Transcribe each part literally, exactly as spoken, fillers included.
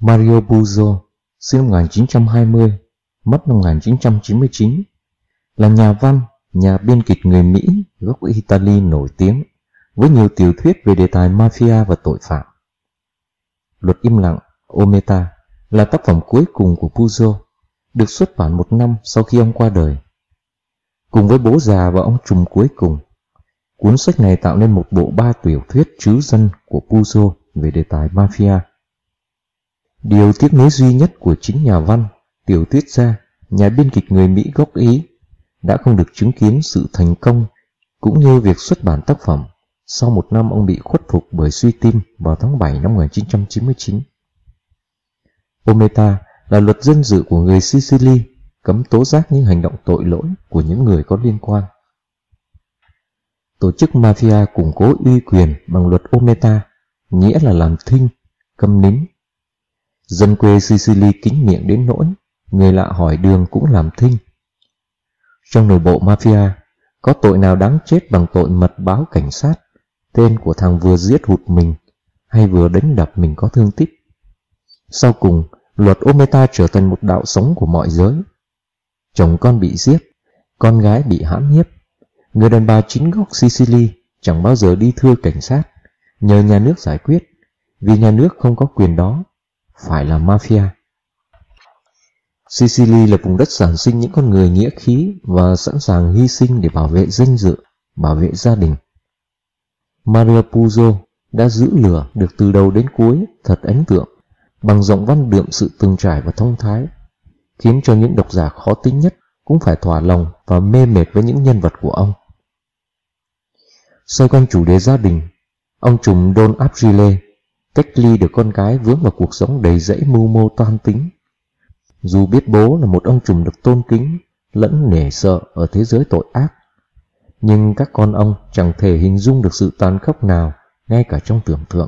Mario Puzo, sinh năm một nghìn chín trăm hai mươi, mất năm một nghìn chín trăm chín mươi chín, là nhà văn, nhà biên kịch người Mỹ gốc Italy nổi tiếng với nhiều tiểu thuyết về đề tài mafia và tội phạm. Luật im lặng, Omerta, là tác phẩm cuối cùng của Puzo, được xuất bản một năm sau khi ông qua đời. Cùng với Bố già và Ông trùm cuối cùng, cuốn sách này tạo nên một bộ ba tiểu thuyết trứ dân của Puzo về đề tài mafia. Điều tiếc nuối duy nhất của chính nhà văn, tiểu thuyết gia, nhà biên kịch người Mỹ gốc Ý đã không được chứng kiến sự thành công cũng như việc xuất bản tác phẩm sau một năm ông bị khuất phục bởi suy tim vào tháng bảy năm một nghìn chín trăm chín mươi chín. Omerta là luật dân sự của người Sicily, cấm tố giác những hành động tội lỗi của những người có liên quan. Tổ chức mafia củng cố uy quyền bằng luật Omerta, nghĩa là làm thinh, câm nín. Dân quê Sicily kính miệng đến nỗi người lạ hỏi đường cũng làm thinh. Trong nội bộ mafia, có tội nào đáng chết bằng tội mật báo cảnh sát tên của thằng vừa giết hụt mình hay vừa đánh đập mình có thương tích. Sau cùng, luật Omerta trở thành một đạo sống của mọi giới. Chồng con bị giết, con gái bị hãm hiếp, người đàn bà chính gốc Sicily chẳng bao giờ đi thưa cảnh sát, nhờ nhà nước giải quyết, vì nhà nước không có quyền đó, phải là mafia. Sicily là vùng đất sản sinh những con người nghĩa khí và sẵn sàng hy sinh để bảo vệ danh dự, bảo vệ gia đình. Mario Puzo đã giữ lửa được từ đầu đến cuối thật ấn tượng, bằng giọng văn đượm sự từng trải và thông thái, khiến cho những độc giả khó tính nhất cũng phải thỏa lòng và mê mệt với những nhân vật của ông. Xoay quanh chủ đề gia đình, ông trùm Don Aprile cách ly được con cái vướng vào cuộc sống đầy rẫy mưu mô toan tính. Dù biết bố là một ông trùm được tôn kính lẫn nể sợ ở thế giới tội ác, nhưng các con ông chẳng thể hình dung được sự tàn khốc nào ngay cả trong tưởng tượng.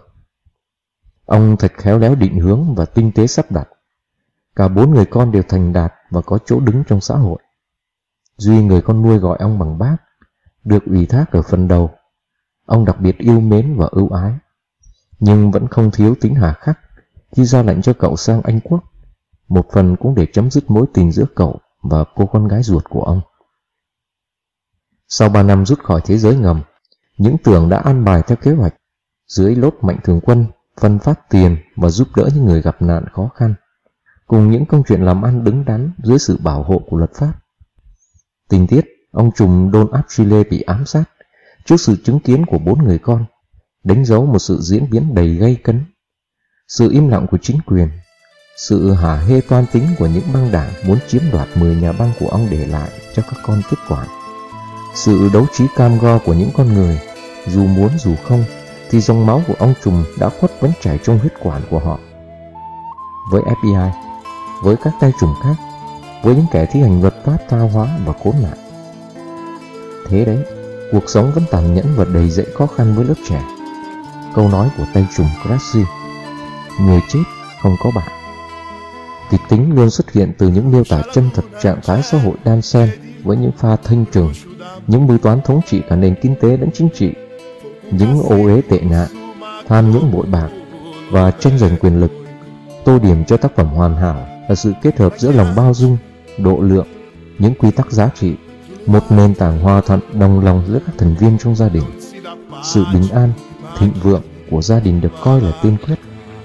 Ông thật khéo léo định hướng và tinh tế sắp đặt. Cả bốn người con đều thành đạt và có chỗ đứng trong xã hội. Duy người con nuôi gọi ông bằng bác, được ủy thác ở phần đầu. Ông đặc biệt yêu mến và ưu ái, nhưng vẫn không thiếu tính hà khắc khi ra lệnh cho cậu sang Anh Quốc, một phần cũng để chấm dứt mối tình giữa cậu và cô con gái ruột của ông. Sau ba năm rút khỏi thế giới ngầm, những tưởng đã an bài theo kế hoạch, dưới lốt mạnh thường quân, phân phát tiền và giúp đỡ những người gặp nạn khó khăn, cùng những công chuyện làm ăn đứng đắn dưới sự bảo hộ của luật pháp. Tình tiết, ông trùm Don Aprile bị ám sát trước sự chứng kiến của bốn người con, đánh dấu một sự diễn biến đầy gay cấn. Sự im lặng của chính quyền, sự hả hê toan tính của những băng đảng muốn chiếm đoạt mười nhà băng của ông để lại cho các con tiếp quản, sự đấu trí cam go của những con người, dù muốn dù không thì dòng máu của ông trùm đã khuất vẫn chảy trong huyết quản của họ. Với ép bê i, với các tay trùm khác, với những kẻ thi hành luật pháp tha hóa và khốn nạn. Thế đấy, cuộc sống vẫn tàn nhẫn và đầy dẫy khó khăn với lớp trẻ. Câu nói của tay trùm Grassi, người chết không có bạn. Kịch tính luôn xuất hiện từ những miêu tả chân thật trạng thái xã hội đan xen với những pha thanh trừng, những mưu toán thống trị cả nền kinh tế lẫn chính trị, những ô uế tệ nạn, tham nhũng bội bạc và tranh giành quyền lực. Tô điểm cho tác phẩm hoàn hảo là sự kết hợp giữa lòng bao dung, độ lượng, những quy tắc giá trị, một nền tảng hòa thuận đồng lòng giữa các thành viên trong gia đình. Sự bình an, thịnh vượng của gia đình được coi là tiên quyết.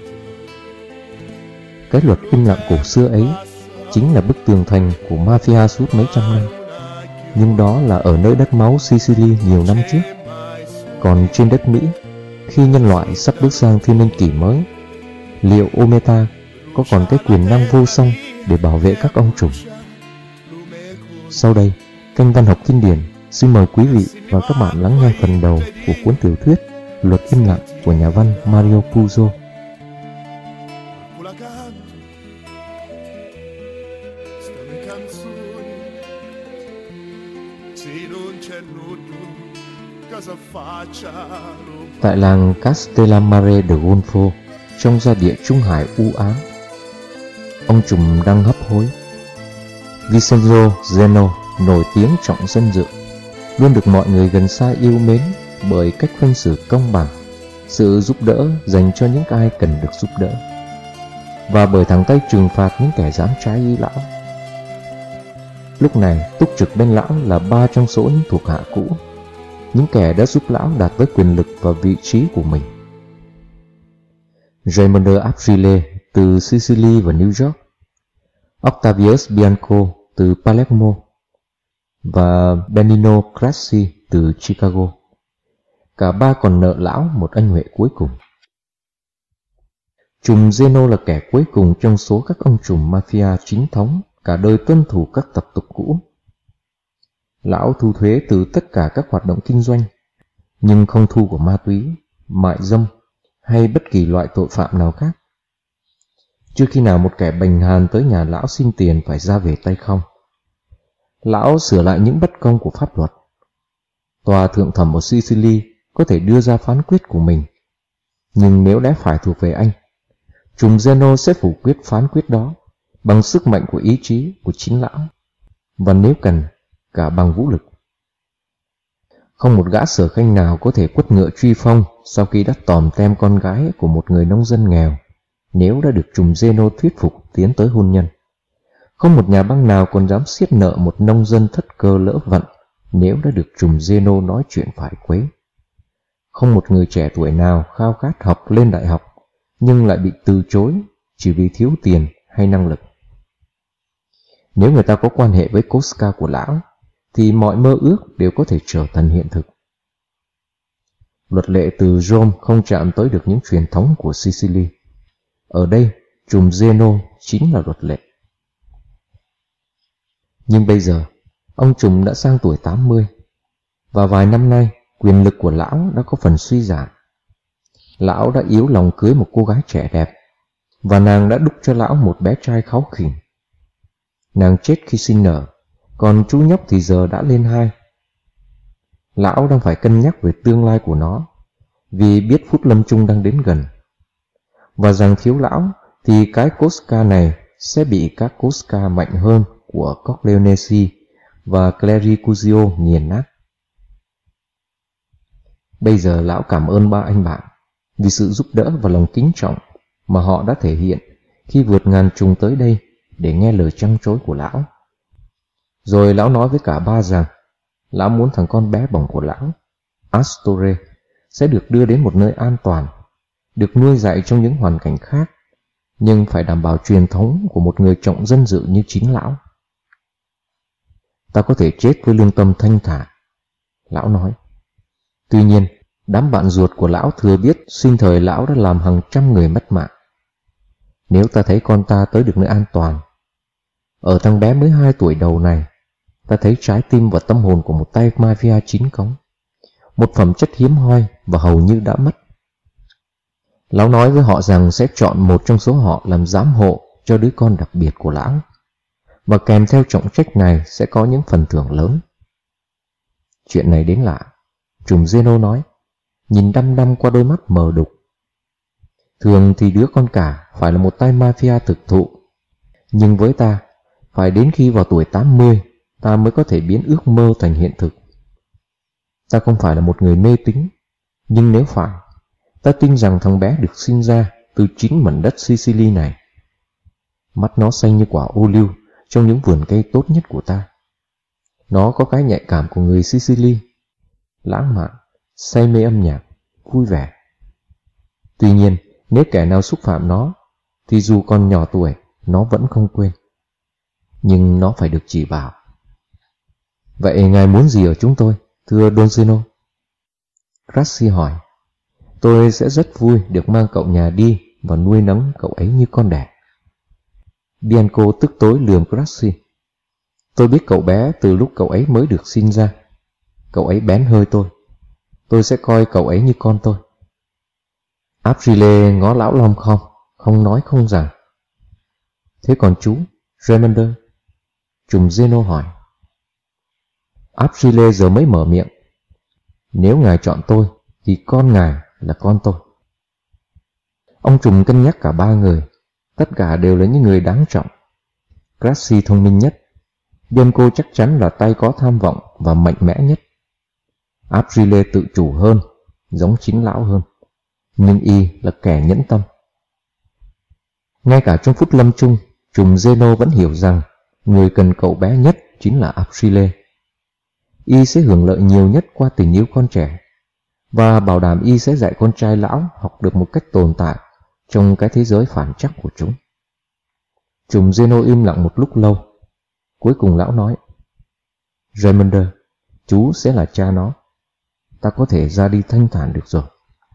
Cái luật im lặng cổ xưa ấy chính là bức tường thành của mafia suốt mấy trăm năm, nhưng đó là ở nơi đất máu Sicily nhiều năm trước. Còn trên đất Mỹ, khi nhân loại sắp bước sang thiên niên kỷ mới, liệu Omerta có còn cái quyền năng vô song để bảo vệ các ông trùm? Sau đây, kênh Văn học Kinh điển xin mời quý vị và các bạn lắng nghe phần đầu của cuốn tiểu thuyết Luật im lặng của nhà văn Mario Puzo. Tại làng Castellammare de Golfo, trong gia địa Trung Hải u ám, ông trùm đang hấp hối. Vincenzo Zeno nổi tiếng trọng danh dự, luôn được mọi người gần xa yêu mến bởi cách phân xử công bằng, sự giúp đỡ dành cho những ai cần được giúp đỡ. và bởi thẳng tay trừng phạt những kẻ dám trái ý lão. Lúc này túc trực bên lão là ba trong số những thuộc hạ cũ, những kẻ đã giúp lão đạt tới quyền lực và vị trí của mình. Raimondo Aprile từ Sicily và New York, Octavius Bianco từ Palermo và Benigno Grassi từ Chicago. Cả ba còn nợ lão một ân huệ cuối cùng. Trùm Zeno là kẻ cuối cùng trong số các ông trùm mafia chính thống cả đời tuân thủ các tập tục cũ. Lão thu thuế từ tất cả các hoạt động kinh doanh, nhưng không thu của ma túy, mại dâm hay bất kỳ loại tội phạm nào khác. Chưa khi nào một kẻ bành hàn tới nhà lão xin tiền phải ra về tay không. Lão sửa lại những bất công của pháp luật. Tòa thượng thẩm ở Sicily có thể đưa ra phán quyết của mình, nhưng nếu lẽ phải thuộc về anh, trùm Zeno sẽ phủ quyết phán quyết đó bằng sức mạnh của ý chí của chính lão, và nếu cần, cả bằng vũ lực. Không một gã sở khanh nào có thể quất ngựa truy phong sau khi đã tòm tem con gái của một người nông dân nghèo, nếu đã được trùm Zeno thuyết phục tiến tới hôn nhân. Không một nhà băng nào còn dám siết nợ một nông dân thất cơ lỡ vận nếu đã được trùm Zeno nói chuyện phải quấy. Không một người trẻ tuổi nào khao khát học lên đại học nhưng lại bị từ chối chỉ vì thiếu tiền hay năng lực. Nếu người ta có quan hệ với Kostka của lão, thì mọi mơ ước đều có thể trở thành hiện thực. Luật lệ từ Rome không chạm tới được những truyền thống của Sicily. Ở đây, trùm Zeno chính là luật lệ. Nhưng bây giờ, ông trùm đã sang tuổi tám mươi, và vài năm nay, quyền lực của lão đã có phần suy giảm. Lão đã yếu lòng cưới một cô gái trẻ đẹp, và nàng đã đúc cho lão một bé trai kháu khỉnh. Nàng chết khi sinh nở, còn chú nhóc thì giờ đã lên hai. Lão đang phải cân nhắc về tương lai của nó, vì biết phút lâm chung đang đến gần. Và rằng thiếu lão thì cái Kostka này sẽ bị các Kostka mạnh hơn của Corleonesi và Clericuzio nghiền nát. Bây giờ lão cảm ơn ba anh bạn vì sự giúp đỡ và lòng kính trọng mà họ đã thể hiện khi vượt ngàn trùng tới đây để nghe lời trăng trối của lão. Rồi lão nói với cả ba rằng lão muốn thằng con bé bỏng của lão, Astore, sẽ được đưa đến một nơi an toàn, được nuôi dạy trong những hoàn cảnh khác, nhưng phải đảm bảo truyền thống của một người trọng dân dự như chính lão. Ta có thể chết với lương tâm thanh thản, lão nói. Tuy nhiên, đám bạn ruột của lão thừa biết sinh thời lão đã làm hàng trăm người mất mạng. Nếu ta thấy con ta tới được nơi an toàn, ở thằng bé mới hai tuổi đầu này, ta thấy trái tim và tâm hồn của một tay mafia chính cống, một phẩm chất hiếm hoi và hầu như đã mất. Lão nói với họ rằng sẽ chọn một trong số họ làm giám hộ cho đứa con đặc biệt của lão, và kèm theo trọng trách này sẽ có những phần thưởng lớn. Chuyện này đến lạ, trùm Zeno nói, nhìn đăm đăm qua đôi mắt mờ đục. Thường thì đứa con cả phải là một tay mafia thực thụ, nhưng với ta, phải đến khi vào tuổi tám mươi, ta mới có thể biến ước mơ thành hiện thực. Ta không phải là một người mê tín, nhưng nếu phải, ta tin rằng thằng bé được sinh ra từ chính mảnh đất Sicily này. Mắt nó xanh như quả ô liu trong những vườn cây tốt nhất của ta. Nó có cái nhạy cảm của người Sicily, lãng mạn, say mê âm nhạc, vui vẻ. Tuy nhiên, nếu kẻ nào xúc phạm nó, thì dù còn nhỏ tuổi, nó vẫn không quên. Nhưng nó phải được chỉ bảo. Vậy ngài muốn gì ở chúng tôi, thưa Don Zeno? Grassi hỏi. Tôi sẽ rất vui được mang cậu nhà đi và nuôi nấng cậu ấy như con đẻ. Bianco tức tối lườm Grassi. Tôi biết cậu bé từ lúc cậu ấy mới được sinh ra. Cậu ấy bén hơi tôi. Tôi sẽ coi cậu ấy như con tôi. Aprile ngó lão Long không, không nói không rằng. Thế còn chú, Raimondo? Trùm Zeno hỏi. Aprile giờ mới mở miệng. Nếu ngài chọn tôi, thì con ngài là con tôi. Ông trùm cân nhắc cả ba người. Tất cả đều là những người đáng trọng. Grassi thông minh nhất. Bianco chắc chắn là tay có tham vọng và mạnh mẽ nhất. Aprile tự chủ hơn, giống chính lão hơn. Nhưng y là kẻ nhẫn tâm. Ngay cả trong phút lâm chung, trùm Zeno vẫn hiểu rằng người cần cậu bé nhất chính là Aprile. Y sẽ hưởng lợi nhiều nhất qua tình yêu con trẻ, và bảo đảm Y sẽ dạy con trai lão học được một cách tồn tại trong cái thế giới phản trắc của chúng. Trùm Zeno im lặng một lúc lâu. Cuối cùng lão nói: Raimunder, chú sẽ là cha nó. Ta có thể ra đi thanh thản được rồi.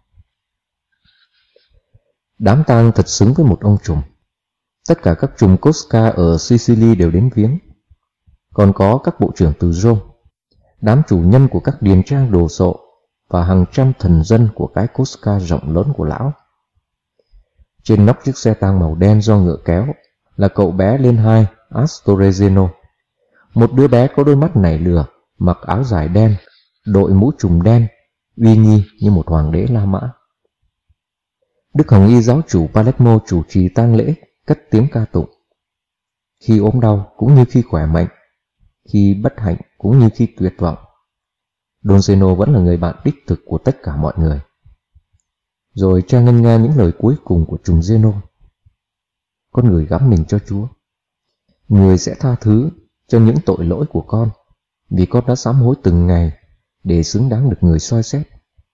Đám tang thật xứng với một ông trùm. Tất cả các trùm Cosca ở Sicily đều đến viếng. Còn có các bộ trưởng từ Rome, đám chủ nhân của các điền trang đồ sộ và hàng trăm thần dân của cái Cosca rộng lớn của lão. Trên nóc chiếc xe tang màu đen do ngựa kéo là cậu bé lên hai Astore Zeno, một đứa bé có đôi mắt nảy lửa, mặc áo dài đen, đội mũ trùm đen, uy nghi như một hoàng đế La Mã. Đức Hồng Y giáo chủ Palermo chủ trì tang lễ, cất tiếng ca tụng. Khi ốm đau cũng như khi khỏe mạnh, khi bất hạnh cũng như khi tuyệt vọng, Don Zeno vẫn là người bạn đích thực của tất cả mọi người. Rồi cha ngân nga những lời cuối cùng của trùm Zeno. Con gửi gắm mình cho Chúa. Người sẽ tha thứ cho những tội lỗi của con, vì con đã sám hối từng ngày để xứng đáng được người soi xét.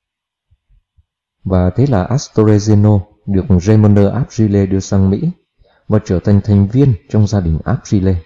Và thế là Astore Zeno được Raimunder Aprile đưa sang Mỹ và trở thành thành viên trong gia đình Aprile.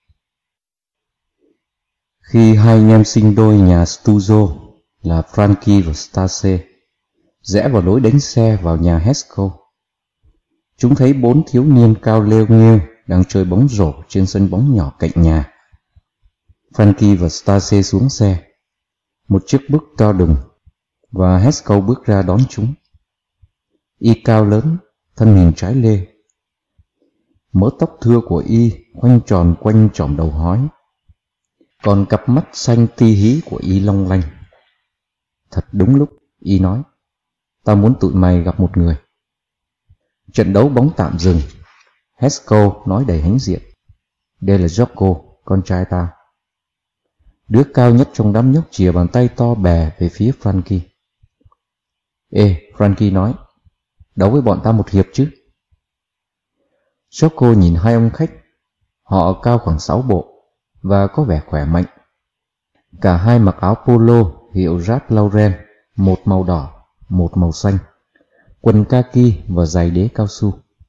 Khi hai anh em sinh đôi nhà Stuzzo là Franchi và Stase rẽ vào lối đánh xe vào nhà Hesco, chúng thấy bốn thiếu niên cao lêu nghêu đang chơi bóng rổ trên sân bóng nhỏ cạnh nhà. Franchi và Stase xuống xe, một chiếc bức to đùng, và Hesco bước ra đón chúng. Y cao lớn, thân hình trái lê. Mớ tóc thưa của Y khoanh tròn quanh chòm đầu hói, còn cặp mắt xanh ti hí của Y long lanh. Thật đúng lúc, Y nói: "Ta muốn tụi mày gặp một người." Trận đấu bóng tạm dừng. Hesco nói đầy hãnh diện: "Đây là Giorgio, con trai ta." Đứa cao nhất trong đám nhóc chìa bàn tay to bè về phía Franchi. "Ê," Franchi nói, "đấu với bọn ta một hiệp chứ?" Giorgio nhìn hai ông khách. Họ cao khoảng sáu bộ và có vẻ khỏe mạnh. Cả hai mặc áo polo hiệu Ralph Lauren, một màu đỏ, một màu xanh, quần kaki và giày đế cao su.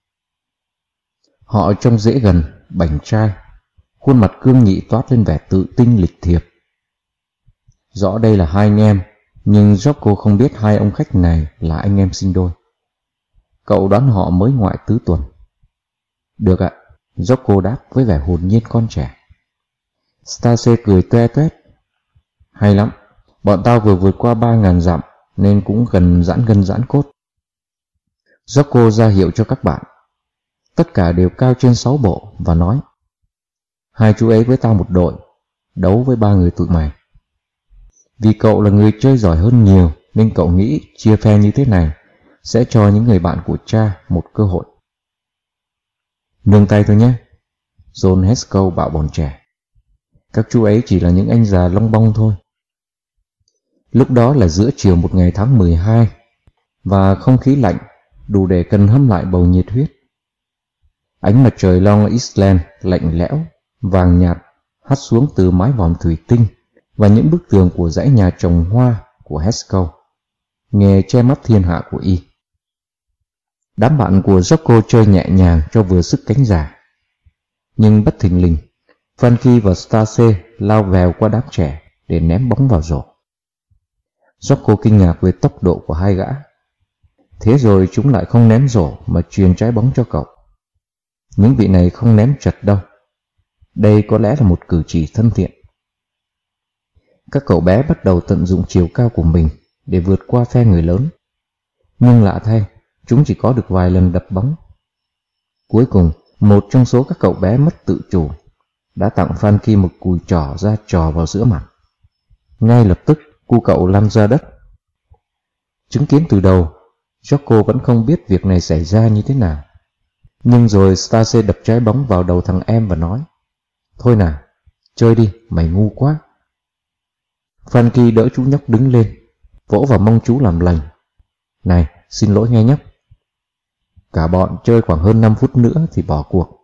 Họ trông dễ gần, bảnh trai, khuôn mặt cương nghị toát lên vẻ tự tin lịch thiệp. Rõ đây là hai anh em, nhưng Giorgio không biết hai ông khách này là anh em sinh đôi. Cậu đoán họ mới ngoại tứ tuần. "Được ạ," Giorgio đáp với vẻ hồn nhiên con trẻ. Stase cười toe toét. "Hay lắm, bọn tao vừa vượt qua ba ngàn dặm nên cũng gần giãn gân giãn cốt." Giorgio ra hiệu cho các bạn. Tất cả đều cao trên sáu bộ và nói: "Hai chú ấy với tao một đội, đấu với ba người tụi mày. Vì cậu là người chơi giỏi hơn nhiều nên cậu nghĩ chia phe như thế này sẽ cho những người bạn của cha một cơ hội." "Nương tay thôi nhé," John Hesco bảo bọn trẻ. "Các chú ấy chỉ là những anh già long bong thôi." Lúc đó là giữa chiều một ngày tháng mười hai, và không khí lạnh đủ để cần hâm lại bầu nhiệt huyết. Ánh mặt trời Long Island lạnh lẽo, vàng nhạt hắt xuống từ mái vòm thủy tinh và những bức tường của dãy nhà trồng hoa của Hesco, nghề che mắt thiên hạ của Y. Đám bạn của Giorgio chơi nhẹ nhàng cho vừa sức cánh giả. Nhưng bất thình lình, Franchi và Stase lao vèo qua đám trẻ để ném bóng vào rổ. Giorgio kinh ngạc về tốc độ của hai gã. Thế rồi chúng lại không ném rổ mà truyền trái bóng cho cậu. Những vị này không ném chật đâu. Đây có lẽ là một cử chỉ thân thiện. Các cậu bé bắt đầu tận dụng chiều cao của mình để vượt qua phe người lớn. Nhưng lạ thay, chúng chỉ có được vài lần đập bóng. Cuối cùng, một trong số các cậu bé mất tự chủ đã tặng Franchi một cùi trỏ ra trò vào giữa mặt. Ngay lập tức, cu cậu lăn ra đất. Chứng kiến từ đầu, Giorgio vẫn không biết việc này xảy ra như thế nào. Nhưng rồi Stase đập trái bóng vào đầu thằng em và nói: "Thôi nào, chơi đi, mày ngu quá." Franchi đỡ chú nhóc đứng lên, vỗ vào mông chú làm lành. "Này, xin lỗi nghe nhóc." Cả bọn chơi khoảng hơn năm phút nữa thì bỏ cuộc.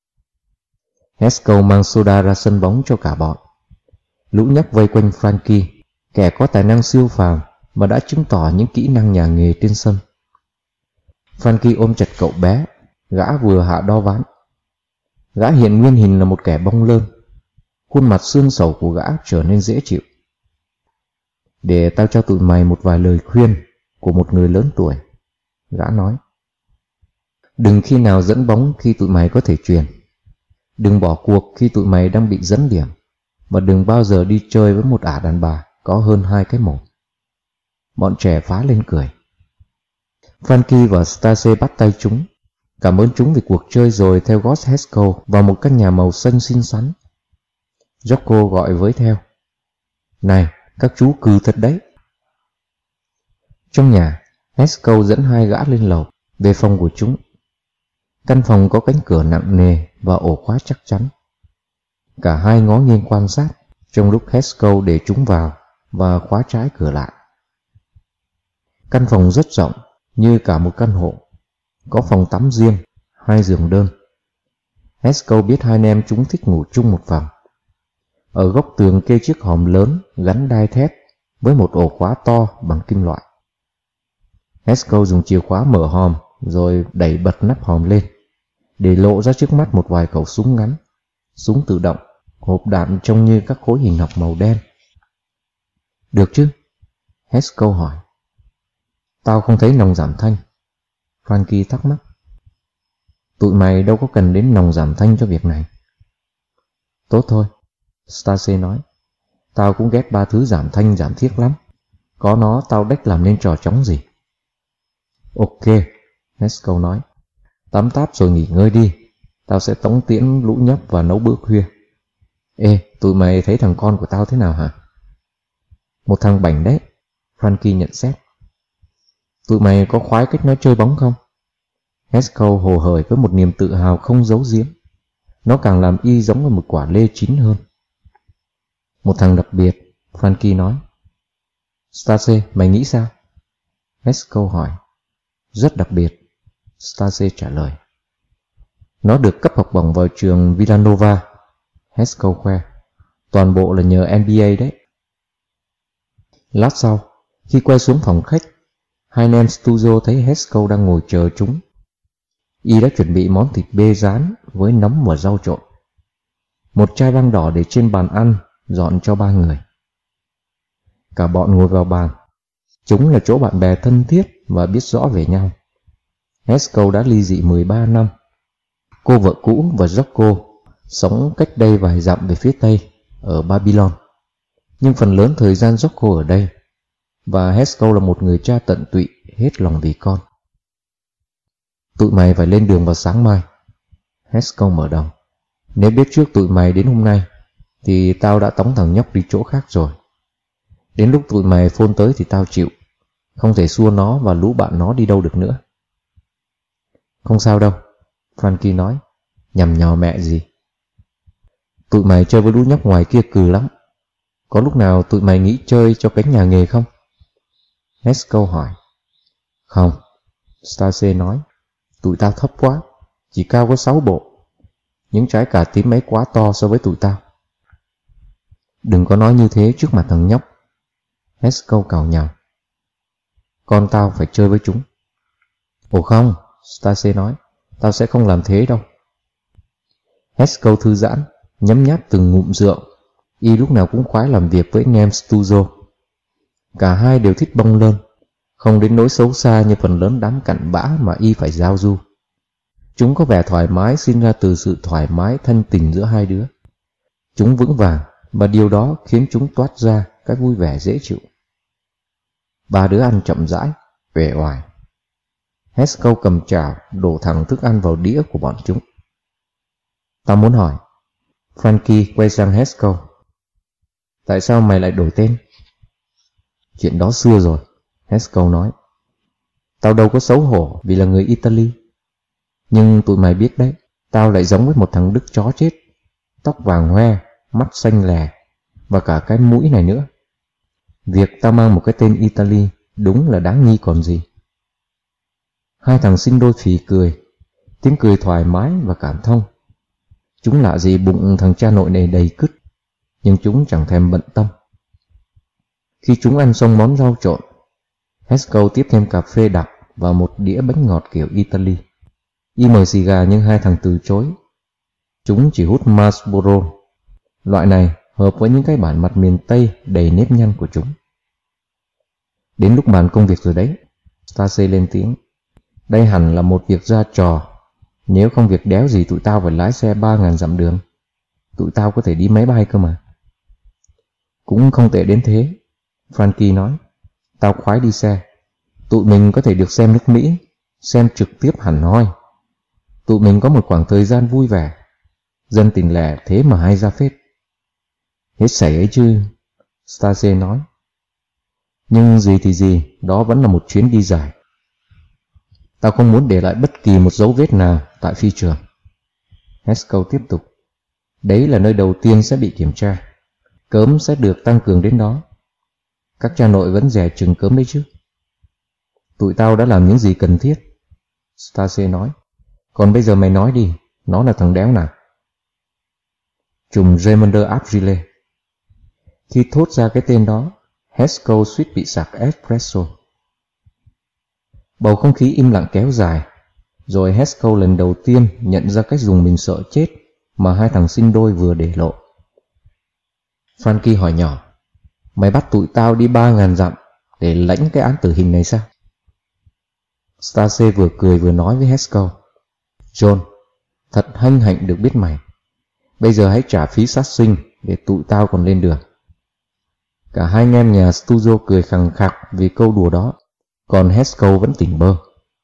Haskell mang soda ra sân bóng cho cả bọn. Lũ nhóc vây quanh Frankie, kẻ có tài năng siêu phàm mà đã chứng tỏ những kỹ năng nhà nghề trên sân. Frankie ôm chặt cậu bé, gã vừa hạ đo ván. Gã hiện nguyên hình là một kẻ bong lơn. Khuôn mặt xương sầu của gã trở nên dễ chịu. Để tao cho tụi mày một vài lời khuyên của một người lớn tuổi, gã nói. Đừng khi nào dẫn bóng khi tụi mày có thể chuyền. Đừng bỏ cuộc khi tụi mày đang bị dẫn điểm. Và đừng bao giờ đi chơi với một ả đàn bà có hơn hai cái mồm. Bọn trẻ phá lên cười. Frankie và Stacy bắt tay chúng, cảm ơn chúng vì cuộc chơi rồi theo Gus Haskell vào một căn nhà màu xanh xinh xắn. Jocko gọi với theo. Này, các chú cừ thật đấy. Trong nhà, Haskell dẫn hai gã lên lầu, về phòng của chúng. Căn phòng có cánh cửa nặng nề và ổ khóa chắc chắn. Cả hai ngó nghiêng quan sát trong lúc Haskell để chúng vào và khóa trái cửa lại. Căn phòng rất rộng, như cả một căn hộ. Có phòng tắm riêng, hai giường đơn. Haskell biết hai anh em chúng thích ngủ chung một phòng. Ở góc tường kê chiếc hòm lớn gắn đai thép với một ổ khóa to bằng kim loại. Haskell dùng chìa khóa mở hòm rồi đẩy bật nắp hòm lên, để lộ ra trước mắt một vài khẩu súng ngắn, súng tự động, hộp đạn trông như các khối hình học màu đen. Được chứ? Haskell hỏi. Tao không thấy nòng giảm thanh. Frankie thắc mắc. Tụi mày đâu có cần đến nòng giảm thanh cho việc này. Tốt thôi, Stacy nói. Tao cũng ghét ba thứ giảm thanh giảm thiết lắm. Có nó tao đếch làm nên trò chóng gì. Ok, Haskell nói. Tắm táp rồi nghỉ ngơi đi. Tao sẽ tống tiễn lũ nhóc và nấu bữa khuya. Ê, tụi mày thấy thằng con của tao thế nào hả? Một thằng bảnh đấy, Frankie nhận xét. Tụi mày có khoái cách nó chơi bóng không? Haskell hồ hởi với một niềm tự hào không giấu giếm. Nó càng làm y giống như một quả lê chín hơn. Một thằng đặc biệt, Frankie nói. Stacy, mày nghĩ sao? Haskell hỏi. Rất đặc biệt, Stacy trả lời. Nó được cấp học bổng vào trường Villanova, Haskell khoe. Toàn bộ là nhờ N B A đấy. Lát sau, khi quay xuống phòng khách, hai anh em Stuzo thấy Haskell đang ngồi chờ chúng. Y đã chuẩn bị món thịt bê rán với nấm và rau trộn. Một chai băng đỏ để trên bàn ăn, dọn cho ba người. Cả bọn ngồi vào bàn. Chúng là chỗ bạn bè thân thiết và biết rõ về nhau. Haskell đã ly dị mười ba năm. Cô vợ cũ và Jocko sống cách đây vài dặm về phía tây, ở Babylon. Nhưng phần lớn thời gian Jocko ở đây, và Haskell là một người cha tận tụy hết lòng vì con. Tụi mày phải lên đường vào sáng mai, Haskell mở đầu. Nếu biết trước tụi mày đến hôm nay, thì tao đã tống thằng nhóc đi chỗ khác rồi. Đến lúc tụi mày phone tới thì tao chịu. Không thể xua nó và lũ bạn nó đi đâu được nữa. Không sao đâu, Frankie nói. Nhằm nhò mẹ gì. Tụi mày chơi với lũ nhóc ngoài kia cừ lắm. Có lúc nào tụi mày nghĩ chơi cho cánh nhà nghề không? Haskell hỏi. Không, Stacy nói. Tụi tao thấp quá, chỉ cao có sáu bộ. Những trái cà tím ấy quá to so với tụi tao. Đừng có nói như thế trước mặt thằng nhóc, Haskell cào nhào. Con tao phải chơi với chúng. Ồ không, Stacy nói. Tao sẽ không làm thế đâu. Haskell thư giãn, nhấm nháp từng ngụm rượu. Y lúc nào cũng khoái làm việc với anh em Stuzo. Cả hai đều thích bong lơn, không đến nỗi xấu xa như phần lớn đám cặn bã mà Y phải giao du. Chúng có vẻ thoải mái sinh ra từ sự thoải mái thân tình giữa hai đứa. Chúng vững vàng, và điều đó khiến chúng toát ra cái vui vẻ dễ chịu. Ba đứa ăn chậm rãi, uể oải. Haskell cầm chảo đổ thẳng thức ăn vào đĩa của bọn chúng. Tao muốn hỏi. Frankie quay sang Haskell. Tại sao mày lại đổi tên? Chuyện đó xưa rồi, Haskell nói. Tao đâu có xấu hổ vì là người Italy. Nhưng tụi mày biết đấy, tao lại giống với một thằng Đức chó chết. Tóc vàng hoe, mắt xanh lè, và cả cái mũi này nữa. Việc tao mang một cái tên Italy đúng là đáng nghi còn gì. Hai thằng sinh đôi phì cười, tiếng cười thoải mái và cảm thông. Chúng lạ gì bụng thằng cha nội này đầy cứt, nhưng chúng chẳng thèm bận tâm. Khi chúng ăn xong món rau trộn, Haskell tiếp thêm cà phê đặc và một đĩa bánh ngọt kiểu Italy. Y mời xì gà nhưng hai thằng từ chối. Chúng chỉ hút Marlboro. Loại này hợp với những cái bản mặt miền Tây đầy nếp nhăn của chúng. Đến lúc bàn công việc rồi đấy, Stacy lên tiếng. Đây hẳn là một việc ra trò. Nếu không việc đéo gì tụi tao phải lái xe ba ngàn dặm đường. Tụi tao có thể đi máy bay cơ mà. Cũng không tệ đến thế, Frankie nói. Tao khoái đi xe. Tụi mình có thể được xem nước Mỹ, xem trực tiếp hẳn hoi. Tụi mình có một khoảng thời gian vui vẻ. Dân tình lẻ thế mà hay ra phết. Hết sảy ấy chứ, Stacy nói. Nhưng gì thì gì, đó vẫn là một chuyến đi dài. Tao không muốn để lại bất kỳ một dấu vết nào tại phi trường. Haskell tiếp tục. Đấy là nơi đầu tiên sẽ bị kiểm tra. Cớm sẽ được tăng cường đến đó. Các cha nội vẫn dè chừng cớm đấy chứ. Tụi tao đã làm những gì cần thiết, Stacy nói. Còn bây giờ mày nói đi, nó là thằng đéo nào? Trùm Remender Abgile. Khi thốt ra cái tên đó, Haskell suýt bị sặc espresso. Bầu không khí im lặng kéo dài, rồi Haskell lần đầu tiên nhận ra cách dùng mình sợ chết mà hai thằng sinh đôi vừa để lộ. Frankie hỏi nhỏ, mày bắt tụi tao đi ba ngàn dặm để lãnh cái án tử hình này sao? Stacy vừa cười vừa nói với Haskell, John, thật hân hạnh được biết mày. Bây giờ hãy trả phí sát sinh để tụi tao còn lên đường. Cả hai anh em nhà studio cười khằng khặc vì câu đùa đó, còn Haskell vẫn tỉnh bơ.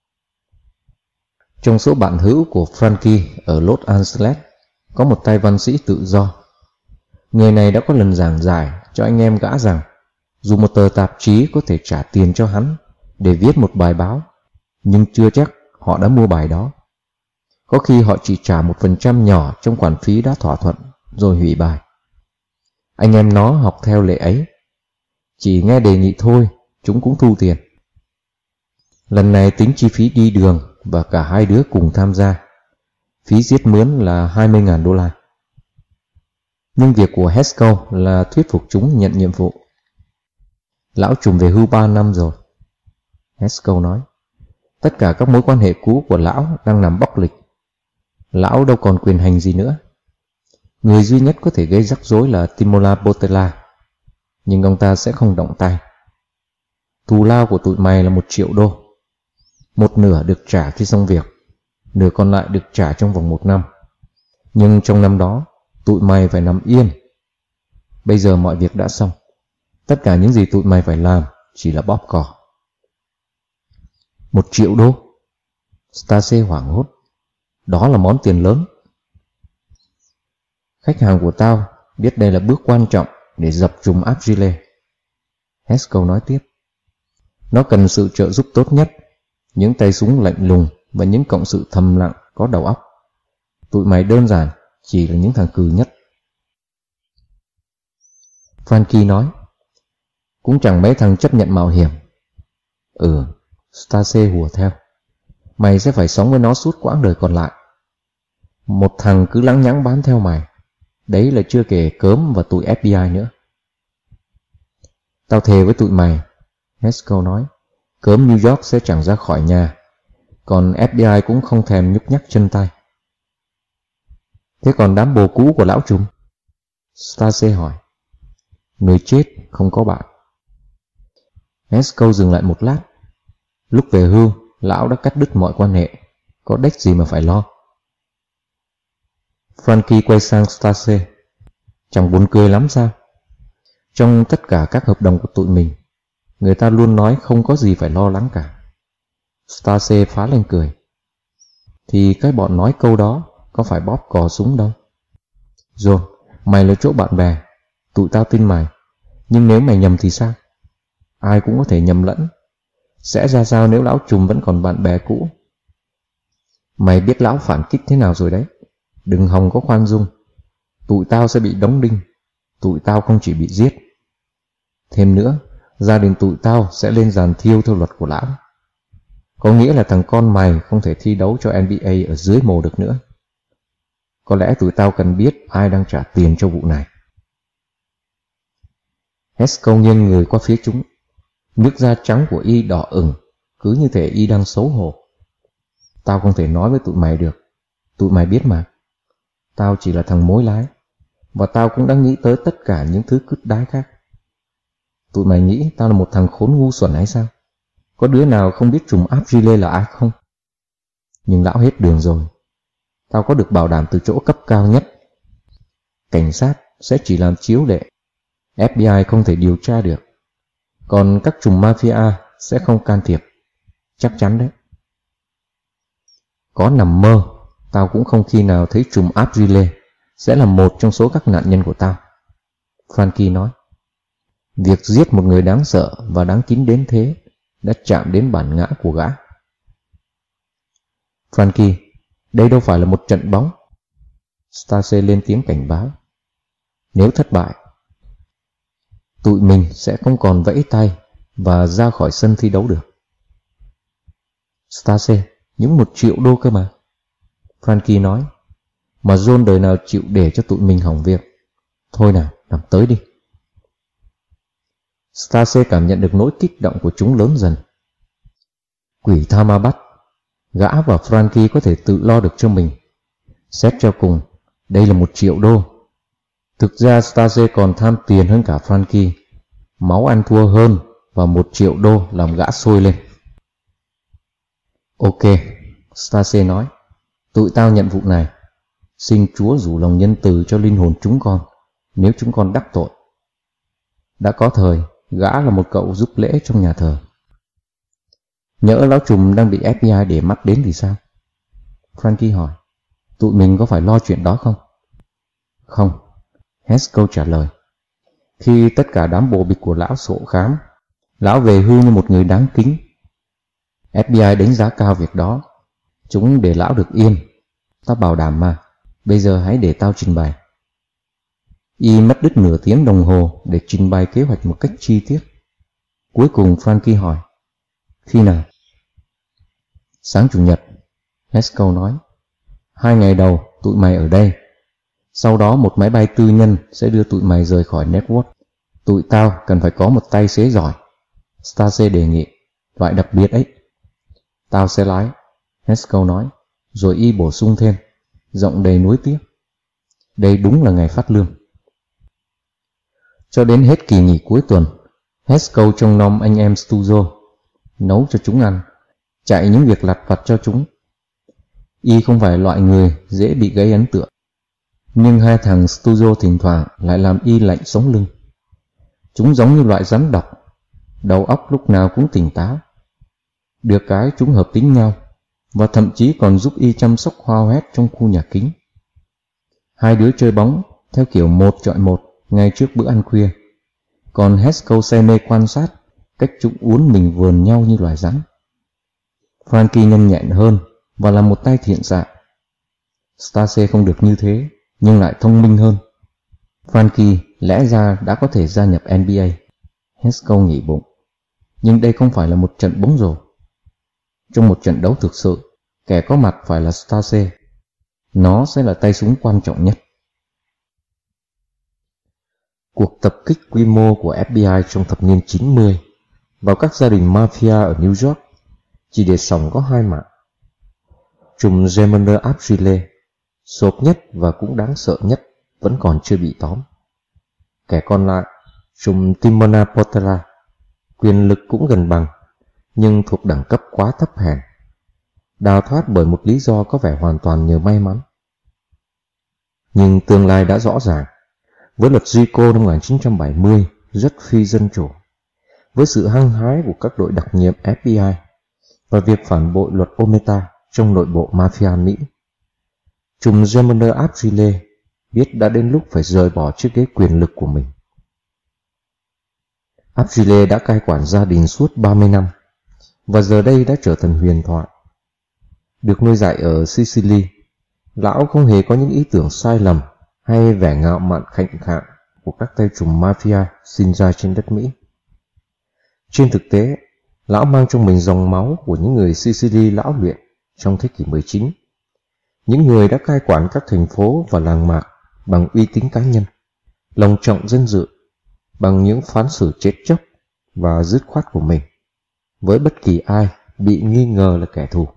Trong số bạn hữu của Frankie ở Los Angeles có một tay văn sĩ tự do. Người này đã có lần giảng giải cho anh em gã rằng dù một tờ tạp chí có thể trả tiền cho hắn để viết một bài báo, nhưng chưa chắc họ đã mua bài đó. Có khi họ chỉ trả một phần trăm nhỏ trong khoản phí đã thỏa thuận rồi hủy bài. Anh em nó học theo lệ ấy. Chỉ nghe đề nghị thôi, chúng cũng thu tiền. Lần này tính chi phí đi đường và cả hai đứa cùng tham gia. Phí giết mướn là hai mươi nghìn đô la. Nhưng việc của Haskell là thuyết phục chúng nhận nhiệm vụ. Lão trùm về hưu ba năm rồi, Haskell nói. Tất cả các mối quan hệ cũ của lão đang nằm bóc lịch. Lão đâu còn quyền hành gì nữa. Người duy nhất có thể gây rắc rối là Timola Botella, nhưng ông ta sẽ không động tay. Thù lao của tụi mày là một triệu đô. Một nửa được trả khi xong việc, nửa còn lại được trả trong vòng một năm. Nhưng trong năm đó, tụi mày phải nằm yên. Bây giờ mọi việc đã xong. Tất cả những gì tụi mày phải làm chỉ là bóp cò. Một triệu đô? Stacy hoảng hốt. Đó là món tiền lớn. Khách hàng của tao biết đây là bước quan trọng để dập trùm Abgile, Haskell nói tiếp. Nó cần sự trợ giúp tốt nhất, những tay súng lạnh lùng và những cộng sự thầm lặng có đầu óc. Tụi mày đơn giản chỉ là những thằng cừ nhất. Frankie nói. Cũng chẳng mấy thằng chấp nhận mạo hiểm. Ừ, Stacy hùa theo. Mày sẽ phải sống với nó suốt quãng đời còn lại. Một thằng cứ lắng nhắng bám theo mày. Đấy là chưa kể cớm và tụi ép bê i nữa. Tao thề với tụi mày, Haskell nói, cớm New York sẽ chẳng ra khỏi nhà, còn ép bê i cũng không thèm nhúc nhắc chân tay. Thế còn đám bồ cũ của lão trùm? Stacy hỏi. Người chết không có bạn. Haskell dừng lại một lát. Lúc về hưu, lão đã cắt đứt mọi quan hệ, có đếch gì mà phải lo. Frankie quay sang Stacy. Chẳng buồn cười lắm sao? Trong tất cả các hợp đồng của tụi mình, người ta luôn nói không có gì phải lo lắng cả. Stacy phá lên cười. Thì cái bọn nói câu đó có phải bóp cò súng đâu. John, mày là chỗ bạn bè, tụi tao tin mày. Nhưng nếu mày nhầm thì sao? Ai cũng có thể nhầm lẫn. Sẽ ra sao nếu lão trùm vẫn còn bạn bè cũ? Mày biết lão phản kích thế nào rồi đấy. Đừng hòng có khoan dung. Tụi tao sẽ bị đóng đinh. Tụi tao không chỉ bị giết. Thêm nữa, gia đình tụi tao sẽ lên giàn thiêu theo luật của lão. Có nghĩa là thằng con mày không thể thi đấu cho N B A ở dưới mồ được nữa. Có lẽ tụi tao cần biết ai đang trả tiền cho vụ này. Haskell nghiêng người qua phía chúng. Nước da trắng của y đỏ ửng, cứ như thể y đang xấu hổ. Tao không thể nói với tụi mày được. Tụi mày biết mà. Tao chỉ là thằng mối lái. Và tao cũng đã nghĩ tới tất cả những thứ cứt đái khác. Tụi mày nghĩ tao là một thằng khốn ngu xuẩn hay sao? Có đứa nào không biết trùm áp Riley là ai không? Nhưng lão hết đường rồi. Tao có được bảo đảm từ chỗ cấp cao nhất. Cảnh sát sẽ chỉ làm chiếu lệ. F B I không thể điều tra được. Còn các trùm mafia sẽ không can thiệp. Chắc chắn đấy. Có nằm mơ, tao cũng không khi nào thấy trùm áp Riley sẽ là một trong số các nạn nhân của tao. Frankie nói. Việc giết một người đáng sợ và đáng kính đến thế đã chạm đến bản ngã của gã. Frankie, đây đâu phải là một trận bóng. Stacey lên tiếng cảnh báo. Nếu thất bại, tụi mình sẽ không còn vẫy tay và ra khỏi sân thi đấu được. Stacey, những một triệu đô cơ mà. Frankie nói. Mà John đời nào chịu để cho tụi mình hỏng việc. Thôi nào, làm tới đi. Stacey cảm nhận được nỗi kích động của chúng lớn dần. Quỷ tha ma bắt. Gã và Frankie có thể tự lo được cho mình. Xét cho cùng, đây là một triệu đô. Thực ra Stacey còn tham tiền hơn cả Frankie. Máu ăn thua hơn và một triệu đô làm gã sôi lên. Ok, Stacey nói. Tụi tao nhận vụ này. Xin Chúa rủ lòng nhân từ cho linh hồn chúng con nếu chúng con đắc tội. Đã có thời, gã là một cậu giúp lễ trong nhà thờ. Nhỡ lão trùm đang bị F B I để mắt đến thì sao? Frankie hỏi. Tụi mình có phải lo chuyện đó không? Không, Haskell trả lời. Khi tất cả đám bộ bịch của lão sổ khám, lão về hưu như một người đáng kính. F B I đánh giá cao việc đó. Chúng để lão được yên. Tao bảo đảm mà. Bây giờ hãy để tao trình bày. Y mất đứt nửa tiếng đồng hồ để trình bày kế hoạch một cách chi tiết. Cuối cùng Frankie hỏi. Khi nào? Sáng Chủ nhật, Haskell nói. Hai ngày đầu tụi mày ở đây. Sau đó một máy bay tư nhân sẽ đưa tụi mày rời khỏi Network. Tụi tao cần phải có một tay xế giỏi. Stacey đề nghị. Loại đặc biệt ấy. Tao sẽ lái, Haskell nói. Rồi y bổ sung thêm. Giọng đầy nuối tiếc. Đây đúng là ngày phát lương. Cho đến hết kỳ nghỉ cuối tuần, Haskell trông nom anh em Stuzo, nấu cho chúng ăn, chạy những việc lặt vặt cho chúng. Y không phải loại người dễ bị gây ấn tượng, nhưng hai thằng Stuzo thỉnh thoảng lại làm y lạnh sống lưng. Chúng giống như loại rắn độc, đầu óc lúc nào cũng tỉnh táo. Được cái chúng hợp tính nhau, và thậm chí còn giúp y chăm sóc hoa hoét trong khu nhà kính. Hai đứa chơi bóng theo kiểu một chọi một ngay trước bữa ăn khuya, còn Haskell say mê quan sát cách chúng uốn mình vườn nhau như loài rắn. Frankie nhanh nhẹn hơn và là một tay thiện xạ. Stacey không được như thế, nhưng lại thông minh hơn. Frankie lẽ ra đã có thể gia nhập N B A. Haskell nghĩ bụng. Nhưng đây không phải là một trận bóng rổ. Trong một trận đấu thực sự, kẻ có mặt phải là Stacey. Nó sẽ là tay súng quan trọng nhất. Cuộc tập kích quy mô của F B I trong thập niên chín mươi vào các gia đình mafia ở New York chỉ để xỏng có hai mạng. Trùm Germander Riley, sộp nhất và cũng đáng sợ nhất, vẫn còn chưa bị tóm. Kẻ còn lại, trùm Timona Portera, quyền lực cũng gần bằng, nhưng thuộc đẳng cấp quá thấp hèn, đào thoát bởi một lý do có vẻ hoàn toàn nhờ may mắn. Nhưng tương lai đã rõ ràng. Với luật Rico năm một nghìn chín trăm bảy mươi rất phi dân chủ, với sự hăng hái của các đội đặc nhiệm F B I và việc phản bội luật Ometa trong nội bộ mafia Mỹ, trùm Germander Riley biết đã đến lúc phải rời bỏ chiếc ghế quyền lực của mình. Riley đã cai quản gia đình suốt ba mươi năm và giờ đây đã trở thành huyền thoại. Được nuôi dạy ở Sicily, lão không hề có những ý tưởng sai lầm hay vẻ ngạo mạn khệnh khạng của các tay trùm mafia sinh ra trên đất Mỹ. Trên thực tế, Lão mang trong mình dòng máu của những người Sicily lão luyện trong thế kỷ mười chín, những người đã cai quản các thành phố và làng mạc bằng uy tín cá nhân, lòng trọng danh dự, bằng những phán xử chết chóc và dứt khoát của mình với bất kỳ ai bị nghi ngờ là kẻ thù.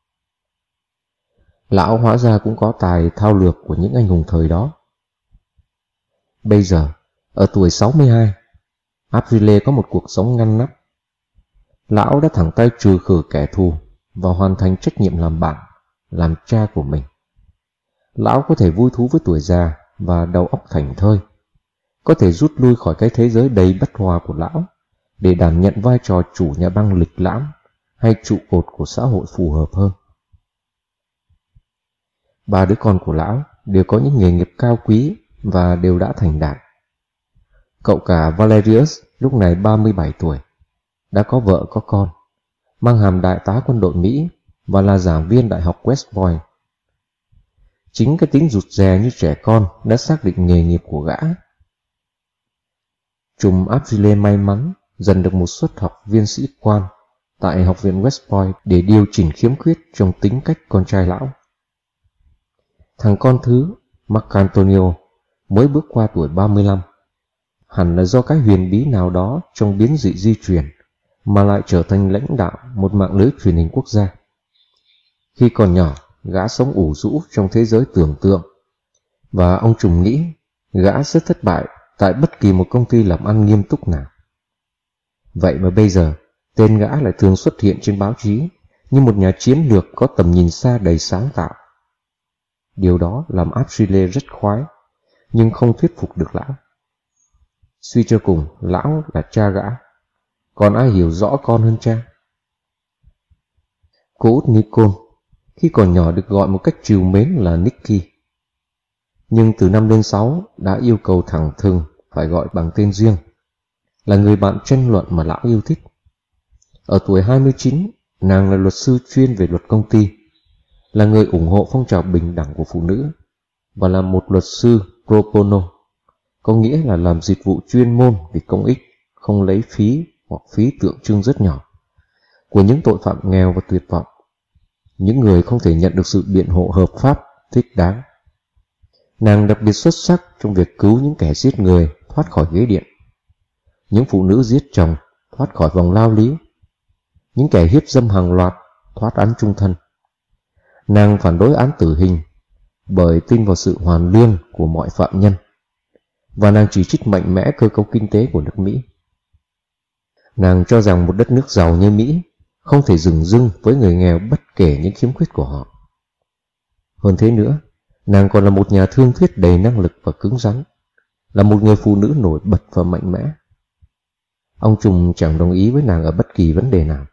Lão hóa ra cũng có tài thao lược của những anh hùng thời đó. Bây giờ, ở tuổi sáu mươi hai, Aprile có một cuộc sống ngăn nắp. Lão đã thẳng tay trừ khử kẻ thù và hoàn thành trách nhiệm làm bạn, làm cha của mình. Lão có thể vui thú với tuổi già và đầu óc thảnh thơi, có thể rút lui khỏi cái thế giới đầy bất hòa của lão để đảm nhận vai trò chủ nhà băng lịch lãm hay trụ cột của xã hội phù hợp hơn. Ba đứa con của lão đều có những nghề nghiệp cao quý và đều đã thành đạt. Cậu cả Valerius lúc này ba mươi bảy tuổi, đã có vợ có con, mang hàm đại tá quân đội Mỹ và là giảng viên đại học West Point. Chính cái tính rụt rè như trẻ con đã xác định nghề nghiệp của gã. Trùm Aprile may mắn dần được một suất học viên sĩ quan tại học viện West Point để điều chỉnh khiếm khuyết trong tính cách con trai lão. Thằng con thứ, Marcantonio, mới bước qua tuổi ba mươi lăm, hẳn là do cái huyền bí nào đó trong biến dị di truyền mà lại trở thành lãnh đạo một mạng lưới truyền hình quốc gia. Khi còn nhỏ, gã sống ủ rũ trong thế giới tưởng tượng, và ông trùm nghĩ gã sẽ thất bại tại bất kỳ một công ty làm ăn nghiêm túc nào. Vậy mà bây giờ, tên gã lại thường xuất hiện trên báo chí như một nhà chiến lược có tầm nhìn xa đầy sáng tạo. Điều đó làm Aprile rất khoái, nhưng không thuyết phục được lão. Suy cho cùng, lão là cha gã, còn ai hiểu rõ con hơn cha. Cô út Nicole khi còn nhỏ được gọi một cách trìu mến là Nicky, nhưng từ năm lên sáu đã yêu cầu thẳng thừng phải gọi bằng tên riêng, là người bạn tranh luận mà lão yêu thích. Ở tuổi hai mươi chín, nàng là luật sư chuyên về luật công ty, là người ủng hộ phong trào bình đẳng của phụ nữ, và là một luật sư pro bono, có nghĩa là làm dịch vụ chuyên môn vì công ích, không lấy phí hoặc phí tượng trưng rất nhỏ, của những tội phạm nghèo và tuyệt vọng, những người không thể nhận được sự biện hộ hợp pháp thích đáng. Nàng đặc biệt xuất sắc trong việc cứu những kẻ giết người thoát khỏi ghế điện, những phụ nữ giết chồng thoát khỏi vòng lao lý, những kẻ hiếp dâm hàng loạt thoát án chung thân. Nàng phản đối án tử hình bởi tin vào sự hoàn lương của mọi phạm nhân, và nàng chỉ trích mạnh mẽ cơ cấu kinh tế của nước Mỹ. Nàng cho rằng một đất nước giàu như Mỹ không thể dừng dưng với người nghèo bất kể những khiếm khuyết của họ. Hơn thế nữa, nàng còn là một nhà thương thuyết đầy năng lực và cứng rắn, là một người phụ nữ nổi bật và mạnh mẽ. Ông trùm chẳng đồng ý với nàng ở bất kỳ vấn đề nào.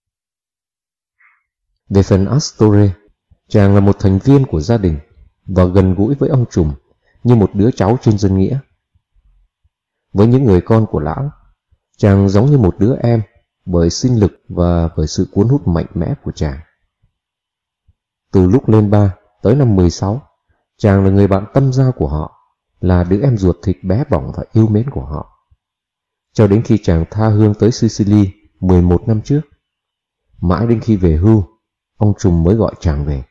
Về phần Astore, chàng là một thành viên của gia đình và gần gũi với ông trùm như một đứa cháu trên dân nghĩa. Với những người con của lão, chàng giống như một đứa em bởi sinh lực và bởi sự cuốn hút mạnh mẽ của chàng. Từ lúc lên ba tới năm mười sáu, chàng là người bạn tâm giao của họ, là đứa em ruột thịt bé bỏng và yêu mến của họ. Cho đến khi chàng tha hương tới Sicily mười một năm trước, mãi đến khi về hưu, ông trùm mới gọi chàng về.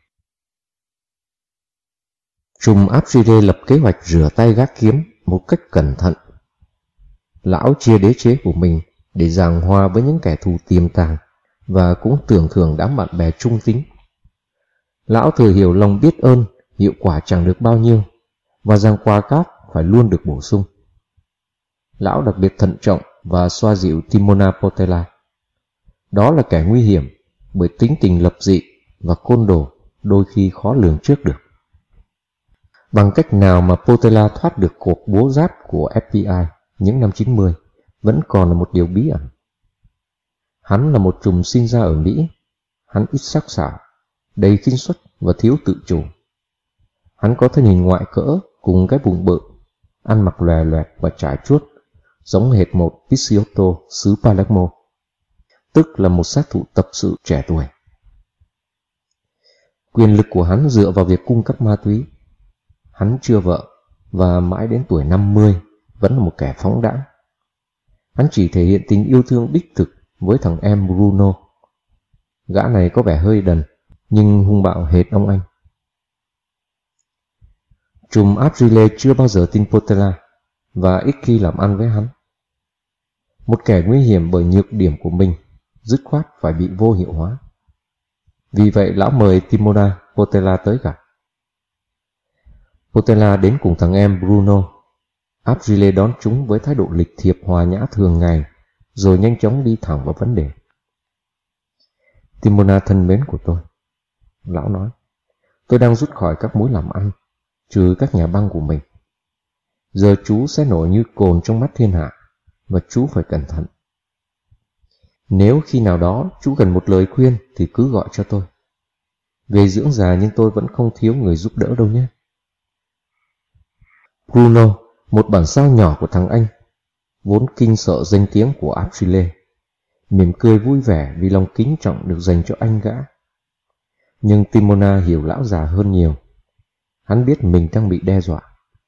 Trùm Aprile lập kế hoạch rửa tay gác kiếm một cách cẩn thận. Lão chia đế chế của mình để giằng hòa với những kẻ thù tiềm tàng và cũng tưởng thưởng đám bạn bè trung tính. Lão thừa hiểu lòng biết ơn hiệu quả chẳng được bao nhiêu, và rằng quà cáp phải luôn được bổ sung. Lão đặc biệt thận trọng và xoa dịu Timona Potella. Đó là kẻ nguy hiểm bởi tính tình lập dị và côn đồ đôi khi khó lường trước được. Bằng cách nào mà Potella thoát được cuộc bố giáp của ép bê i những năm chín mươi vẫn còn là một điều bí ẩn. Hắn là một trùm sinh ra ở Mỹ. Hắn ít sắc sảo, đầy khinh suất và thiếu tự chủ. Hắn có thân hình ngoại cỡ cùng cái bụng bự, ăn mặc lòe loẹt và trải chuốt, giống hệt một Picciotto xứ Palermo, tức là một sát thủ tập sự trẻ tuổi. Quyền lực của hắn dựa vào việc cung cấp ma túy. Hắn chưa vợ và mãi đến tuổi năm mươi vẫn là một kẻ phóng đãng. Hắn chỉ thể hiện tình yêu thương đích thực với thằng em Bruno. Gã này có vẻ hơi đần, nhưng hung bạo hệt ông anh. Trùm Aprile chưa bao giờ tin Potella và ít khi làm ăn với hắn. Một kẻ nguy hiểm bởi nhược điểm của mình, dứt khoát phải bị vô hiệu hóa. Vì vậy lão mời Timona Potella tới gặp. Potella đến cùng thằng em Bruno. Aprile đón chúng với thái độ lịch thiệp hòa nhã thường ngày, rồi nhanh chóng đi thẳng vào vấn đề. Timona thân mến của tôi, lão nói, tôi đang rút khỏi các mối làm ăn, trừ các nhà băng của mình. Giờ chú sẽ nổi như cồn trong mắt thiên hạ, và chú phải cẩn thận. Nếu khi nào đó chú cần một lời khuyên thì cứ gọi cho tôi. Về dưỡng già nhưng tôi vẫn không thiếu người giúp đỡ đâu nhé. Bruno, một bản sao nhỏ của thằng anh, vốn kinh sợ danh tiếng của Aprile, mỉm cười vui vẻ vì lòng kính trọng được dành cho anh gã. Nhưng Timona hiểu lão già hơn nhiều. Hắn biết mình đang bị đe dọa.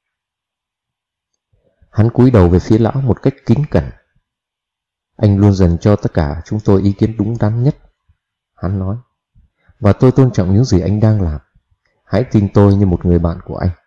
Hắn cúi đầu về phía lão một cách kính cẩn. Anh luôn dành cho tất cả chúng tôi ý kiến đúng đắn nhất, hắn nói. Và tôi tôn trọng những gì anh đang làm. Hãy tin tôi như một người bạn của anh.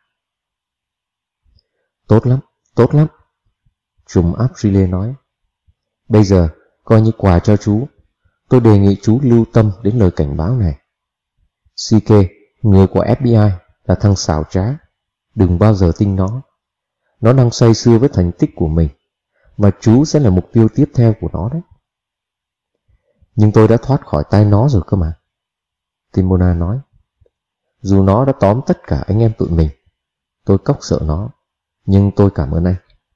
Tốt lắm, tốt lắm, trùm Aprile nói. Bây giờ, coi như quà cho chú, tôi đề nghị chú lưu tâm đến lời cảnh báo này. xê ca, người của ép bê i, là thằng xảo trá. Đừng bao giờ tin nó. Nó đang say sưa với thành tích của mình, và chú sẽ là mục tiêu tiếp theo của nó đấy. Nhưng tôi đã thoát khỏi tay nó rồi cơ mà, Timona nói. Dù nó đã tóm tất cả anh em tụi mình, tôi cóc sợ nó, nhưng tôi cảm ơn anh.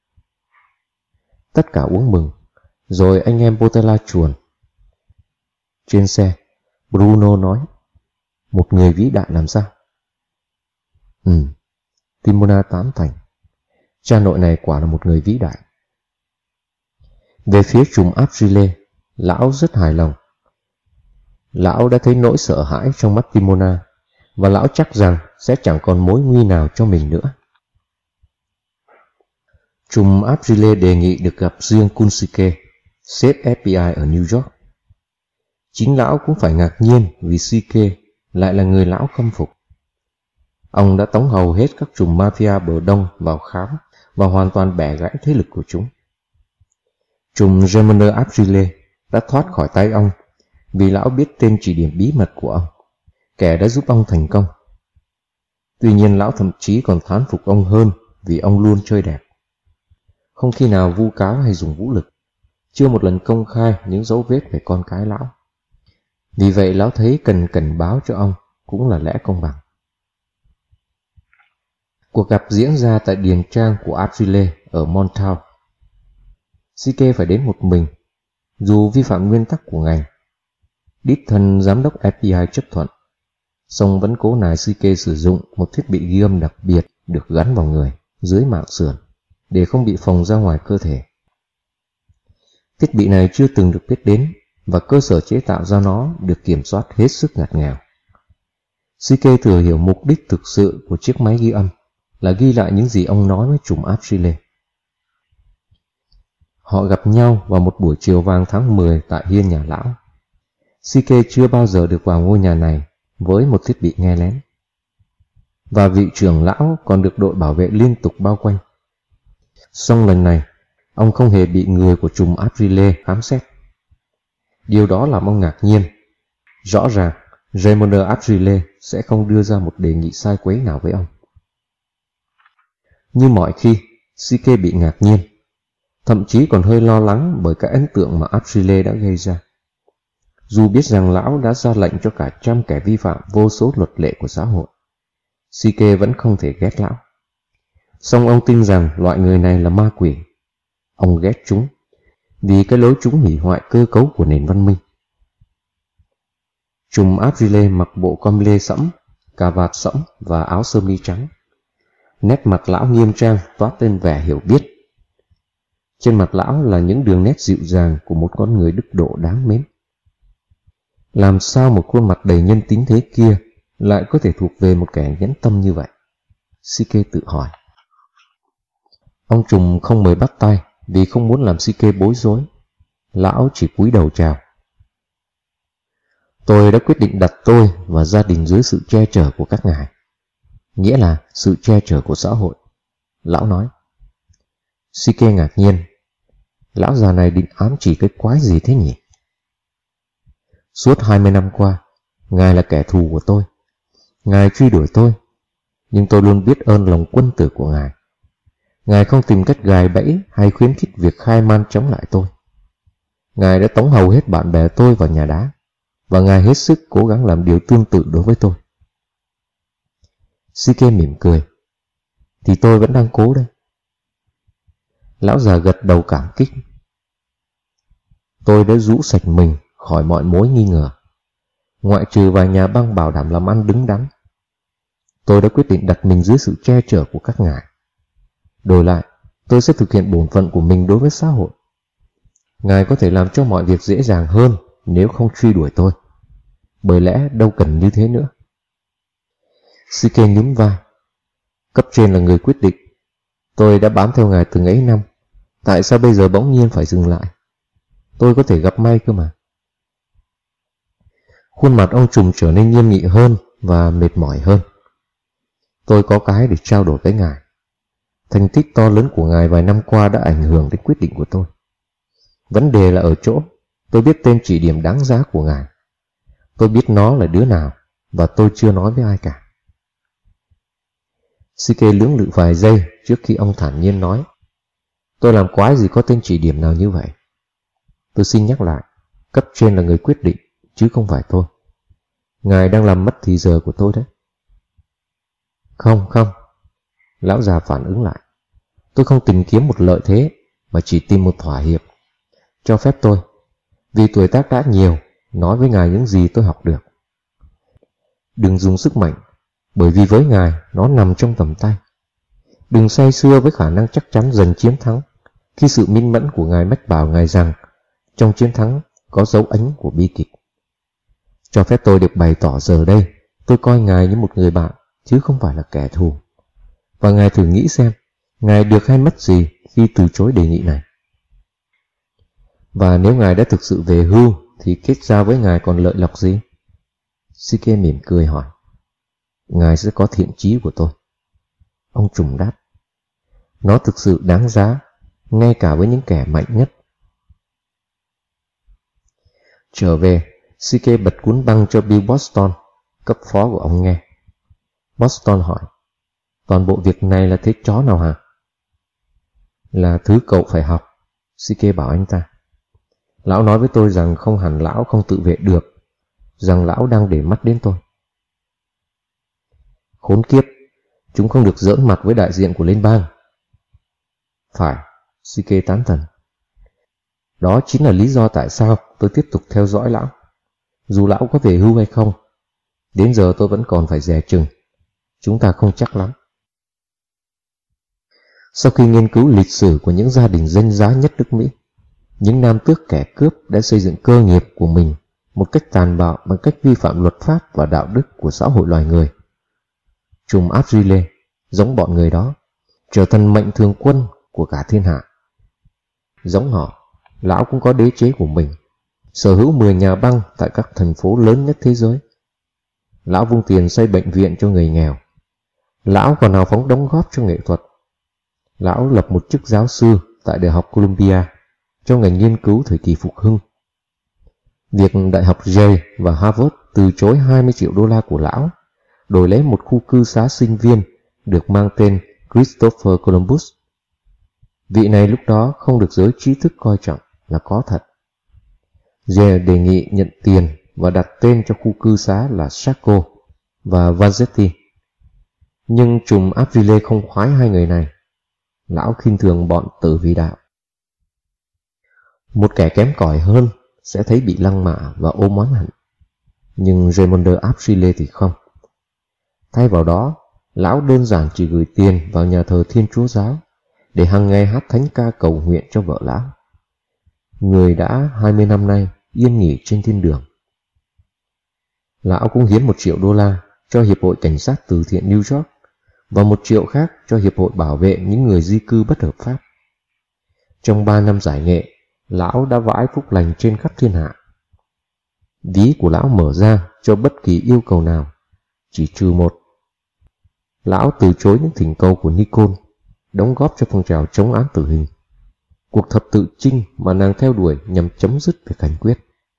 Tất cả uống mừng, rồi anh em Potella chuồn. Trên xe, Bruno nói, một người vĩ đại làm sao? Ừ, Timona tán thành. Cha nội này quả là một người vĩ đại. Về phía trùm Aprile, lão rất hài lòng. Lão đã thấy nỗi sợ hãi trong mắt Timona, và lão chắc rằng sẽ chẳng còn mối nguy nào cho mình nữa. Trùm Aprile đề nghị được gặp riêng Kunsuke, sếp ép bê i ở New York. Chính lão cũng phải ngạc nhiên vì Suike lại là người lão khâm phục. Ông đã tống hầu hết các trùm mafia bờ đông vào khám và hoàn toàn bẻ gãy thế lực của chúng. Trùm Germaner Aprile đã thoát khỏi tay ông vì lão biết tên chỉ điểm bí mật của ông, kẻ đã giúp ông thành công. Tuy nhiên lão thậm chí còn thán phục ông hơn vì ông luôn chơi đẹp. Không khi nào vu cáo hay dùng vũ lực, chưa một lần công khai những dấu vết về con cái lão. Vì vậy lão thấy cần cảnh báo cho ông cũng là lẽ công bằng. Cuộc gặp diễn ra tại điền trang của Aprile ở Montauk. Suike phải đến một mình, dù vi phạm nguyên tắc của ngành. Đích thân giám đốc ép bê i chấp thuận, song vẫn cố nài Suike sử dụng một thiết bị ghi âm đặc biệt được gắn vào người dưới mạn sườn để không bị phồng ra ngoài cơ thể. Thiết bị này chưa từng được biết đến và cơ sở chế tạo ra nó được kiểm soát hết sức ngặt nghèo. Suike thừa hiểu mục đích thực sự của chiếc máy ghi âm là ghi lại những gì ông nói với trùm Aprile. Họ gặp nhau vào một buổi chiều vàng tháng mười tại hiên nhà lão. Suike chưa bao giờ được vào ngôi nhà này với một thiết bị nghe lén. Và vị trưởng lão còn được đội bảo vệ liên tục bao quanh. Song lần này, ông không hề bị người của trùm Aprile khám xét. Điều đó làm ông ngạc nhiên. Rõ ràng, Raymond Aprile sẽ không đưa ra một đề nghị sai quấy nào với ông. Như mọi khi, Suike bị ngạc nhiên, thậm chí còn hơi lo lắng bởi cái ấn tượng mà Aprile đã gây ra. Dù biết rằng lão đã ra lệnh cho cả trăm kẻ vi phạm vô số luật lệ của xã hội, Suike vẫn không thể ghét lão. Song ông tin rằng loại người này là ma quỷ. Ông ghét chúng vì cái lối chúng hủy hoại cơ cấu của nền văn minh. Trùm Aprile mặc bộ com lê sẫm, cà vạt sẫm và áo sơ mi trắng. Nét mặt lão nghiêm trang toát lên vẻ hiểu biết. Trên mặt lão là những đường nét dịu dàng của một con người đức độ đáng mến. Làm sao một khuôn mặt đầy nhân tính thế kia lại có thể thuộc về một kẻ nhẫn tâm như vậy? Suike tự hỏi. Ông trùm không mời bắt tay vì không muốn làm Suike bối rối. Lão chỉ cúi đầu chào. Tôi đã quyết định đặt tôi và gia đình dưới sự che chở của các ngài, nghĩa là sự che chở của xã hội, lão nói. Shike ngạc nhiên. Lão già này định ám chỉ cái quái gì thế nhỉ? Suốt hai mươi năm qua, ngài là kẻ thù của tôi. Ngài truy đuổi tôi, nhưng tôi luôn biết ơn lòng quân tử của ngài. Ngài không tìm cách gài bẫy hay khuyến khích việc khai man chống lại tôi. Ngài đã tống hầu hết bạn bè tôi vào nhà đá, và ngài hết sức cố gắng làm điều tương tự đối với tôi. Shike mỉm cười. Thì tôi vẫn đang cố đây. Lão già gật đầu cảm kích. Tôi đã rũ sạch mình khỏi mọi mối nghi ngờ, ngoại trừ vài nhà băng bảo đảm làm ăn đứng đắn. Tôi đã quyết định đặt mình dưới sự che chở của các ngài. Đổi lại, tôi sẽ thực hiện bổn phận của mình đối với xã hội. Ngài có thể làm cho mọi việc dễ dàng hơn nếu không truy đuổi tôi, bởi lẽ đâu cần như thế nữa. Shike nhún vai. Cấp trên là người quyết định. Tôi đã bám theo ngài từng ấy năm. Tại sao bây giờ bỗng nhiên phải dừng lại? Tôi có thể gặp may cơ mà. Khuôn mặt ông trùm trở nên nghiêm nghị hơn và mệt mỏi hơn. Tôi có cái để trao đổi với ngài. Thành tích to lớn của ngài vài năm qua đã ảnh hưởng đến quyết định của tôi. Vấn đề là ở chỗ tôi biết tên chỉ điểm đáng giá của ngài. Tôi biết nó là đứa nào, và tôi chưa nói với ai cả. Shike lưỡng lự vài giây trước khi ông thản nhiên nói. Tôi làm quái gì có tên chỉ điểm nào như vậy? Tôi xin nhắc lại, cấp trên là người quyết định, chứ không phải tôi. Ngài đang làm mất thì giờ của tôi đấy. Không, không. Lão già phản ứng lại. Tôi không tìm kiếm một lợi thế, mà chỉ tìm một thỏa hiệp. Cho phép tôi, vì tuổi tác đã nhiều, nói với ngài những gì tôi học được. Đừng dùng sức mạnh, bởi vì với ngài nó nằm trong tầm tay. Đừng say sưa với khả năng chắc chắn dần chiến thắng, khi sự minh mẫn của ngài mách bảo ngài rằng trong chiến thắng có dấu ấn của bi kịch. Cho phép tôi được bày tỏ giờ đây, tôi coi ngài như một người bạn, chứ không phải là kẻ thù. Và ngài thử nghĩ xem, ngài được hay mất gì khi từ chối đề nghị này. Và nếu ngài đã thực sự về hưu, thì kết giao với ngài còn lợi lộc gì? Shike mỉm cười hỏi. Ngài sẽ có thiện chí của tôi. Ông trùm đáp. Nó thực sự đáng giá, ngay cả với những kẻ mạnh nhất. Trở về, Shike bật cuốn băng cho Bill Boston, cấp phó của ông nghe. Boston hỏi. Toàn bộ việc này là thế chó nào hả? Là thứ cậu phải học, Shike bảo anh ta. Lão nói với tôi rằng không hẳn lão không tự vệ được, rằng lão đang để mắt đến tôi. Khốn kiếp, chúng không được giỡn mặt với đại diện của liên bang. Phải, Shike tán thành. Đó chính là lý do tại sao tôi tiếp tục theo dõi lão. Dù lão có về hưu hay không, đến giờ tôi vẫn còn phải dè chừng. Chúng ta không chắc lắm. Sau khi nghiên cứu lịch sử của những gia đình danh giá nhất nước Mỹ, những nam tước kẻ cướp đã xây dựng cơ nghiệp của mình một cách tàn bạo bằng cách vi phạm luật pháp và đạo đức của xã hội loài người. Trùm Abrile, giống bọn người đó, trở thành mệnh thường quân của cả thiên hạ. Giống họ, lão cũng có đế chế của mình, sở hữu mười nhà băng tại các thành phố lớn nhất thế giới. Lão vung tiền xây bệnh viện cho người nghèo. Lão còn hào phóng đóng góp cho nghệ thuật. Lão lập một chức giáo sư tại Đại học Columbia cho ngành nghiên cứu thời kỳ phục hưng. Việc Đại học Yale và Harvard từ chối hai mươi triệu đô la của lão đổi lấy một khu cư xá sinh viên được mang tên Christopher Columbus. Vị này lúc đó không được giới trí thức coi trọng là có thật. Yale đề nghị nhận tiền và đặt tên cho khu cư xá là Saco và Vanzetti. Nhưng trùm Abrile không khoái hai người này. Lão khinh thường bọn tử vì đạo. Một kẻ kém cỏi hơn sẽ thấy bị lăng mạ và ôm oán hận. Nhưng Raymond Abrile thì không. Thay vào đó, lão đơn giản chỉ gửi tiền vào nhà thờ Thiên Chúa Giáo để hàng ngày hát thánh ca cầu nguyện cho vợ lão, người đã hai mươi năm nay yên nghỉ trên thiên đường. Lão cũng hiến một triệu đô la cho Hiệp hội Cảnh sát từ thiện New York và một triệu khác cho Hiệp hội bảo vệ những người di cư bất hợp pháp. Trong ba năm giải nghệ, lão đã vãi phúc lành trên khắp thiên hạ. Ví của lão mở ra cho bất kỳ yêu cầu nào, chỉ trừ một. Lão từ chối những thỉnh cầu của Nicole, đóng góp cho phong trào chống án tử hình, cuộc thập tự chinh mà nàng theo đuổi nhằm chấm dứt việc hành quyết.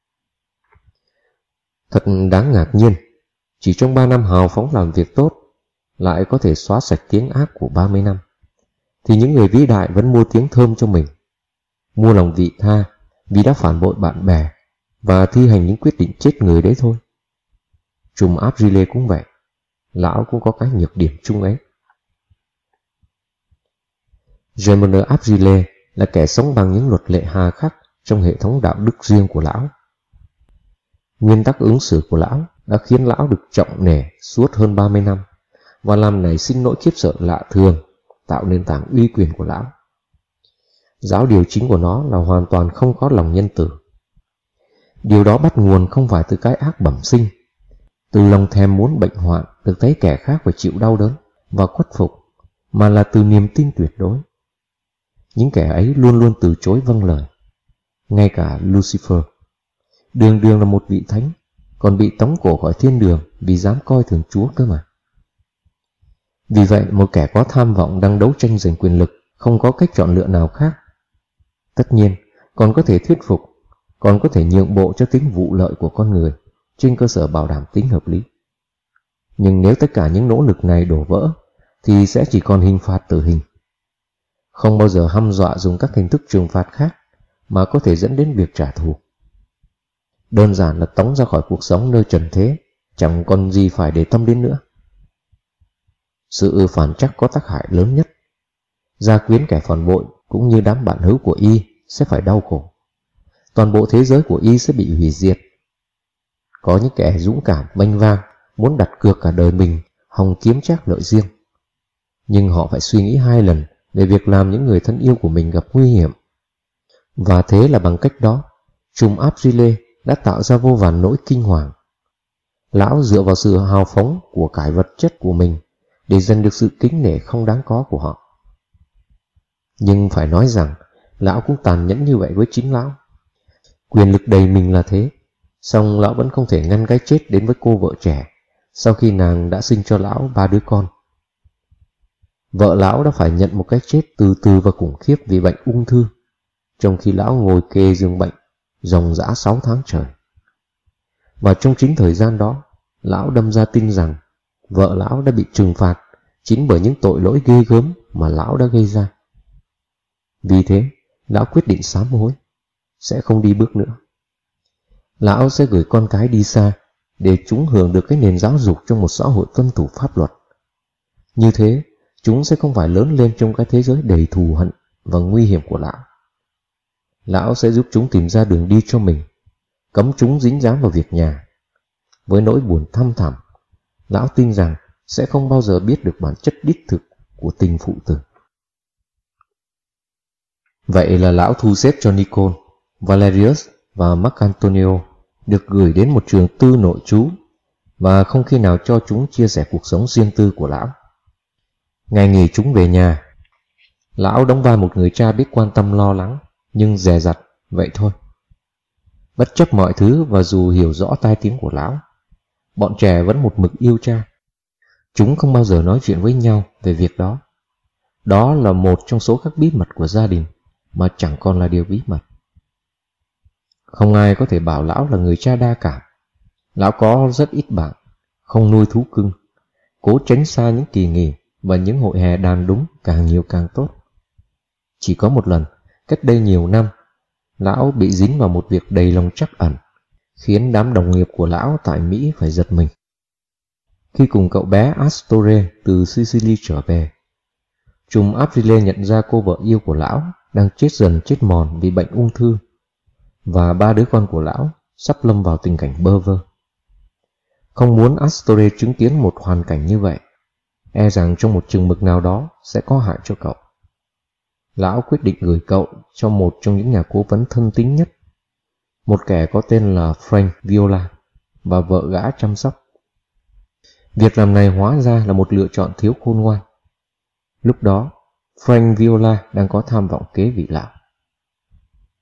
Thật đáng ngạc nhiên, chỉ trong ba năm hào phóng làm việc tốt, lại có thể xóa sạch tiếng ác của ba mươi năm, thì những người vĩ đại vẫn mua tiếng thơm cho mình, mua lòng vị tha vì đã phản bội bạn bè và thi hành những quyết định chết người đấy thôi. Trùm Abrile cũng vậy, lão cũng có cái nhược điểm chung ấy. Germain Abrile là kẻ sống bằng những luật lệ hà khắc trong hệ thống đạo đức riêng của lão. Nguyên tắc ứng xử của lão đã khiến lão được trọng nể suốt hơn ba mươi năm và làm nảy sinh nỗi khiếp sợ lạ thường, tạo nền tảng uy quyền của lão. Giáo điều chính của nó là hoàn toàn không có lòng nhân tử. Điều đó bắt nguồn không phải từ cái ác bẩm sinh, từ lòng thèm muốn bệnh hoạn được thấy kẻ khác phải chịu đau đớn và khuất phục, mà là từ niềm tin tuyệt đối. Những kẻ ấy luôn luôn từ chối vâng lời. Ngay cả Lucifer, đường đường là một vị thánh, còn bị tống cổ khỏi thiên đường vì dám coi thường Chúa cơ mà. Vì vậy, một kẻ có tham vọng đang đấu tranh giành quyền lực không có cách chọn lựa nào khác. Tất nhiên, còn có thể thuyết phục, còn có thể nhượng bộ cho tính vụ lợi của con người trên cơ sở bảo đảm tính hợp lý. Nhưng nếu tất cả những nỗ lực này đổ vỡ, thì sẽ chỉ còn hình phạt tử hình. Không bao giờ hăm dọa dùng các hình thức trừng phạt khác mà có thể dẫn đến việc trả thù. Đơn giản là tống ra khỏi cuộc sống nơi trần thế, chẳng còn gì phải để tâm đến nữa. Sự phản trắc có tác hại lớn nhất. Gia quyến kẻ phản bội cũng như đám bạn hữu của y sẽ phải đau khổ. Toàn bộ thế giới của y sẽ bị hủy diệt. Có những kẻ dũng cảm bênh vang muốn đặt cược cả đời mình hòng kiếm trác lợi riêng. Nhưng họ phải suy nghĩ hai lần về việc làm những người thân yêu của mình gặp nguy hiểm. Và thế là bằng cách đó, trùm Abrile đã tạo ra vô vàn nỗi kinh hoàng. Lão dựa vào sự hào phóng của cải vật chất của mình để giành được sự kính nể không đáng có của họ. Nhưng phải nói rằng, lão cũng tàn nhẫn như vậy với chính lão. Quyền lực đầy mình là thế, song lão vẫn không thể ngăn cái chết đến với cô vợ trẻ sau khi nàng đã sinh cho lão ba đứa con. Vợ lão đã phải nhận một cái chết từ từ và khủng khiếp vì bệnh ung thư, trong khi lão ngồi kê giường bệnh ròng rã sáu tháng trời. Và trong chính thời gian đó, lão đâm ra tin rằng vợ lão đã bị trừng phạt chính bởi những tội lỗi ghê gớm mà lão đã gây ra. Vì thế, lão quyết định sám hối, sẽ không đi bước nữa. Lão sẽ gửi con cái đi xa để chúng hưởng được cái nền giáo dục trong một xã hội tuân thủ pháp luật. Như thế, chúng sẽ không phải lớn lên trong cái thế giới đầy thù hận và nguy hiểm của lão. Lão sẽ giúp chúng tìm ra đường đi cho mình, cấm chúng dính dáng vào việc nhà. Với nỗi buồn thăm thẳm, lão tin rằng sẽ không bao giờ biết được bản chất đích thực của tình phụ tử. Vậy là lão thu xếp cho Nicole, Valerius và Marcantonio được gửi đến một trường tư nội trú và không khi nào cho chúng chia sẻ cuộc sống riêng tư của lão. Ngày nghỉ chúng về nhà, lão đóng vai một người cha biết quan tâm lo lắng nhưng dè dặt vậy thôi. Bất chấp mọi thứ và dù hiểu rõ tai tiếng của lão, bọn trẻ vẫn một mực yêu cha. Chúng không bao giờ nói chuyện với nhau về việc đó. Đó là một trong số các bí mật của gia đình mà chẳng còn là điều bí mật. Không ai có thể bảo lão là người cha đa cảm. Lão có rất ít bạn, không nuôi thú cưng, cố tránh xa những kỳ nghỉ và những hội hè đàn đúng càng nhiều càng tốt. Chỉ có một lần, cách đây nhiều năm, lão bị dính vào một việc đầy lòng trắc ẩn, khiến đám đồng nghiệp của lão tại Mỹ phải giật mình. Khi cùng cậu bé Astore từ Sicily trở về, trùm Abrile nhận ra cô vợ yêu của lão đang chết dần chết mòn vì bệnh ung thư, và ba đứa con của lão sắp lâm vào tình cảnh bơ vơ. Không muốn Astore chứng kiến một hoàn cảnh như vậy, e rằng trong một chừng mực nào đó sẽ có hại cho cậu. Lão quyết định gửi cậu cho một trong những nhà cố vấn thân tín nhất, một kẻ có tên là Frank Viola, và vợ gã chăm sóc. Việc làm này hóa ra là một lựa chọn thiếu khôn ngoan. Lúc đó, Frank Viola đang có tham vọng kế vị lão.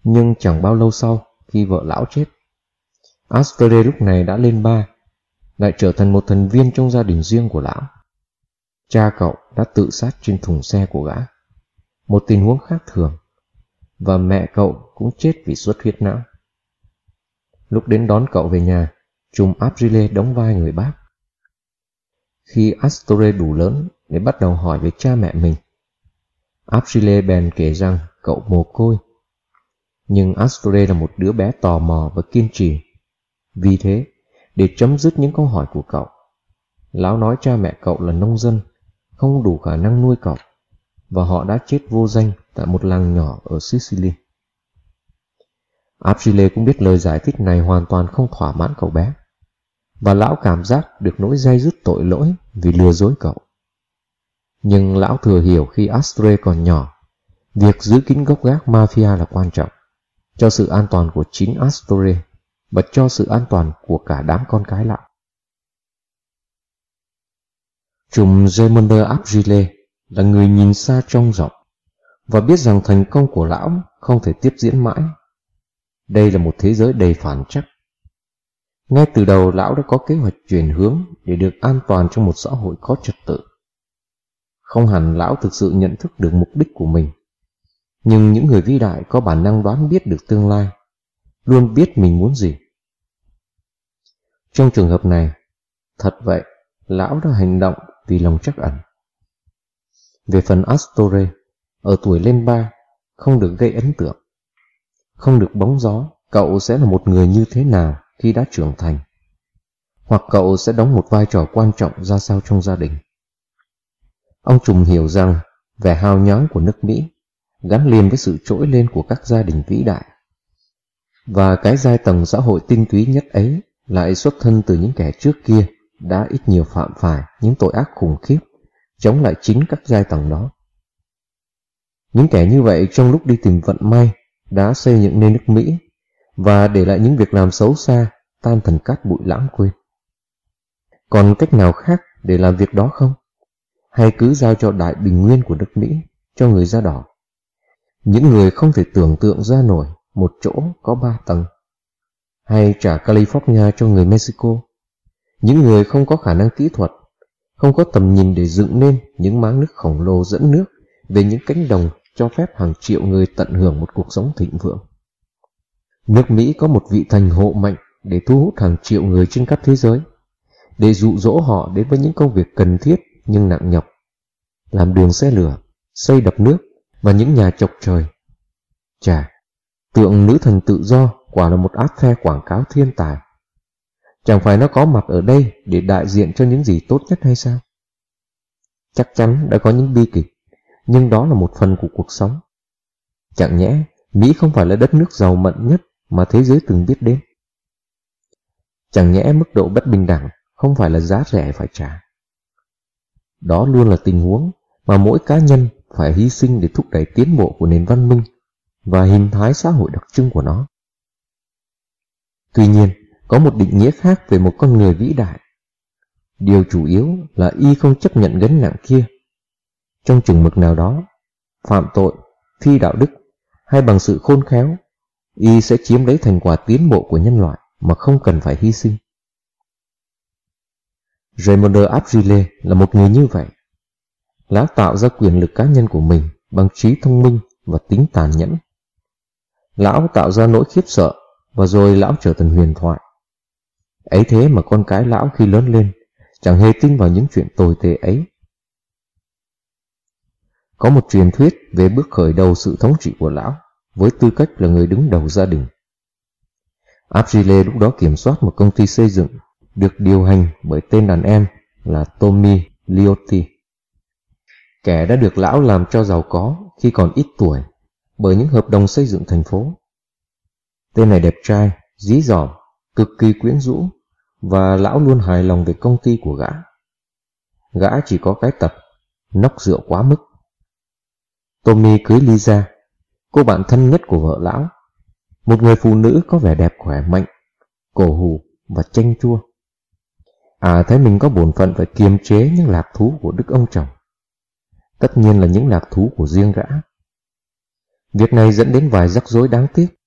Nhưng chẳng bao lâu sau, khi vợ lão chết, Astere lúc này đã lên ba, lại trở thành một thành viên trong gia đình riêng của lão. Cha cậu đã tự sát trên thùng xe của gã, một tình huống khác thường, và mẹ cậu cũng chết vì xuất huyết não. Lúc đến đón cậu về nhà, trùm Aprile đóng vai người bác. Khi Astere đủ lớn để bắt đầu hỏi về cha mẹ mình, Aprile bèn kể rằng cậu mồ côi. Nhưng Astere là một đứa bé tò mò và kiên trì. Vì thế, để chấm dứt những câu hỏi của cậu, lão nói cha mẹ cậu là nông dân, không đủ khả năng nuôi cậu, và họ đã chết vô danh tại một làng nhỏ ở Sicily. Aprile cũng biết lời giải thích này hoàn toàn không thỏa mãn cậu bé, và lão cảm giác được nỗi day dứt tội lỗi vì lừa dối cậu. Nhưng lão thừa hiểu khi Astere còn nhỏ, việc giữ kín gốc gác mafia là quan trọng, cho sự an toàn của chính Astere và cho sự an toàn của cả đám con cái lão. Trùm Raimondo Aprile là người nhìn xa trông rộng và biết rằng thành công của lão không thể tiếp diễn mãi. Đây là một thế giới đầy phản trắc. Ngay từ đầu lão đã có kế hoạch chuyển hướng để được an toàn trong một xã hội có trật tự. Không hẳn lão thực sự nhận thức được mục đích của mình, nhưng những người vĩ đại có bản năng đoán biết được tương lai, luôn biết mình muốn gì. Trong trường hợp này, thật vậy, lão đã hành động vì lòng trắc ẩn. Về phần Astere, ở tuổi lên ba, không được gây ấn tượng, không được bóng gió cậu sẽ là một người như thế nào khi đã trưởng thành, hoặc cậu sẽ đóng một vai trò quan trọng ra sao trong gia đình. Ông trùm hiểu rằng vẻ hào nhoáng của nước Mỹ gắn liền với sự trỗi lên của các gia đình vĩ đại, và cái giai tầng xã hội tinh túy nhất ấy lại xuất thân từ những kẻ trước kia đã ít nhiều phạm phải những tội ác khủng khiếp chống lại chính các giai tầng đó. Những kẻ như vậy trong lúc đi tìm vận may đã xây dựng nên nước Mỹ và để lại những việc làm xấu xa tan thành cát bụi lãng quên. Còn cách nào khác để làm việc đó không? Hay cứ giao cho đại bình nguyên của nước Mỹ, cho người da đỏ, những người không thể tưởng tượng ra nổi một chỗ có ba tầng? Hay trả California cho người Mexico, những người không có khả năng kỹ thuật, không có tầm nhìn để dựng nên những máng nước khổng lồ dẫn nước về những cánh đồng cho phép hàng triệu người tận hưởng một cuộc sống thịnh vượng? Nước Mỹ có một vị thành hộ mạnh để thu hút hàng triệu người trên khắp thế giới, để dụ dỗ họ đến với những công việc cần thiết nhưng nặng nhọc, làm đường xe lửa, xây đập nước và những nhà chọc trời. Chà, tượng nữ thần tự do quả là một át phe quảng cáo thiên tài. Chẳng phải nó có mặt ở đây để đại diện cho những gì tốt nhất hay sao? Chắc chắn đã có những bi kịch, nhưng đó là một phần của cuộc sống. Chẳng nhẽ Mỹ không phải là đất nước giàu mận nhất mà thế giới từng biết đến? Chẳng nhẽ mức độ bất bình đẳng không phải là giá rẻ phải trả? Đó luôn là tình huống mà mỗi cá nhân phải hy sinh để thúc đẩy tiến bộ của nền văn minh và hình thái xã hội đặc trưng của nó. Tuy nhiên, có một định nghĩa khác về một con người vĩ đại. Điều chủ yếu là y không chấp nhận gánh nặng kia. Trong chừng mực nào đó, phạm tội, phi đạo đức hay bằng sự khôn khéo, y sẽ chiếm lấy thành quả tiến bộ của nhân loại mà không cần phải hy sinh. Raimondo Aprile là một người như vậy. Lão tạo ra quyền lực cá nhân của mình bằng trí thông minh và tính tàn nhẫn. Lão tạo ra nỗi khiếp sợ và rồi lão trở thành huyền thoại. Ấy thế mà con cái lão khi lớn lên chẳng hề tin vào những chuyện tồi tệ ấy. Có một truyền thuyết về bước khởi đầu sự thống trị của lão với tư cách là người đứng đầu gia đình. Aprile lúc đó kiểm soát một công ty xây dựng được điều hành bởi tên đàn em là Tommy Liotti, kẻ đã được lão làm cho giàu có khi còn ít tuổi bởi những hợp đồng xây dựng thành phố. Tên này đẹp trai, dí dỏm, cực kỳ quyến rũ, và lão luôn hài lòng về công ty của gã. Gã chỉ có cái tật nốc rượu quá mức. Tommy cưới Lisa, cô bạn thân nhất của vợ lão, một người phụ nữ có vẻ đẹp khỏe mạnh, cổ hù và chanh chua. À thấy mình có bổn phận phải kiềm chế những lạc thú của đức ông chồng, tất nhiên là những lạc thú của riêng gã. Việc này dẫn đến vài rắc rối đáng tiếc.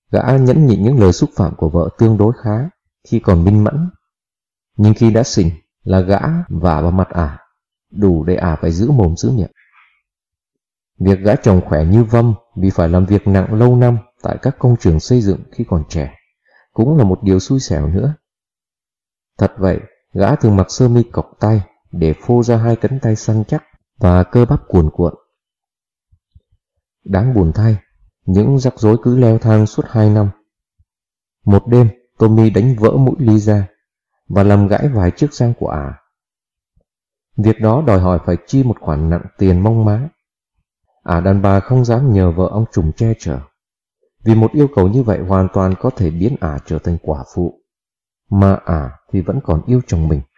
Gã nhẫn nhịn những lời xúc phạm của vợ tương đối khá khi còn minh mẫn, nhưng khi đã xỉn là gã vả vào mặt ả, đủ để ả phải giữ mồm giữ miệng. Việc gã chồng khỏe như vâm vì phải làm việc nặng lâu năm tại các công trường xây dựng khi còn trẻ cũng là một điều xui xẻo nữa. Thật vậy, gã thường mặc sơ mi cộc tay để phô ra hai cánh tay săn chắc và cơ bắp cuồn cuộn. Đáng buồn thay, những rắc rối cứ leo thang suốt hai năm. Một đêm, Tommy đánh vỡ mũi Lisa và làm gãy vài chiếc răng của ả. Việc đó đòi hỏi phải chi một khoản nặng tiền mong má. Ả đàn bà không dám nhờ vợ ông trùm che chở, vì một yêu cầu như vậy hoàn toàn có thể biến ả trở thành quả phụ, mà ả thì vẫn còn yêu chồng mình.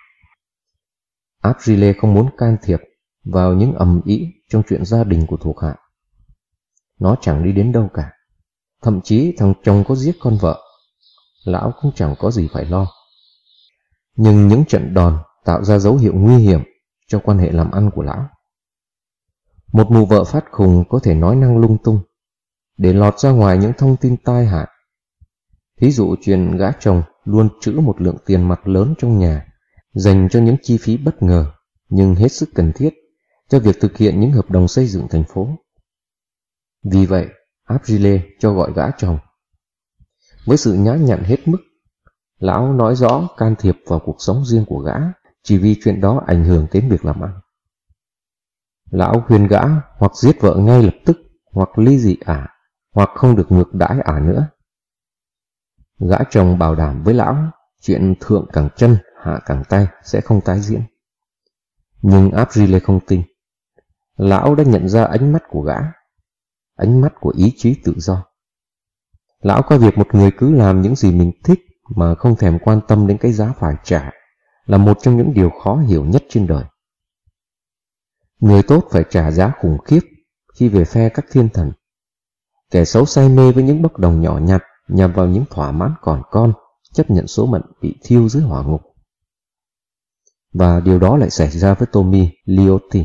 Aprile không muốn can thiệp vào những ầm ĩ trong chuyện gia đình của thuộc hạ. Nó chẳng đi đến đâu cả. Thậm chí thằng chồng có giết con vợ, lão cũng chẳng có gì phải lo. Nhưng những trận đòn tạo ra dấu hiệu nguy hiểm cho quan hệ làm ăn của lão. Một mụ vợ phát khùng có thể nói năng lung tung để lọt ra ngoài những thông tin tai hại. Ví dụ chuyện gã chồng luôn trữ một lượng tiền mặt lớn trong nhà dành cho những chi phí bất ngờ nhưng hết sức cần thiết cho việc thực hiện những hợp đồng xây dựng thành phố. Vì vậy, Aprile cho gọi gã chồng. Với sự nhã nhặn hết mức, lão nói rõ can thiệp vào cuộc sống riêng của gã chỉ vì chuyện đó ảnh hưởng đến việc làm ăn. Lão khuyên gã hoặc giết vợ ngay lập tức, hoặc ly dị ả, hoặc không được ngược đãi ả nữa. Gã chồng bảo đảm với lão chuyện thượng cẳng chân hạ cẳng tay sẽ không tái diễn. Nhưng Aprile không tin. Lão đã nhận ra ánh mắt của gã, ánh mắt của ý chí tự do. Lão coi việc một người cứ làm những gì mình thích mà không thèm quan tâm đến cái giá phải trả là một trong những điều khó hiểu nhất trên đời. Người tốt phải trả giá khủng khiếp khi về phe các thiên thần. Kẻ xấu say mê với những bốc đồng nhỏ nhặt nhằm vào những thỏa mãn còn con, chấp nhận số mệnh bị thiêu dưới hỏa ngục. Và điều đó lại xảy ra với Tommy Liotti.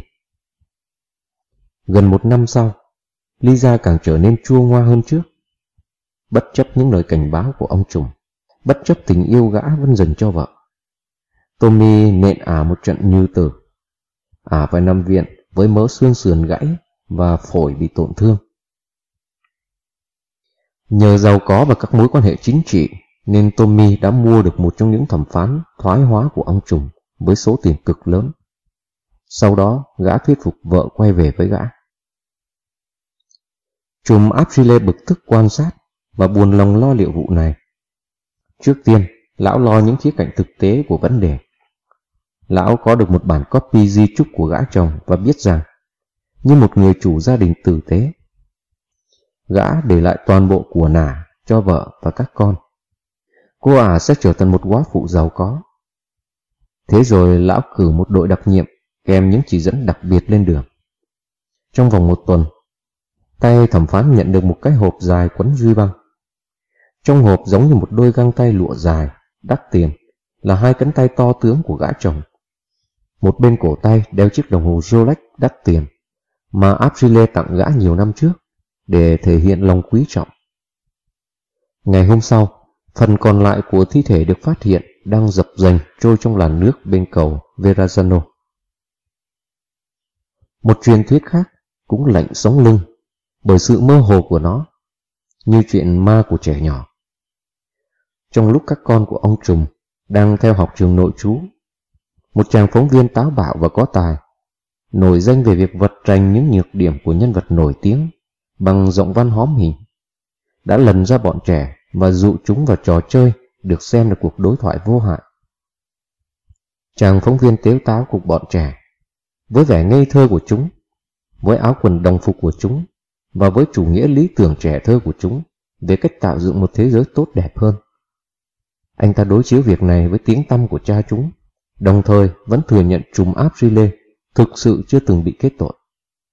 Gần một năm sau, Lisa càng trở nên chua ngoa hơn trước. Bất chấp những lời cảnh báo của ông trùm, bất chấp tình yêu gã vẫn dành cho vợ, Tommy nện ả một trận như tử. Ả phải nằm viện với mớ xương sườn gãy và phổi bị tổn thương. Nhờ giàu có và các mối quan hệ chính trị nên Tommy đã mua được một trong những thẩm phán thoái hóa của ông trùm với số tiền cực lớn. Sau đó gã thuyết phục vợ quay về với gã. Trùm Aprile bực tức quan sát và buồn lòng lo liệu vụ này. Trước tiên, lão lo những khía cạnh thực tế của vấn đề. Lão có được một bản copy di chúc của gã chồng và biết rằng, như một người chủ gia đình tử tế, gã để lại toàn bộ của nả cho vợ và các con. Cô ả sẽ trở thành một góa phụ giàu có. Thế rồi lão cử một đội đặc nhiệm kèm những chỉ dẫn đặc biệt lên đường. Trong vòng một tuần, tay thẩm phán nhận được một cái hộp dài quấn duy băng. Trong hộp giống như một đôi găng tay lụa dài, đắt tiền, là hai cánh tay to tướng của gã chồng. Một bên cổ tay đeo chiếc đồng hồ Rolex đắt tiền mà Aprile tặng gã nhiều năm trước để thể hiện lòng quý trọng. Ngày hôm sau, phần còn lại của thi thể được phát hiện đang dập dềnh trôi trong làn nước bên cầu Verrazzano. Một truyền thuyết khác cũng lạnh sống lưng bởi sự mơ hồ của nó, như chuyện ma của trẻ nhỏ. Trong lúc các con của ông trùm đang theo học trường nội trú, một chàng phóng viên táo bạo và có tài, nổi danh về việc vật rành những nhược điểm của nhân vật nổi tiếng bằng giọng văn hóm hình, đã lần ra bọn trẻ và dụ chúng vào trò chơi được xem là cuộc đối thoại vô hại. Chàng phóng viên tếu táo cùng bọn trẻ, với vẻ ngây thơ của chúng, với áo quần đồng phục của chúng và với chủ nghĩa lý tưởng trẻ thơ của chúng về cách tạo dựng một thế giới tốt đẹp hơn. Anh ta đối chiếu việc này với tiếng tăm của cha chúng, đồng thời vẫn thừa nhận trùm Aprile thực sự chưa từng bị kết tội.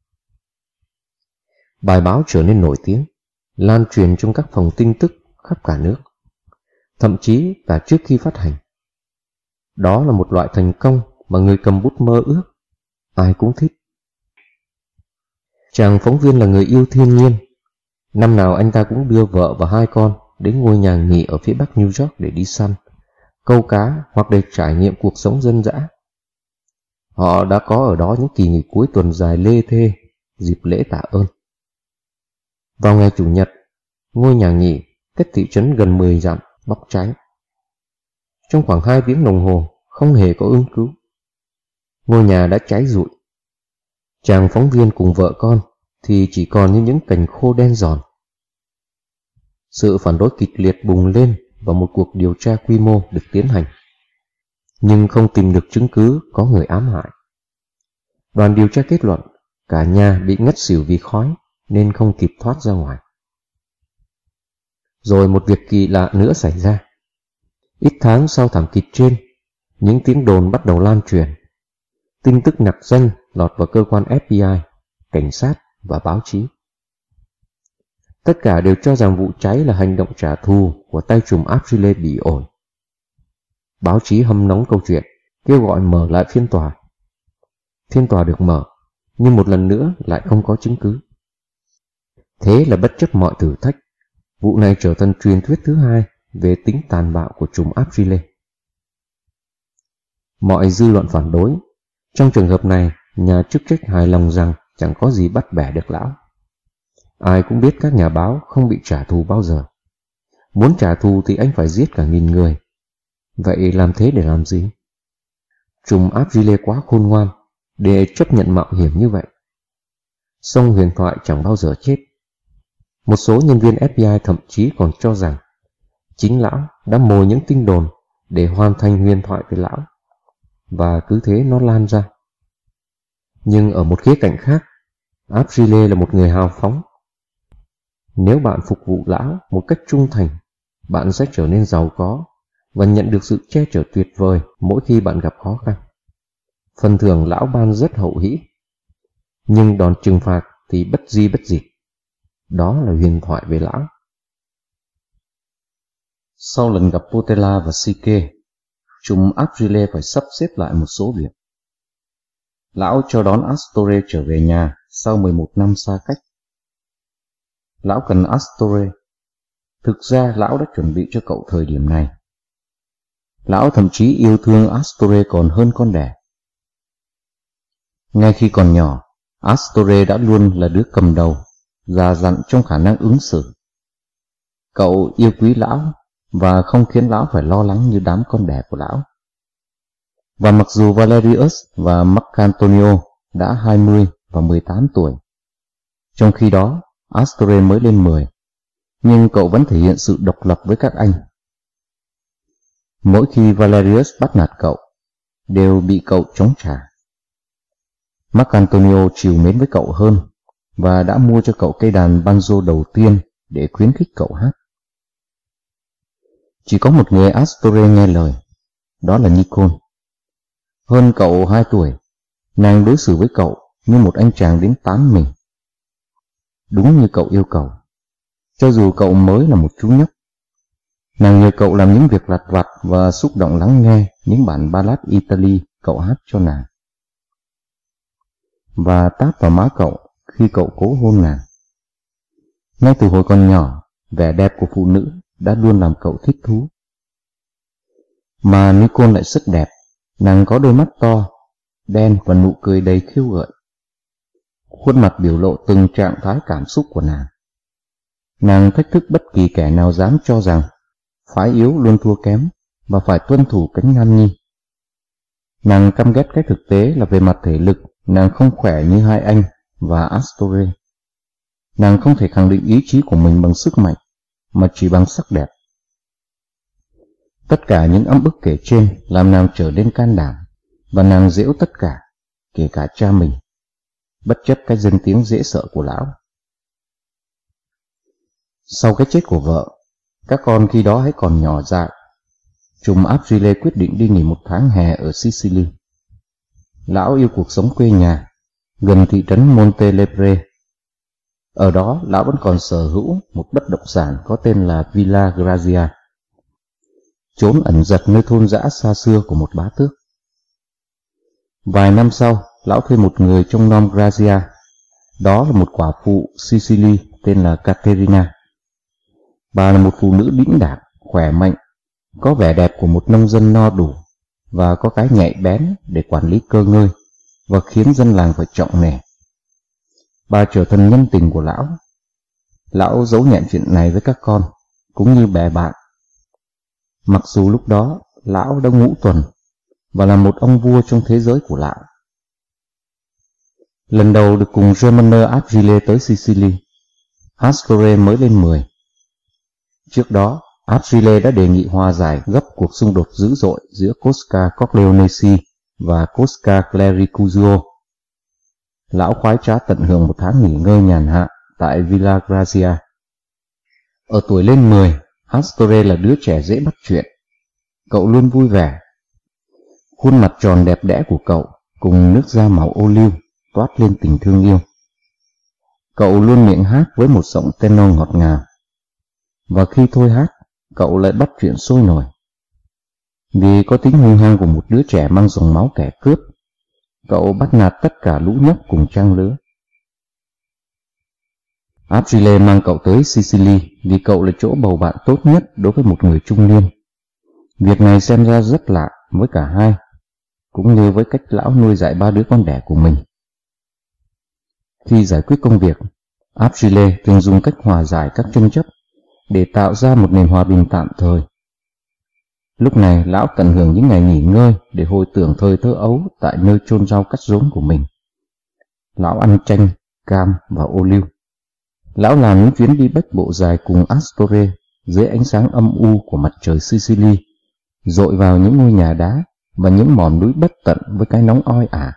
Bài báo trở nên nổi tiếng, lan truyền trong các phòng tin tức khắp cả nước, thậm chí cả trước khi phát hành. Đó là một loại thành công mà người cầm bút mơ ước, ai cũng thích. Chàng phóng viên là người yêu thiên nhiên, Năm nào anh ta cũng đưa vợ và hai con đến ngôi nhà nghỉ ở phía bắc New York để đi săn, câu cá hoặc để trải nghiệm cuộc sống dân dã. Họ đã có ở đó những kỳ nghỉ cuối tuần dài lê thê dịp lễ tạ ơn. Vào ngày Chủ nhật, ngôi nhà nghỉ cách thị trấn gần mười dặm bốc cháy. Trong khoảng hai tiếng đồng hồ, không hề có ứng cứu. Ngôi nhà đã cháy rụi. Chàng phóng viên cùng vợ con thì chỉ còn như những cành khô đen giòn. Sự phản đối kịch liệt bùng lên và một cuộc điều tra quy mô được tiến hành, nhưng không tìm được chứng cứ có người ám hại. Đoàn điều tra kết luận cả nhà bị ngất xỉu vì khói nên không kịp thoát ra ngoài. Rồi một việc kỳ lạ nữa xảy ra. Ít tháng sau thảm kịch trên, những tiếng đồn bắt đầu lan truyền. Tin tức nặc danh lọt vào cơ quan ép bê i, cảnh sát và báo chí. Tất cả đều cho rằng vụ cháy là hành động trả thù của tay trùm Aprile bị ổi. Báo chí hâm nóng câu chuyện, kêu gọi mở lại phiên tòa. Phiên tòa được mở, nhưng một lần nữa lại không có chứng cứ. Thế là bất chấp mọi thử thách, vụ này trở thành truyền thuyết thứ hai về tính tàn bạo của trùm Aprile. Mọi dư luận phản đối. Trong trường hợp này, nhà chức trách hài lòng rằng chẳng có gì bắt bẻ được lão. Ai cũng biết các nhà báo không bị trả thù bao giờ. Muốn trả thù thì anh phải giết cả nghìn người. Vậy làm thế để làm gì? Trùm Aprile quá khôn ngoan để chấp nhận mạo hiểm như vậy. Song huyền thoại chẳng bao giờ chết. Một số nhân viên ép bê i thậm chí còn cho rằng chính lão đã mồi những tin đồn để hoàn thành huyền thoại về lão, và cứ thế nó lan ra. Nhưng ở một khía cạnh khác, Aprile là một người hào phóng. Nếu bạn phục vụ lão một cách trung thành, bạn sẽ trở nên giàu có và nhận được sự che chở tuyệt vời mỗi khi bạn gặp khó khăn. Phần thưởng lão ban rất hậu hĩ, nhưng đòn trừng phạt thì bất di bất dịch. Đó là huyền thoại về lão. Sau lần gặp Potella và Sike, trùm Aprile phải sắp xếp lại một số việc. Lão cho đón Astore trở về nhà sau mười một năm xa cách. Lão cần Astore. Thực ra lão đã chuẩn bị cho cậu thời điểm này. Lão thậm chí yêu thương Astore còn hơn con đẻ. Ngay khi còn nhỏ, Astore đã luôn là đứa cầm đầu, già dặn trong khả năng ứng xử. Cậu yêu quý lão và không khiến lão phải lo lắng như đám con đẻ của lão. Và mặc dù Valerius và Marcantonio đã hai mươi và mười tám tuổi, trong khi đó Astore mới lên mười, nhưng cậu vẫn thể hiện sự độc lập với các anh. Mỗi khi Valerius bắt nạt cậu, đều bị cậu chống trả. Marcantonio trìu mến với cậu hơn và đã mua cho cậu cây đàn banjo đầu tiên để khuyến khích cậu hát. Chỉ có một người Astore nghe lời, đó là Nicole. Hơn cậu hai tuổi, nàng đối xử với cậu như một anh chàng đến tán mình. Đúng như cậu yêu cầu, cho dù cậu mới là một chú nhóc. Nàng nhờ cậu làm những việc lặt vặt và xúc động lắng nghe những bản ballad Italy cậu hát cho nàng, và tát vào má cậu khi cậu cố hôn nàng. Ngay từ hồi còn nhỏ, vẻ đẹp của phụ nữ đã luôn làm cậu thích thú. Mà Nicole lại rất đẹp. Nàng có đôi mắt to, đen và nụ cười đầy khiêu gợi. Khuôn mặt biểu lộ từng trạng thái cảm xúc của nàng. Nàng thách thức bất kỳ kẻ nào dám cho rằng phái yếu luôn thua kém và phải tuân thủ cánh nam nhi. Nàng căm ghét cái thực tế là về mặt thể lực, nàng không khỏe như hai anh và Astore. Nàng không thể khẳng định ý chí của mình bằng sức mạnh, mà chỉ bằng sắc đẹp. Tất cả những ấm ức kể trên làm nàng trở nên can đảm, và nàng giễu tất cả, kể cả cha mình, bất chấp cái danh tiếng dễ sợ của lão. Sau cái chết của vợ, các con khi đó hãy còn nhỏ dại, trùm Aprile quyết định đi nghỉ một tháng hè ở Sicily. Lão yêu cuộc sống quê nhà, gần thị trấn Montelepre. Ở đó, lão vẫn còn sở hữu một bất động sản có tên là Villa Grazia, chốn ẩn giật nơi thôn dã xa xưa của một bá tước. Vài năm sau, lão thuê một người trong nom Grazia, đó là một quả phụ Sicily tên là Caterina. Bà là một phụ nữ đĩnh đạc, khỏe mạnh, có vẻ đẹp của một nông dân no đủ và có cái nhạy bén để quản lý cơ ngơi và khiến dân làng phải trọng nể. Bà trở thành nhân tình của lão. Lão giấu nhẹm chuyện này với các con, cũng như bè bạn. Mặc dù lúc đó lão đã ngũ tuần và là một ông vua trong thế giới của lão. Lần đầu được cùng Germaner Abrile tới Sicily, Astorre mới lên mười. Trước đó, Abrile đã đề nghị hòa giải gấp cuộc xung đột dữ dội giữa Cosca Corleonesi và Cosca Clericujo. Lão khoái trá tận hưởng một tháng nghỉ ngơi nhàn hạ tại Villa Grazia. Ở tuổi lên mười, Astorre là đứa trẻ dễ bắt chuyện. Cậu luôn vui vẻ. Khuôn mặt tròn đẹp đẽ của cậu cùng nước da màu ô liu toát lên tình thương yêu. Cậu luôn miệng hát với một giọng tenor ngọt ngào. Và khi thôi hát, cậu lại bắt chuyện sôi nổi. Vì có tính hung hăng của một đứa trẻ mang dòng máu kẻ cướp, cậu bắt nạt tất cả lũ nhóc cùng trang lứa. Abrile mang cậu tới Sicily vì cậu là chỗ bầu bạn tốt nhất đối với một người trung niên. Việc này xem ra rất lạ với cả hai, cũng như với cách lão nuôi dạy ba đứa con đẻ của mình. Khi giải quyết công việc, Abrile thường dùng cách hòa giải các tranh chấp để tạo ra một nền hòa bình tạm thời. Lúc này lão tận hưởng những ngày nghỉ ngơi để hồi tưởng thời thơ ấu tại nơi chôn rau cắt rốn của mình. Lão ăn chanh, cam và ô liu. Lão làm những chuyến đi bách bộ dài cùng Astorre dưới ánh sáng âm u của mặt trời Sicily, dội vào những ngôi nhà đá và những mỏm núi bất tận với cái nóng oi ả.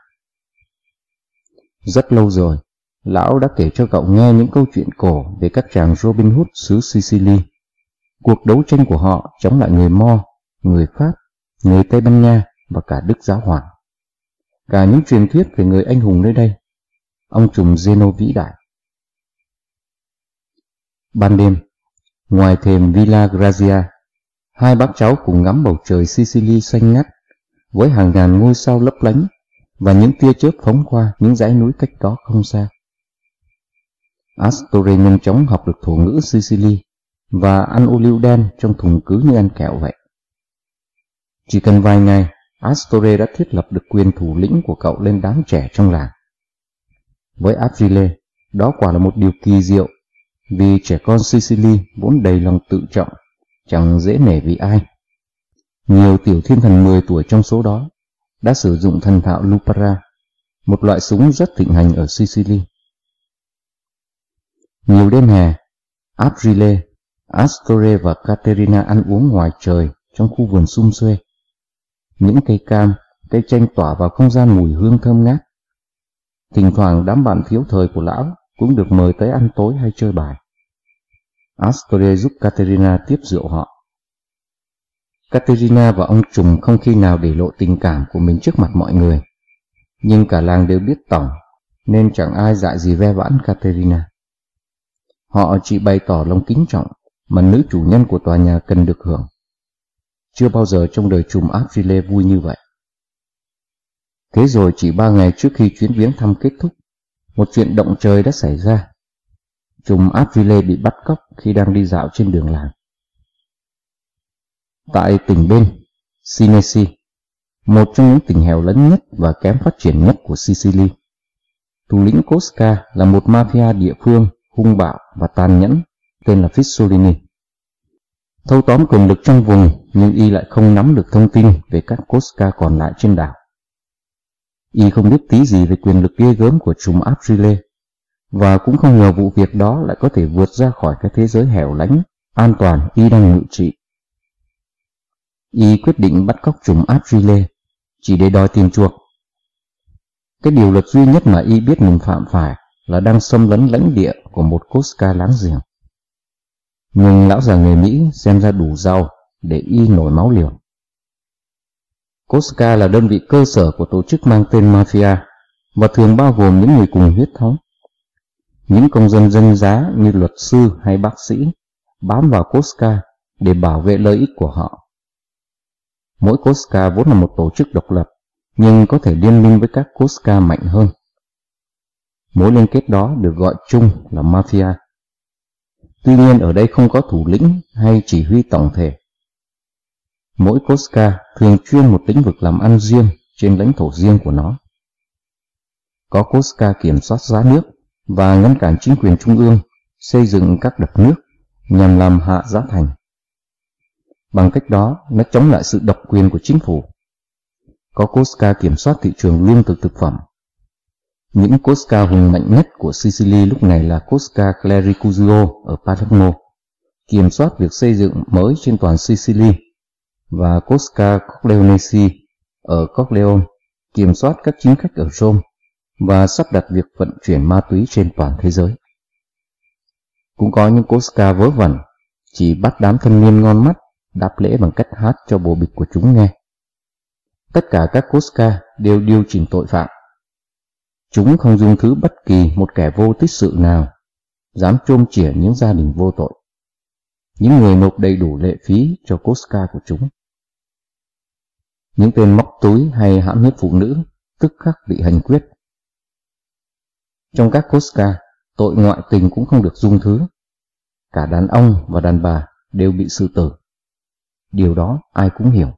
Rất lâu rồi, lão đã kể cho cậu nghe những câu chuyện cổ về các chàng Robin Hood xứ Sicily, cuộc đấu tranh của họ chống lại người Mo, người Pháp, người Tây Ban Nha và cả Đức Giáo Hoàng. Cả những truyền thuyết về người anh hùng nơi đây, ông trùm Zeno vĩ đại. Ban đêm, ngoài thềm Villa Grazia, hai bác cháu cùng ngắm bầu trời Sicily xanh ngắt với hàng ngàn ngôi sao lấp lánh và những tia chớp phóng qua những dãy núi cách đó không xa. Astorre nhanh chóng học được thổ ngữ Sicily và ăn ô liu đen trong thùng cứ như ăn kẹo vậy. Chỉ cần vài ngày, Astorre đã thiết lập được quyền thủ lĩnh của cậu lên đám trẻ trong làng. Với Abrile, đó quả là một điều kỳ diệu, vì trẻ con Sicily vốn đầy lòng tự trọng, chẳng dễ nể vì ai. Nhiều tiểu thiên thần mười tuổi trong số đó đã sử dụng thần thạo Lupara, một loại súng rất thịnh hành ở Sicily. Nhiều đêm hè, Abrile, Astorre và Caterina ăn uống ngoài trời trong khu vườn sum xuê. Những cây cam, cây chanh tỏa vào không gian mùi hương thơm ngát. Thỉnh thoảng đám bạn thiếu thời của lão cũng được mời tới ăn tối hay chơi bài. Astorre giúp Caterina tiếp rượu họ. Caterina và ông trùm không khi nào để lộ tình cảm của mình trước mặt mọi người, nhưng cả làng đều biết tỏng, nên chẳng ai dại gì ve vãn Caterina. Họ chỉ bày tỏ lòng kính trọng mà nữ chủ nhân của tòa nhà cần được hưởng. Chưa bao giờ trong đời trùm Abrile vui như vậy. Thế rồi chỉ ba ngày trước khi chuyến viếng thăm kết thúc, một chuyện động trời đã xảy ra. Trùm Abrile bị bắt cóc khi đang đi dạo trên đường làng. Tại tỉnh bên, Sinesi, một trong những tỉnh hẻo lánh nhất và kém phát triển nhất của Sicily, thủ lĩnh Cosca là một mafia địa phương hung bạo và tàn nhẫn tên là Fissolini. Thâu tóm quyền lực trong vùng, nhưng y lại không nắm được thông tin về các Cosca còn lại trên đảo. Y không biết tí gì về quyền lực ghê gớm của trùm Abrile, và cũng không ngờ vụ việc đó lại có thể vượt ra khỏi cái thế giới hẻo lánh, an toàn y đang ngự trị. Y quyết định bắt cóc trùm Abrile chỉ để đòi tiền chuộc. Cái điều luật duy nhất mà y biết mình phạm phải là đang xâm lấn lãnh địa của một Cosca láng giềng. Nhưng lão già người Mỹ xem ra đủ giàu để y nổi máu liều. Cosca là đơn vị cơ sở của tổ chức mang tên Mafia và thường bao gồm những người cùng huyết thống. Những công dân danh giá như luật sư hay bác sĩ bám vào Cosca để bảo vệ lợi ích của họ. Mỗi Cosca vốn là một tổ chức độc lập, nhưng có thể liên minh với các Cosca mạnh hơn. Mối liên kết đó được gọi chung là Mafia, Tuy nhiên ở đây không có thủ lĩnh hay chỉ huy tổng thể. Mỗi Koska thường chuyên một lĩnh vực làm ăn riêng trên lãnh thổ riêng của nó. Có Koska kiểm soát giá nước và ngăn cản chính quyền trung ương xây dựng các đập nước nhằm làm hạ giá thành. Bằng cách đó, nó chống lại sự độc quyền của chính phủ. Có Koska kiểm soát thị trường lương thực thực phẩm. Những Koska hùng mạnh nhất của Sicily lúc này là Koska Clericuzio ở Palermo, kiểm soát việc xây dựng mới trên toàn Sicily, và Koska Corleonesi ở Corleone, kiểm soát các chính khách ở Rome và sắp đặt việc vận chuyển ma túy trên toàn thế giới. Cũng có những Koska vớ vẩn, chỉ bắt đám thanh niên ngon mắt đáp lễ bằng cách hát cho bồ bịch của chúng nghe. Tất cả các Koska đều điều chỉnh tội phạm. Chúng không dung thứ bất kỳ một kẻ vô tích sự nào dám chôm chỉa những gia đình vô tội, những người nộp đầy đủ lệ phí cho Koska của chúng. Những tên móc túi hay hãm hiếp phụ nữ tức khắc bị hành quyết. Trong các Koska, tội ngoại tình cũng không được dung thứ. Cả đàn ông và đàn bà đều bị xử tử. Điều đó ai cũng hiểu.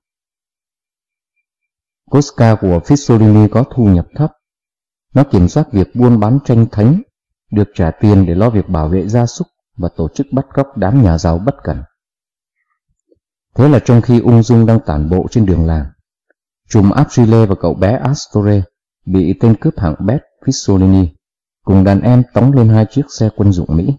Koska của Fissolini có thu nhập thấp. Nó kiểm soát việc buôn bán tranh thánh, được trả tiền để lo việc bảo vệ gia súc và tổ chức bắt cóc đám nhà giàu bất cẩn. Thế là trong khi ung dung đang tản bộ trên đường làng, trùm Aprile và cậu bé Astore bị tên cướp hạng bét Fissolini cùng đàn em tống lên hai chiếc xe quân dụng Mỹ.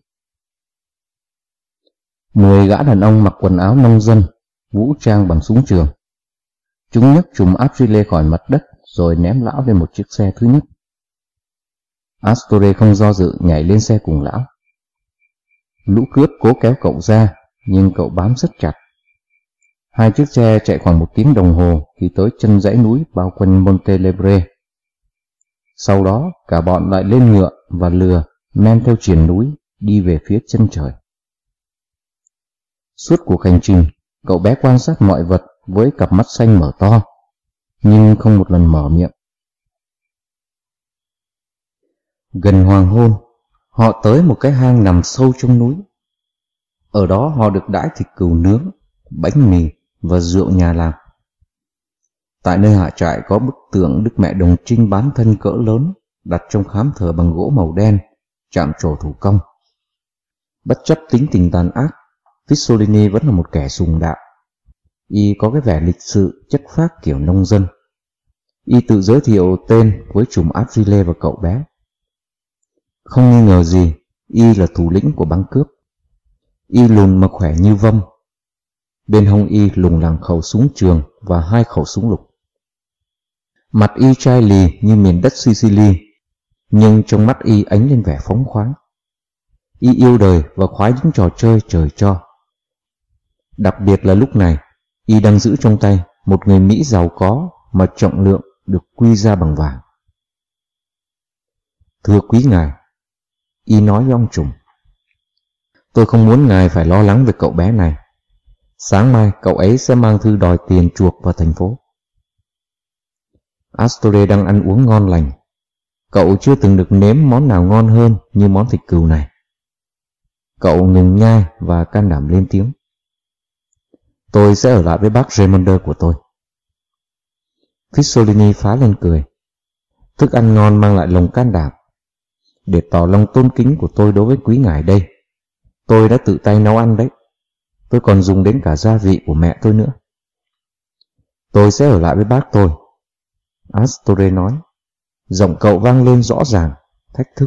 Mười gã đàn ông mặc quần áo nông dân, vũ trang bằng súng trường. Chúng nhấc trùm Aprile khỏi mặt đất rồi ném lão lên một chiếc xe thứ nhất. Astore không do dự nhảy lên xe cùng lão. Lũ cướp cố kéo cậu ra, nhưng cậu bám rất chặt. Hai chiếc xe chạy khoảng một tiếng đồng hồ thì tới chân dãy núi bao quanh Montelebre. Sau đó cả bọn lại lên ngựa và lừa men theo triền núi đi về phía chân trời. Suốt cuộc hành trình, cậu bé quan sát mọi vật với cặp mắt xanh mở to, nhưng không một lần mở miệng. Gần hoàng hôn, họ tới một cái hang nằm sâu trong núi. Ở đó họ được đãi thịt cừu nướng, bánh mì và rượu nhà làm. Tại nơi hạ trại có bức tượng Đức Mẹ Đồng Trinh bán thân cỡ lớn đặt trong khám thờ bằng gỗ màu đen, chạm trổ thủ công. Bất chấp tính tình tàn ác, Fissolini vẫn là một kẻ sùng đạo. Y có cái vẻ lịch sự, chất phác kiểu nông dân. Y tự giới thiệu tên với trùm Aprile và cậu bé. Không nghi ngờ gì, Y là thủ lĩnh của băng cướp. Y lùn mà khỏe như vông. Bên hông Y lùng lẳng khẩu súng trường và hai khẩu súng lục. Mặt Y chai lì như miền đất Sicily, nhưng trong mắt Y ánh lên vẻ phóng khoáng. Y yêu đời và khoái những trò chơi trời cho. Đặc biệt là lúc này, Y đang giữ trong tay một người Mỹ giàu có mà trọng lượng được quy ra bằng vàng. Thưa quý ngài, Y nói với ông trùm, tôi không muốn ngài phải lo lắng về cậu bé này. Sáng mai cậu ấy sẽ mang thư đòi tiền chuộc vào thành phố. Astore đang ăn uống ngon lành. Cậu chưa từng được nếm món nào ngon hơn như món thịt cừu này. Cậu ngừng nhai và can đảm lên tiếng. Tôi sẽ ở lại với bác Raimonder của tôi. Fissolini phá lên cười. Thức ăn ngon mang lại lòng can đảm. Để tỏ lòng tôn kính của tôi đối với quý ngài đây, tôi đã tự tay nấu ăn đấy. Tôi còn dùng đến cả gia vị của mẹ tôi nữa. Tôi sẽ ở lại với bác tôi, Astore nói. Giọng cậu vang lên rõ ràng, thách thức.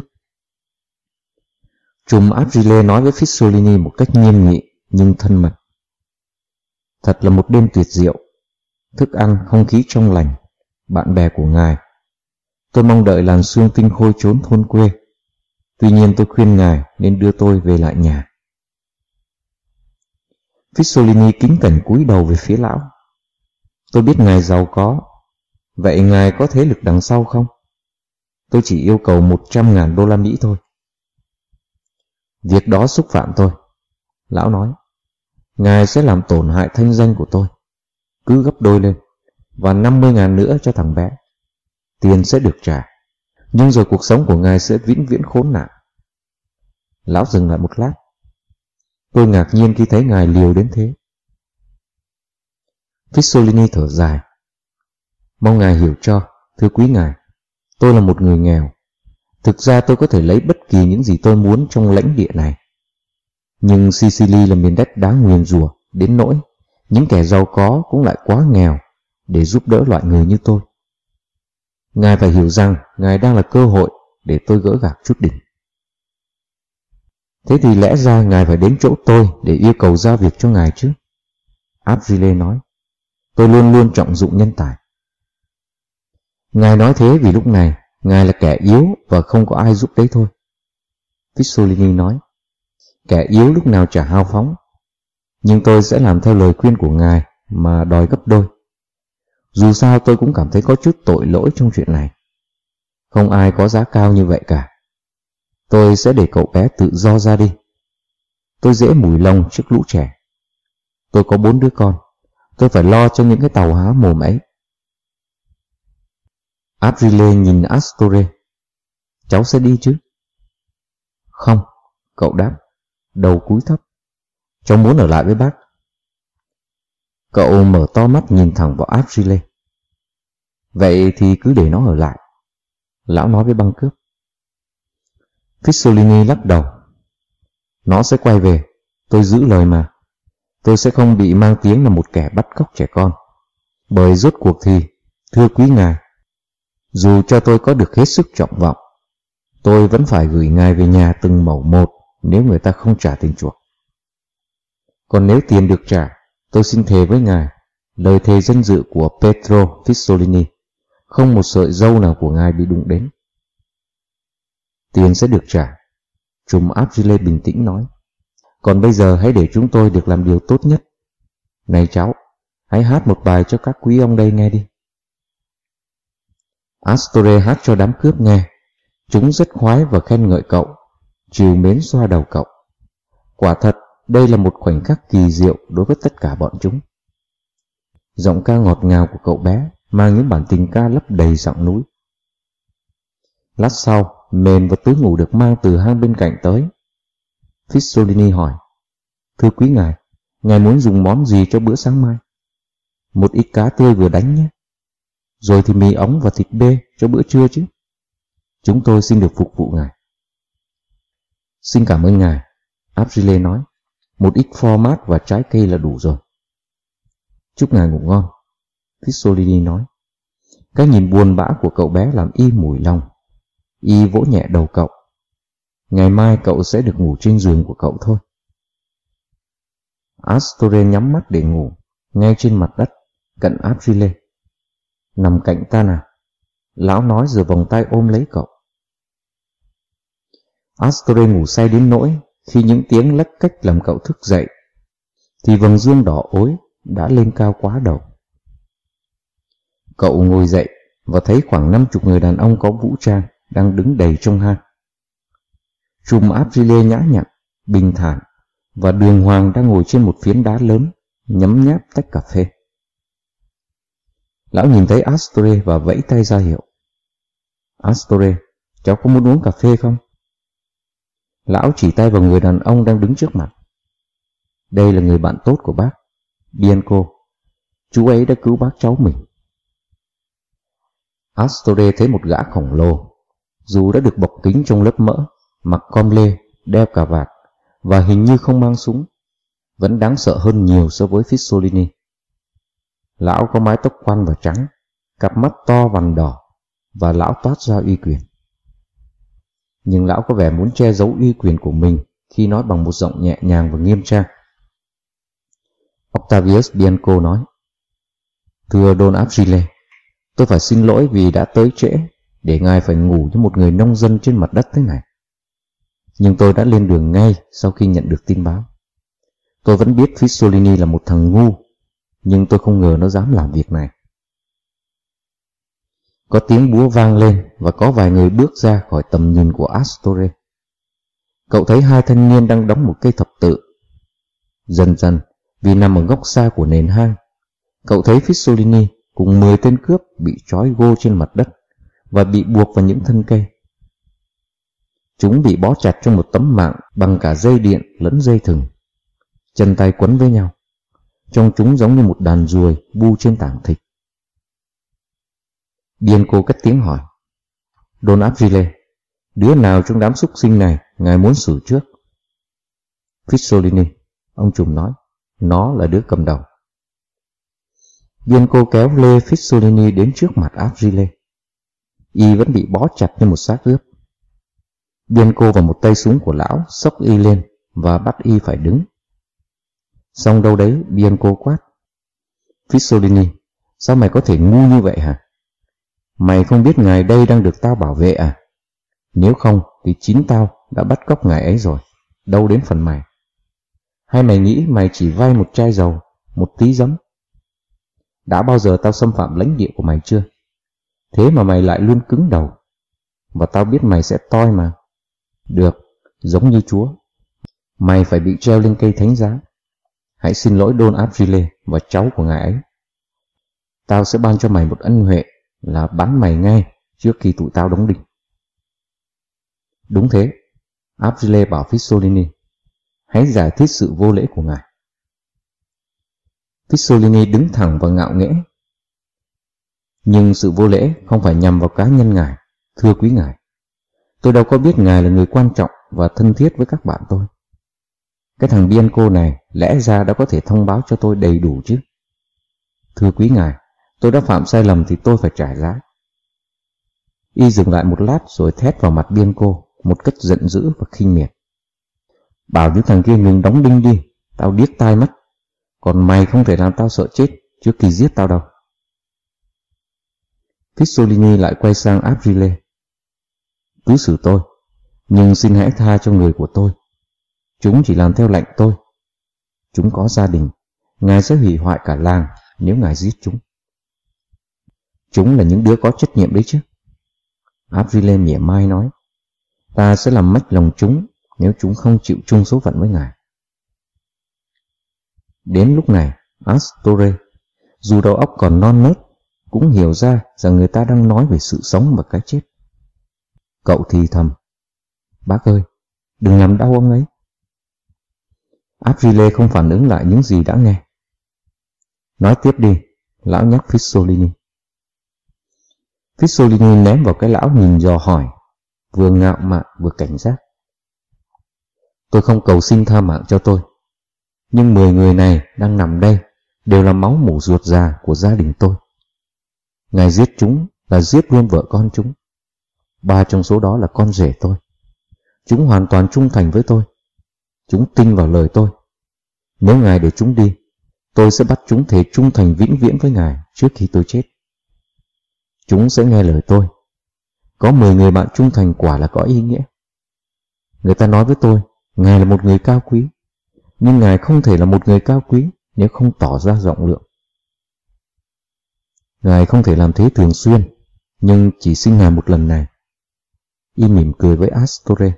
Trùm Aprile nói với Fissolini một cách nghiêm nghị nhưng thân mật. Thật là một đêm tuyệt diệu. Thức ăn, không khí trong lành, bạn bè của ngài. Tôi mong đợi làn sương tinh khôi trốn thôn quê. Tuy nhiên tôi khuyên ngài nên đưa tôi về lại nhà. Fissolini kính cẩn cúi đầu về phía lão. Tôi biết ngài giàu có. Vậy ngài có thế lực đằng sau không? Tôi chỉ yêu cầu một trăm ngàn đô la Mỹ thôi. Việc đó xúc phạm tôi, lão nói. Ngài sẽ làm tổn hại thanh danh của tôi. Cứ gấp đôi lên, và năm mươi ngàn nữa cho thằng bé. Tiền sẽ được trả, nhưng rồi cuộc sống của ngài sẽ vĩnh viễn khốn nạn. Lão dừng lại một lát. Tôi ngạc nhiên khi thấy ngài liều đến thế. Fissolini thở dài. Mong ngài hiểu cho, thưa quý ngài, tôi là một người nghèo. Thực ra tôi có thể lấy bất kỳ những gì tôi muốn trong lãnh địa này. Nhưng Sicily là miền đất đáng nguyền rủa đến nỗi những kẻ giàu có cũng lại quá nghèo để giúp đỡ loại người như tôi. Ngài phải hiểu rằng ngài đang là cơ hội để tôi gỡ gạc chút đỉnh. Thế thì lẽ ra ngài phải đến chỗ tôi để yêu cầu giao việc cho ngài chứ? Aprile nói. Tôi luôn luôn trọng dụng nhân tài. Ngài nói thế vì lúc này ngài là kẻ yếu và không có ai giúp đấy thôi. Fissolini nói. Kẻ yếu lúc nào chả hao phóng. Nhưng tôi sẽ làm theo lời khuyên của ngài mà đòi gấp đôi. Dù sao tôi cũng cảm thấy có chút tội lỗi trong chuyện này. Không ai có giá cao như vậy cả. Tôi sẽ để cậu bé tự do ra đi. Tôi dễ mùi lòng trước lũ trẻ. Tôi có bốn đứa con. Tôi phải lo cho những cái tàu há mồm ấy. Aprile nhìn Astore. Cháu sẽ đi chứ? Không, cậu đáp, đầu cúi thấp. Cháu muốn ở lại với bác. Cậu mở to mắt nhìn thẳng vào Aprile. Vậy thì cứ để nó ở lại, lão nói với băng cướp. Fissolini lắc đầu. Nó sẽ quay về, tôi giữ lời mà. Tôi sẽ không bị mang tiếng là một kẻ bắt cóc trẻ con. Bởi rốt cuộc thì, thưa quý ngài, dù cho tôi có được hết sức trọng vọng, tôi vẫn phải gửi ngài về nhà từng mẩu một nếu người ta không trả tiền chuộc. Còn nếu tiền được trả, tôi xin thề với ngài, lời thề danh dự của Pietro Fissolini, không một sợi râu nào của ngài bị đụng đến. Tiền sẽ được trả, trùm Aprile bình tĩnh nói. Còn bây giờ hãy để chúng tôi được làm điều tốt nhất. Này cháu, hãy hát một bài cho các quý ông đây nghe đi. Astore hát cho đám cướp nghe. Chúng rất khoái và khen ngợi cậu, trìu mến xoa đầu cậu. Quả thật, đây là một khoảnh khắc kỳ diệu đối với tất cả bọn chúng. Giọng ca ngọt ngào của cậu bé mang những bản tình ca lấp đầy dặng núi. Lát sau, mền và túi ngủ được mang từ hang bên cạnh tới. Fissolini hỏi, thưa quý ngài, ngài muốn dùng món gì cho bữa sáng mai? Một ít cá tươi vừa đánh nhé. Rồi thì mì ống và thịt bê cho bữa trưa chứ. Chúng tôi xin được phục vụ ngài. Xin cảm ơn ngài, Aprile nói. Một ít pho mát và trái cây là đủ rồi. Chúc ngài ngủ ngon, Fissolini nói. Cái nhìn buồn bã của cậu bé làm y mủi lòng. Y vỗ nhẹ đầu cậu. Ngày mai cậu sẽ được ngủ trên giường của cậu thôi. Astore nhắm mắt để ngủ, ngay trên mặt đất, cạnh Aprile. Nằm cạnh ta nào, lão nói rồi vòng tay ôm lấy cậu. Astore ngủ say đến nỗi khi những tiếng lách cách làm cậu thức dậy, thì vầng dương đỏ ối đã lên cao quá đầu. Cậu ngồi dậy và thấy khoảng năm chục người đàn ông có vũ trang đang đứng đầy trong hang. Trùm Aprile nhã nhặn, bình thản và đường hoàng đang ngồi trên một phiến đá lớn, nhấm nháp tách cà phê. Lão nhìn thấy Astore và vẫy tay ra hiệu. Astore, cháu có muốn uống cà phê không? Lão chỉ tay vào người đàn ông đang đứng trước mặt. Đây là người bạn tốt của bác, Bianco. Chú ấy đã cứu bác cháu mình. Astore thấy một gã khổng lồ, dù đã được bọc kính trong lớp mỡ, mặc com lê, đeo cà vạt và hình như không mang súng, vẫn đáng sợ hơn nhiều so với Fissolini. Lão có mái tóc quăn và trắng, cặp mắt to vằn đỏ, và lão toát ra uy quyền. Nhưng lão có vẻ muốn che giấu uy quyền của mình khi nói bằng một giọng nhẹ nhàng và nghiêm trang. Octavius Bianco nói, thưa Don Aprile, tôi phải xin lỗi vì đã tới trễ để ngài phải ngủ như một người nông dân trên mặt đất thế này. Nhưng tôi đã lên đường ngay sau khi nhận được tin báo. Tôi vẫn biết Fissolini là một thằng ngu, nhưng tôi không ngờ nó dám làm việc này. Có tiếng búa vang lên và có vài người bước ra khỏi tầm nhìn của Astore. Cậu thấy hai thanh niên đang đóng một cây thập tự. Dần dần, vì nằm ở góc xa của nền hang, cậu thấy Fissolini cùng mười tên cướp bị trói gô trên mặt đất và bị buộc vào những thân cây. Chúng bị bó chặt trong một tấm mạng bằng cả dây điện lẫn dây thừng, chân tay quấn với nhau. Trông chúng giống như một đàn ruồi bu trên tảng thịt. Bianco cất tiếng hỏi: Don Abrile, đứa nào trong đám súc sinh này ngài muốn xử trước? Fissolini, ông trùm nói, nó là đứa cầm đầu. Bianco kéo lê Fissolini đến trước mặt Abrile. Y vẫn bị bó chặt như một xác ướp. Bianco và một tay súng của lão xốc Y lên và bắt Y phải đứng. Xong đâu đấy, Bianco quát: Fissolini, sao mày có thể ngu như vậy hả? Mày không biết ngài đây đang được tao bảo vệ à? Nếu không thì chính tao đã bắt cóc ngài ấy rồi, đâu đến phần mày. Hay mày nghĩ mày chỉ vay một chai dầu, một tí giấm? Đã bao giờ tao xâm phạm lãnh địa của mày chưa? Thế mà mày lại luôn cứng đầu. Và tao biết mày sẽ toi mà. Được, giống như Chúa, mày phải bị treo lên cây thánh giá. Hãy xin lỗi Don Abrile và cháu của ngài ấy. Tao sẽ ban cho mày một ân huệ là bắn mày ngay trước khi tụi tao đóng đinh. Đúng thế, Abrile bảo Fissolini, hãy giải thích sự vô lễ của ngài. Fissolini đứng thẳng và ngạo nghễ. Nhưng sự vô lễ không phải nhằm vào cá nhân ngài, thưa quý ngài. Tôi đâu có biết ngài là người quan trọng và thân thiết với các bạn tôi. Cái thằng Bianco này lẽ ra đã có thể thông báo cho tôi đầy đủ chứ. Thưa quý ngài, tôi đã phạm sai lầm thì tôi phải trả giá. Y dừng lại một lát rồi thét vào mặt Bianco một cách giận dữ và khinh miệt. Bảo những thằng kia ngừng đóng đinh đi, tao điếc tai mất. Còn mày không thể làm tao sợ chết trước khi giết tao đâu. Fissolini lại quay sang Abrile. Cứ xử tôi, nhưng xin hãy tha cho người của tôi. Chúng chỉ làm theo lệnh tôi. Chúng có gia đình, ngài sẽ hủy hoại cả làng nếu ngài giết chúng. Chúng là những đứa có trách nhiệm đấy chứ. Abrile mỉa mai nói, ta sẽ làm mách lòng chúng nếu chúng không chịu chung số phận với ngài. Đến lúc này, Astore, dù đầu óc còn non nớt, cũng hiểu ra rằng người ta đang nói về sự sống và cái chết. Cậu thì thầm, bác ơi, đừng làm đau ông ấy. Abrile không phản ứng lại những gì đã nghe. Nói tiếp đi, lão nhắc Fissolini. Fissolini ném vào cái lão nhìn dò hỏi, vừa ngạo mạn vừa cảnh giác. Tôi không cầu xin tha mạng cho tôi, nhưng mười người này đang nằm đây đều là máu mủ ruột già của gia đình tôi. Ngài giết chúng là giết luôn vợ con chúng. Ba trong số đó là con rể tôi. Chúng hoàn toàn trung thành với tôi. Chúng tin vào lời tôi. Nếu ngài để chúng đi, tôi sẽ bắt chúng thề trung thành vĩnh viễn với ngài trước khi tôi chết. Chúng sẽ nghe lời tôi. Có mười người bạn trung thành quả là có ý nghĩa. Người ta nói với tôi, ngài là một người cao quý, nhưng ngài không thể là một người cao quý nếu không tỏ ra rộng lượng. Ngài không thể làm thế thường xuyên, nhưng chỉ xin ngài một lần này. Y mỉm cười với Astore.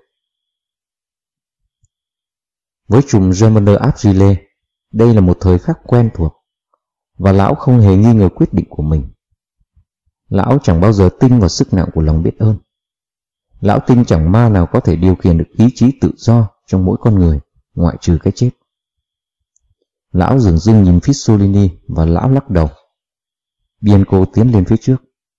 Với trùm Germaner Abrile, đây là một thời khắc quen thuộc, và lão không hề nghi ngờ quyết định của mình. Lão chẳng bao giờ tin vào sức nặng của lòng biết ơn. Lão tin chẳng ma nào có thể điều khiển được ý chí tự do trong mỗi con người, ngoại trừ cái chết. Lão dửng dưng nhìn Fissolini và lão lắc đầu. Bianco tiến lên phía trước.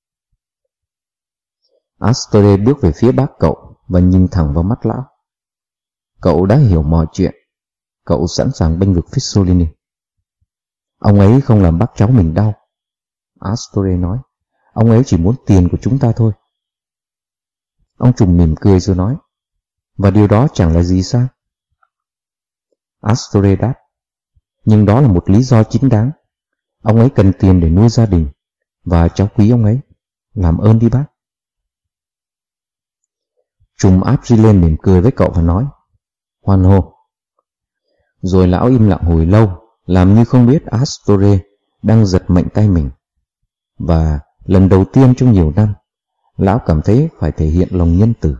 Astore bước về phía bác cậu và nhìn thẳng vào mắt lão. Cậu đã hiểu mọi chuyện. Cậu sẵn sàng bênh vực Fissolini. Ông ấy không làm bác cháu mình đau. Astore nói. Ông ấy chỉ muốn tiền của chúng ta thôi. Ông trùm mỉm cười rồi nói. Và điều đó chẳng là gì sao? Astore đáp. Nhưng đó là một lý do chính đáng. Ông ấy cần tiền để nuôi gia đình, và cháu quý ông ấy. Làm ơn đi bác. Trùm Abrile mỉm cười với cậu và nói. Hoan hô. Rồi lão im lặng hồi lâu, làm như không biết Astore đang giật mạnh tay mình. Và lần đầu tiên trong nhiều năm, lão cảm thấy phải thể hiện lòng nhân từ.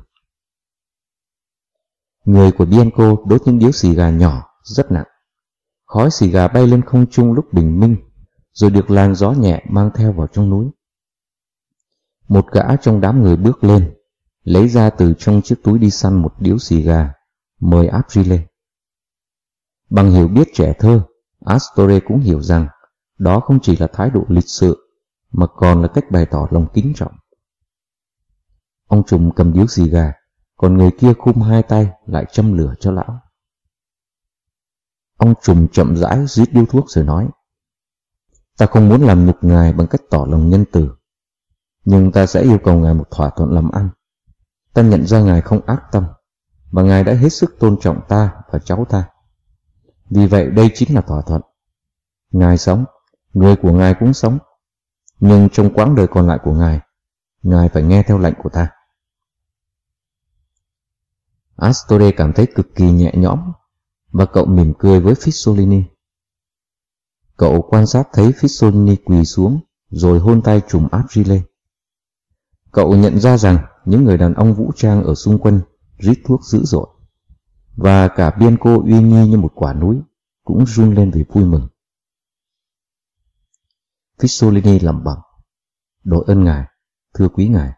Người của Bianco đốt những điếu xì gà nhỏ, rất nặng. Khói xì gà bay lên không trung lúc bình minh, rồi được làn gió nhẹ mang theo vào trong núi. Một gã trong đám người bước lên, lấy ra từ trong chiếc túi đi săn một điếu xì gà, mời Abrile. Bằng hiểu biết trẻ thơ, Astore cũng hiểu rằng đó không chỉ là thái độ lịch sự, mà còn là cách bày tỏ lòng kính trọng. Ông trùm cầm điếu xì gà, còn người kia khum hai tay lại châm lửa cho lão. Ông trùm chậm rãi rít điếu thuốc rồi nói: Ta không muốn làm nhục ngài bằng cách tỏ lòng nhân từ, nhưng ta sẽ yêu cầu ngài một thỏa thuận làm ăn. Ta nhận ra ngài không ác tâm, và ngài đã hết sức tôn trọng ta và cháu ta. Vì vậy đây chính là thỏa thuận. Ngài sống, người của ngài cũng sống, nhưng trong quãng đời còn lại của ngài, ngài phải nghe theo lệnh của ta. Astore cảm thấy cực kỳ nhẹ nhõm, và cậu mỉm cười với Fissolini. Cậu quan sát thấy Fissolini quỳ xuống, rồi hôn tay trùm Aprile. Cậu nhận ra rằng những người đàn ông vũ trang ở xung quanh rít thuốc dữ dội, và cả Bianco uy nghi như một quả núi cũng run lên vì vui mừng. Fissolini lẩm bẩm: Đội ơn ngài, thưa quý ngài.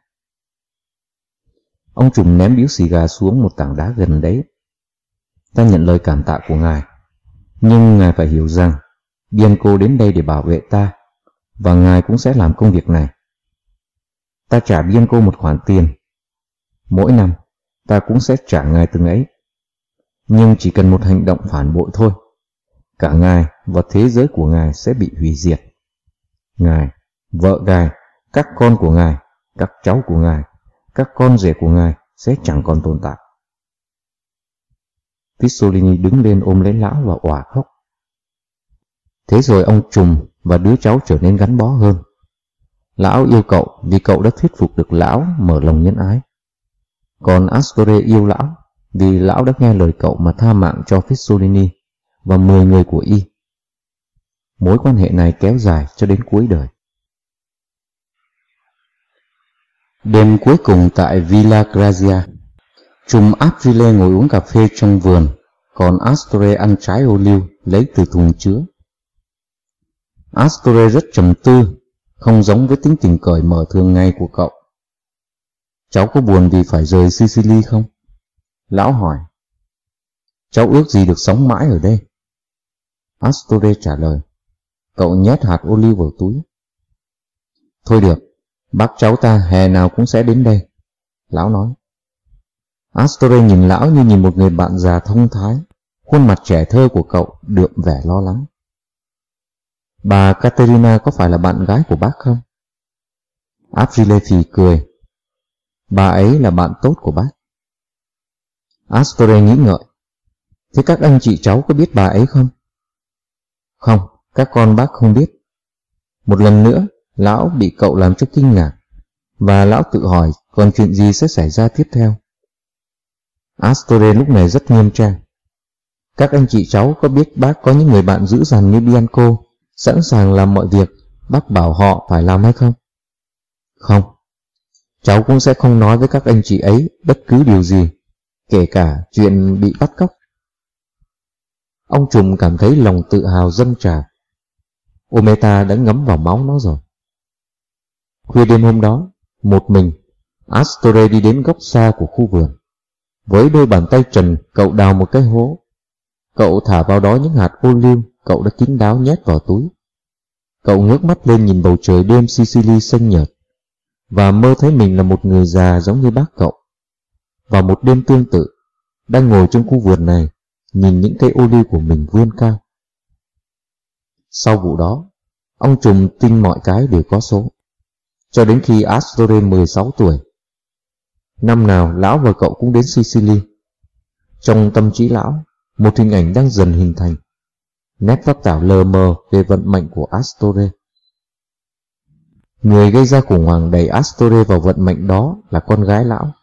Ông trùm ném điếu xì gà xuống một tảng đá gần đấy. Ta nhận lời cảm tạ của ngài, nhưng ngài phải hiểu rằng Bianco đến đây để bảo vệ ta, và ngài cũng sẽ làm công việc này. Ta trả Bianco một khoản tiền. Mỗi năm, ta cũng sẽ trả ngài từng ấy. Nhưng chỉ cần một hành động phản bội thôi, cả ngài và thế giới của ngài sẽ bị hủy diệt. Ngài, vợ ngài, các con của ngài, các cháu của ngài, các con rể của ngài sẽ chẳng còn tồn tại. Fissolini đứng lên ôm lấy lão và òa khóc. Thế rồi ông trùm và đứa cháu trở nên gắn bó hơn. Lão yêu cậu vì cậu đã thuyết phục được lão mở lòng nhân ái. Còn Astore yêu lão vì lão đã nghe lời cậu mà tha mạng cho Fissolini và mười người của y. Mối quan hệ này kéo dài cho đến cuối đời. Đêm cuối cùng tại Villa Grazia, trùm Aprile ngồi uống cà phê trong vườn, còn Astore ăn trái ô liu lấy từ thùng chứa. Astore rất trầm tư, không giống với tính tình cởi mở thường ngày của cậu. Cháu có buồn vì phải rời Sicily không? Lão hỏi. Cháu ước gì được sống mãi ở đây? Astore trả lời. Cậu nhét hạt ô liu vào túi. Thôi được, bác cháu ta hè nào cũng sẽ đến đây, lão nói. Astore nhìn lão như nhìn một người bạn già thông thái. Khuôn mặt trẻ thơ của cậu đượm vẻ lo lắng. Bà Caterina có phải là bạn gái của bác không? Aprile phì cười. Bà ấy là bạn tốt của bác. Astore nghĩ ngợi. Thế các anh chị cháu có biết bà ấy không? Không, các con bác không biết. Một lần nữa, lão bị cậu làm cho kinh ngạc, và lão tự hỏi còn chuyện gì sẽ xảy ra tiếp theo. Astore lúc này rất nghiêm trang. Các anh chị cháu có biết bác có những người bạn dữ dằn như Bianco, sẵn sàng làm mọi việc bác bảo họ phải làm hay không? Không, cháu cũng sẽ không nói với các anh chị ấy bất cứ điều gì, kể cả chuyện bị bắt cóc. Ông trùm cảm thấy lòng tự hào dâng trào. Ometa đã ngấm vào máu nó rồi. Khuya đêm hôm đó, một mình, Astore đi đến góc xa của khu vườn. Với đôi bàn tay trần, cậu đào một cái hố. Cậu thả vào đó những hạt ô liu cậu đã kín đáo nhét vào túi. Cậu ngước mắt lên nhìn bầu trời đêm Sicily xanh nhợt, và mơ thấy mình là một người già giống như bác cậu. Vào một đêm tương tự, đang ngồi trong khu vườn này, nhìn những cây ô liu của mình vươn cao. Sau vụ đó, ông trùm tin mọi cái đều có số, cho đến khi Astore mười sáu tuổi. Năm nào lão và cậu cũng đến Sicily. Trong tâm trí lão, một hình ảnh đang dần hình thành, nét phác thảo lờ mờ về vận mệnh của Astore. Người gây ra khủng hoảng đẩy Astore vào vận mệnh đó là con gái lão.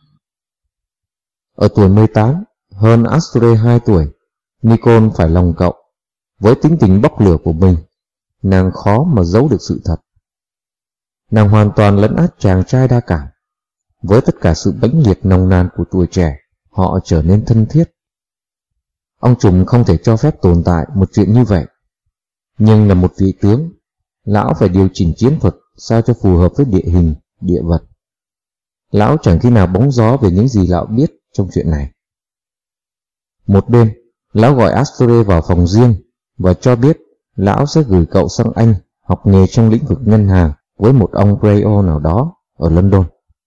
Ở tuổi mười tám, hơn Astore hai tuổi, Nicole phải lòng cậu. Với tính tình bốc lửa của mình, nàng khó mà giấu được sự thật. Nàng hoàn toàn lấn át chàng trai đa cảm. Với tất cả sự bãnh liệt nồng nàn của tuổi trẻ, họ trở nên thân thiết. Ông trùm không thể cho phép tồn tại một chuyện như vậy. Nhưng là một vị tướng, lão phải điều chỉnh chiến thuật sao cho phù hợp với địa hình, địa vật. Lão chẳng khi nào bóng gió về những gì lão biết trong chuyện này. Một đêm, Lão gọi Astore vào phòng riêng và cho biết lão sẽ gửi cậu sang Anh học nghề trong lĩnh vực ngân hàng với một ông Brayo nào đó ở London.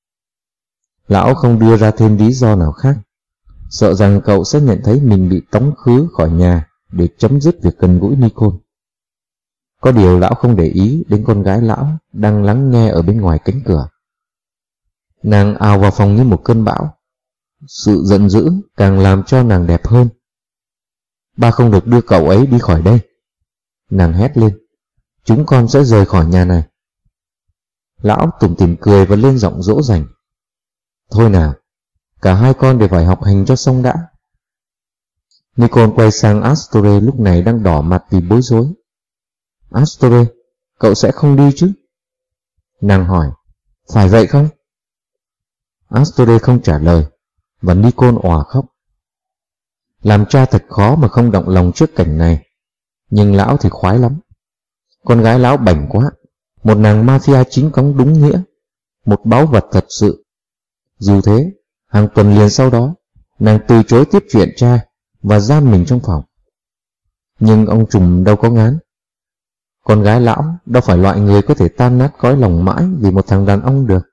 Lão không đưa ra thêm lý do nào khác, sợ rằng cậu sẽ nhận thấy mình bị tống khứ khỏi nhà để chấm dứt việc gần gũi Nicole. Có điều lão không để ý đến con gái lão đang lắng nghe ở bên ngoài cánh cửa. Nàng ào vào phòng như một cơn bão. Sự giận dữ càng làm cho nàng đẹp hơn. Ba không được đưa cậu ấy đi khỏi đây, nàng hét lên. Chúng con sẽ rời khỏi nhà này. Lão tủm tỉm cười và lên giọng dỗ dành. Thôi nào, cả hai con đều phải học hành cho xong đã. Nicole quay sang Astore lúc này đang đỏ mặt vì bối rối. Astore, cậu sẽ không đi chứ? Nàng hỏi. Phải vậy không? Astore không trả lời, và Nicole òa khóc. Làm cha thật khó mà không động lòng trước cảnh này, nhưng lão thì khoái lắm. Con gái lão bảnh quá, một nàng mafia chính cống đúng nghĩa, một báu vật thật sự. Dù thế, hàng tuần liền sau đó, nàng từ chối tiếp chuyện cha và giam mình trong phòng. Nhưng ông trùm đâu có ngán. Con gái lão đâu phải loại người có thể tan nát cõi lòng mãi vì một thằng đàn ông được.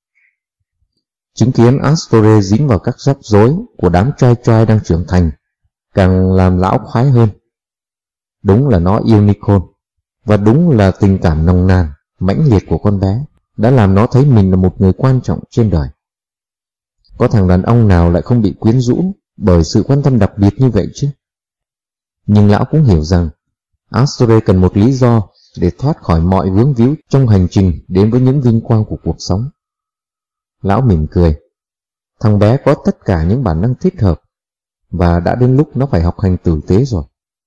Chứng kiến Astore dính vào các rắc rối của đám trai trai đang trưởng thành càng làm lão khoái hơn. Đúng là nó yêu Nicole, và đúng là tình cảm nồng nàn, mãnh liệt của con bé đã làm nó thấy mình là một người quan trọng trên đời. Có thằng đàn ông nào lại không bị quyến rũ bởi sự quan tâm đặc biệt như vậy chứ? Nhưng lão cũng hiểu rằng Astore cần một lý do để thoát khỏi mọi vướng víu trong hành trình đến với những vinh quang của cuộc sống. Lão mỉm cười. Thằng bé có tất cả những bản năng thích hợp, và đã đến lúc nó phải học hành tử tế rồi.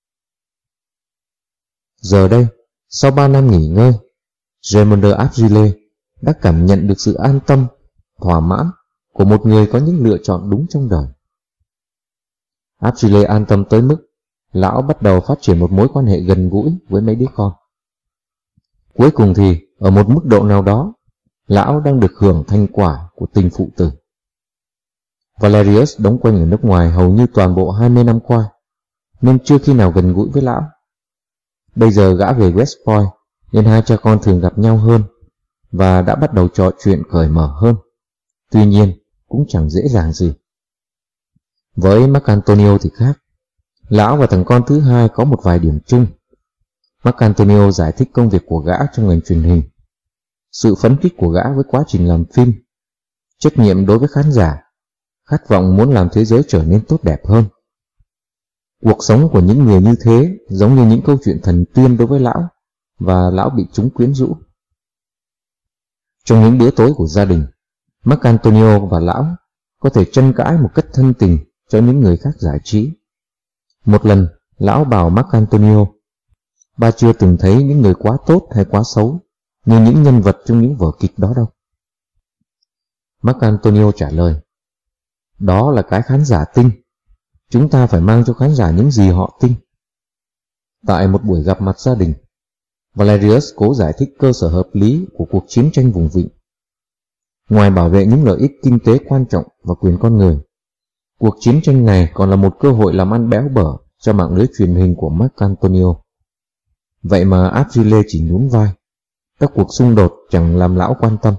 Giờ đây, sau ba năm nghỉ ngơi, Raymond Aprile đã cảm nhận được sự an tâm, thỏa mãn của một người có những lựa chọn đúng trong đời. Aprile an tâm tới mức lão bắt đầu phát triển một mối quan hệ gần gũi với mấy đứa con. Cuối cùng thì, ở một mức độ nào đó, lão đang được hưởng thành quả của tình phụ tử. Valerius đóng quanh ở nước ngoài hầu như toàn bộ hai mươi năm qua, nên chưa khi nào gần gũi với lão. Bây giờ gã về West Point, nên hai cha con thường gặp nhau hơn, và đã bắt đầu trò chuyện cởi mở hơn. Tuy nhiên, cũng chẳng dễ dàng gì. Với Marcantonio thì khác. Lão và thằng con thứ hai có một vài điểm chung. Marcantonio giải thích công việc của gã trong ngành truyền hình, sự phấn khích của gã với quá trình làm phim, trách nhiệm đối với khán giả, khát vọng muốn làm thế giới trở nên tốt đẹp hơn. Cuộc sống của những người như thế giống như những câu chuyện thần tiên đối với lão, và lão bị chúng quyến rũ. Trong những bữa tối của gia đình, Marcantonio và lão có thể tranh cãi một cách thân tình cho những người khác giải trí. Một lần, lão bảo Marcantonio, ba chưa từng thấy những người quá tốt hay quá xấu như những nhân vật trong những vở kịch đó đâu. Marcantonio trả lời, đó là cái khán giả tinh. Chúng ta phải mang cho khán giả những gì họ tinh. Tại một buổi gặp mặt gia đình, Valerius cố giải thích cơ sở hợp lý của cuộc chiến tranh vùng vịnh. Ngoài bảo vệ những lợi ích kinh tế quan trọng và quyền con người, cuộc chiến tranh này còn là một cơ hội làm ăn béo bở cho mạng lưới truyền hình của Marcantonio. Vậy mà Aprile chỉ nhún vai. Các cuộc xung đột chẳng làm lão quan tâm.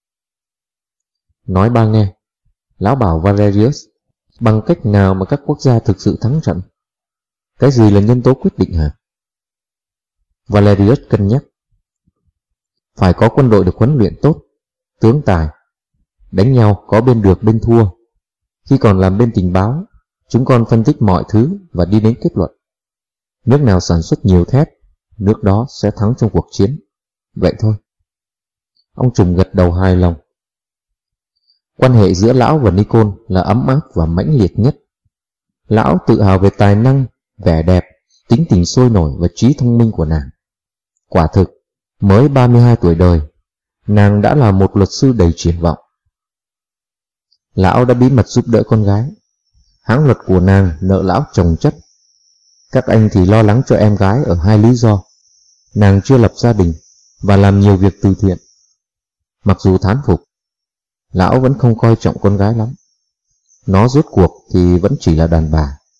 Nói ba nghe, lão bảo Valerius, bằng cách nào mà các quốc gia thực sự thắng trận? Cái gì là nhân tố quyết định hả? Valerius cân nhắc. Phải có quân đội được huấn luyện tốt, tướng tài. Đánh nhau có bên được bên thua. Khi còn làm bên tình báo, chúng con phân tích mọi thứ và đi đến kết luận. Nước nào sản xuất nhiều thép, nước đó sẽ thắng trong cuộc chiến. Vậy thôi. Ông trùm gật đầu hài lòng. Quan hệ giữa lão và Nicole là ấm áp và mãnh liệt nhất. Lão tự hào về tài năng, vẻ đẹp, tính tình sôi nổi và trí thông minh của nàng. Quả thực, mới ba mươi hai tuổi đời, nàng đã là một luật sư đầy triển vọng. Lão đã bí mật giúp đỡ con gái. Hãng luật của nàng nợ lão chồng chất. Các anh thì lo lắng cho em gái ở hai lý do. Nàng chưa lập gia đình và làm nhiều việc từ thiện. Mặc dù thán phục, lão vẫn không coi trọng con gái lắm. Nó rốt cuộc thì vẫn chỉ là đàn bà.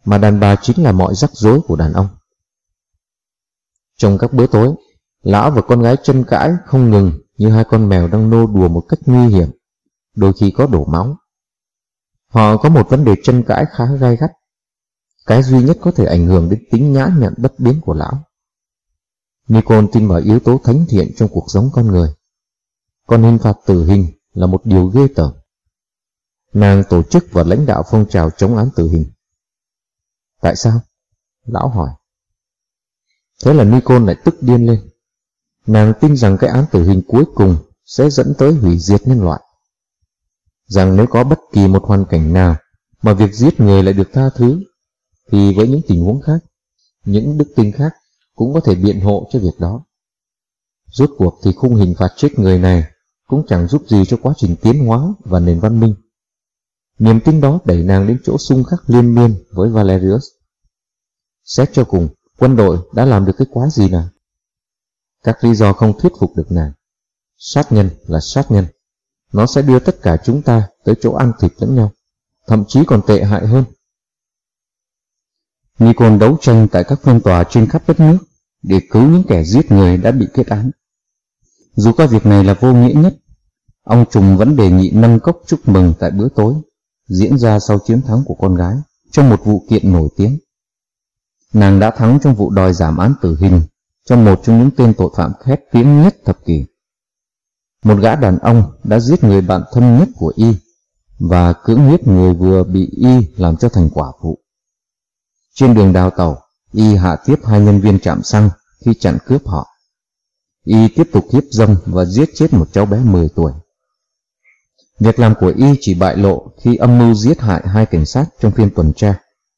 mà đàn bà chính là mọi rắc rối của đàn ông. Trong các bữa tối, lão và con gái tranh cãi không ngừng như hai con mèo đang nô đùa một cách nguy hiểm, đôi khi có đổ máu. Họ có một vấn đề tranh cãi khá gay gắt, cái duy nhất có thể ảnh hưởng đến tính nhã nhặn bất biến của lão. Nicole tin vào yếu tố thánh thiện trong cuộc sống con người, còn hình phạt tử hình là một điều ghê tởm. Nàng tổ chức và lãnh đạo phong trào chống án tử hình. Tại sao? Lão hỏi. Thế là Nicole lại tức điên lên. Nàng tin rằng cái án tử hình cuối cùng sẽ dẫn tới hủy diệt nhân loại. Rằng nếu có bất kỳ một hoàn cảnh nào mà việc giết người lại được tha thứ, thì với những tình huống khác, những đức tin khác cũng có thể biện hộ cho việc đó. Rốt cuộc thì khung hình phạt chết người này cũng chẳng giúp gì cho quá trình tiến hóa và nền văn minh. Niềm tin đó đẩy nàng đến chỗ xung khắc liên miên với Valerius. Xét cho cùng, quân đội đã làm được cái quái gì nào? Các lý do không thuyết phục được nàng. Sát nhân là sát nhân. Nó sẽ đưa tất cả chúng ta tới chỗ ăn thịt lẫn nhau, thậm chí còn tệ hại hơn. Nicole đấu tranh tại các phiên tòa trên khắp đất nước để cứu những kẻ giết người đã bị kết án. Dù coi việc này là vô nghĩa nhất, ông trùm vẫn đề nghị nâng cốc chúc mừng tại bữa tối diễn ra sau chiến thắng của con gái trong một vụ kiện nổi tiếng. Nàng đã thắng trong vụ đòi giảm án tử hình cho một trong những tên tội phạm khét tiếng nhất thập kỷ. Một gã đàn ông đã giết người bạn thân nhất của y và cưỡng hiếp người vừa bị y làm cho thành quả phụ. Trên đường đào tàu, y hạ tiếp hai nhân viên trạm xăng khi chặn cướp họ. Y tiếp tục hiếp dâm và giết chết một cháu bé mười tuổi. Việc làm của y chỉ bại lộ khi âm mưu giết hại hai cảnh sát trong phiên tuần tra.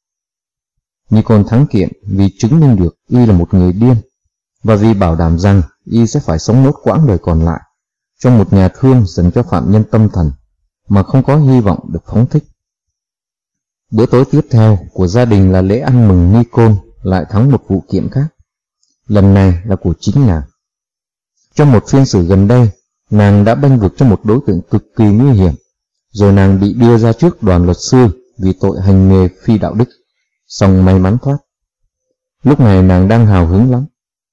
Nicole thắng kiện vì chứng minh được y là một người điên và vì bảo đảm rằng y sẽ phải sống nốt quãng đời còn lại trong một nhà thương dành cho phạm nhân tâm thần mà không có hy vọng được phóng thích. Bữa tối tiếp theo của gia đình là lễ ăn mừng Nicole lại thắng một vụ kiện khác. Lần này là của chính nàng. Trong một phiên xử gần đây, nàng đã bênh vực cho một đối tượng cực kỳ nguy hiểm, rồi nàng bị đưa ra trước đoàn luật sư vì tội hành nghề phi đạo đức, song may mắn thoát. Lúc này nàng đang hào hứng lắm.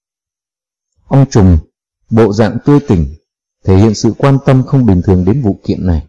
Ông trùm, bộ dạng tươi tỉnh, thể hiện sự quan tâm không bình thường đến vụ kiện này.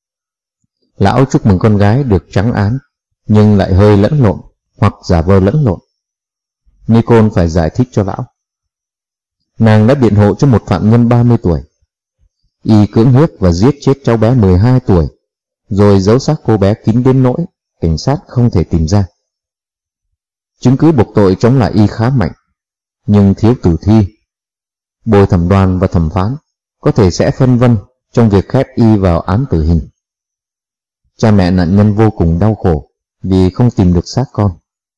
Lão chúc mừng con gái được trắng án, nhưng lại hơi lẫn lộn hoặc giả vờ lẫn lộn. Nicole phải giải thích cho lão. Nàng đã biện hộ cho một phạm nhân ba mươi tuổi. Y cưỡng hiếp và giết chết cháu bé mười hai tuổi, rồi giấu xác cô bé kín đến nỗi cảnh sát không thể tìm ra. Chứng cứ buộc tội chống lại y khá mạnh, nhưng thiếu tử thi. Bồi thẩm đoàn và thẩm phán có thể sẽ phân vân trong việc khép y vào án tử hình. Cha mẹ nạn nhân vô cùng đau khổ vì không tìm được xác con.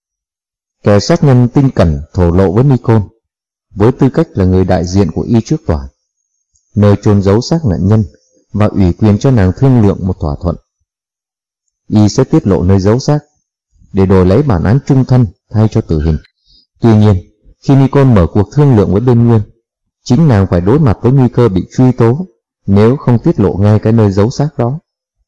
Kẻ sát nhân tinh cẩn thổ lộ với Nicole, với tư cách là người đại diện của y trước tòa, nơi chôn giấu xác nạn nhân và ủy quyền cho nàng thương lượng một thỏa thuận. Y sẽ tiết lộ nơi giấu xác để đổi lấy bản án chung thân thay cho tử hình. Tuy nhiên, khi Nicole mở cuộc thương lượng với bên Nguyên, chính nàng phải đối mặt với nguy cơ bị truy tố nếu không tiết lộ ngay cái nơi giấu xác đó.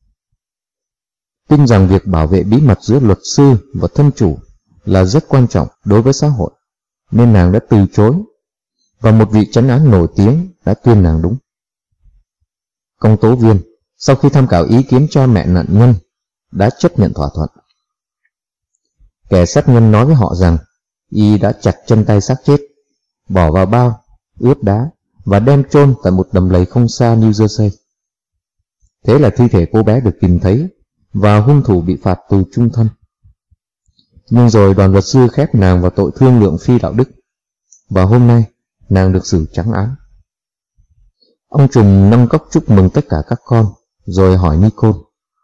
Tin rằng việc bảo vệ bí mật giữa luật sư và thân chủ là rất quan trọng đối với xã hội, nên nàng đã từ chối, và một vị chánh án nổi tiếng đã tuyên nàng đúng. Công tố viên, sau khi tham khảo ý kiến cha mẹ nạn nhân, đã chấp nhận thỏa thuận. Kẻ sát nhân nói với họ rằng y đã chặt chân tay xác chết, bỏ vào bao, ướp đá và đem chôn tại một đầm lầy không xa New Jersey. Thế là thi thể cô bé được tìm thấy và hung thủ bị phạt tù chung thân. Nhưng rồi đoàn luật sư khép nàng vào tội thương lượng phi đạo đức, và hôm nay nàng được xử trắng án. Ông trùm nâng cốc chúc mừng tất cả các con, rồi hỏi Nicole: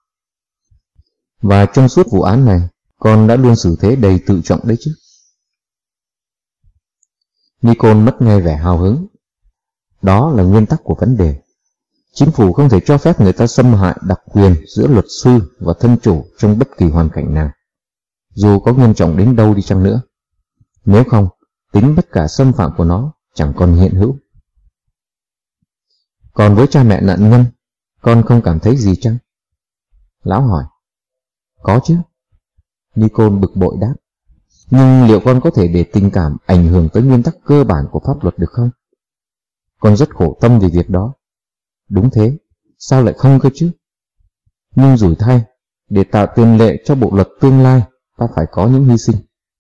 "Và trong suốt vụ án này, con đã luôn xử thế đầy tự trọng đấy chứ?" Nicole mất ngay vẻ hào hứng. Đó là nguyên tắc của vấn đề. Chính phủ không thể cho phép người ta xâm hại đặc quyền giữa luật sư và thân chủ trong bất kỳ hoàn cảnh nào, dù có nghiêm trọng đến đâu đi chăng nữa. Nếu không, tính bất cả xâm phạm của nó chẳng còn hiện hữu. Còn với cha mẹ nạn nhân, con không cảm thấy gì chăng? Lão hỏi. Có chứ. Nicole bực bội đáp. Nhưng liệu con có thể để tình cảm ảnh hưởng tới nguyên tắc cơ bản của pháp luật được không? Con rất khổ tâm vì việc đó. Đúng thế, sao lại không cơ chứ? Nhưng rủi thay, để tạo tiền lệ cho bộ luật tương lai, ta phải có những hy sinh.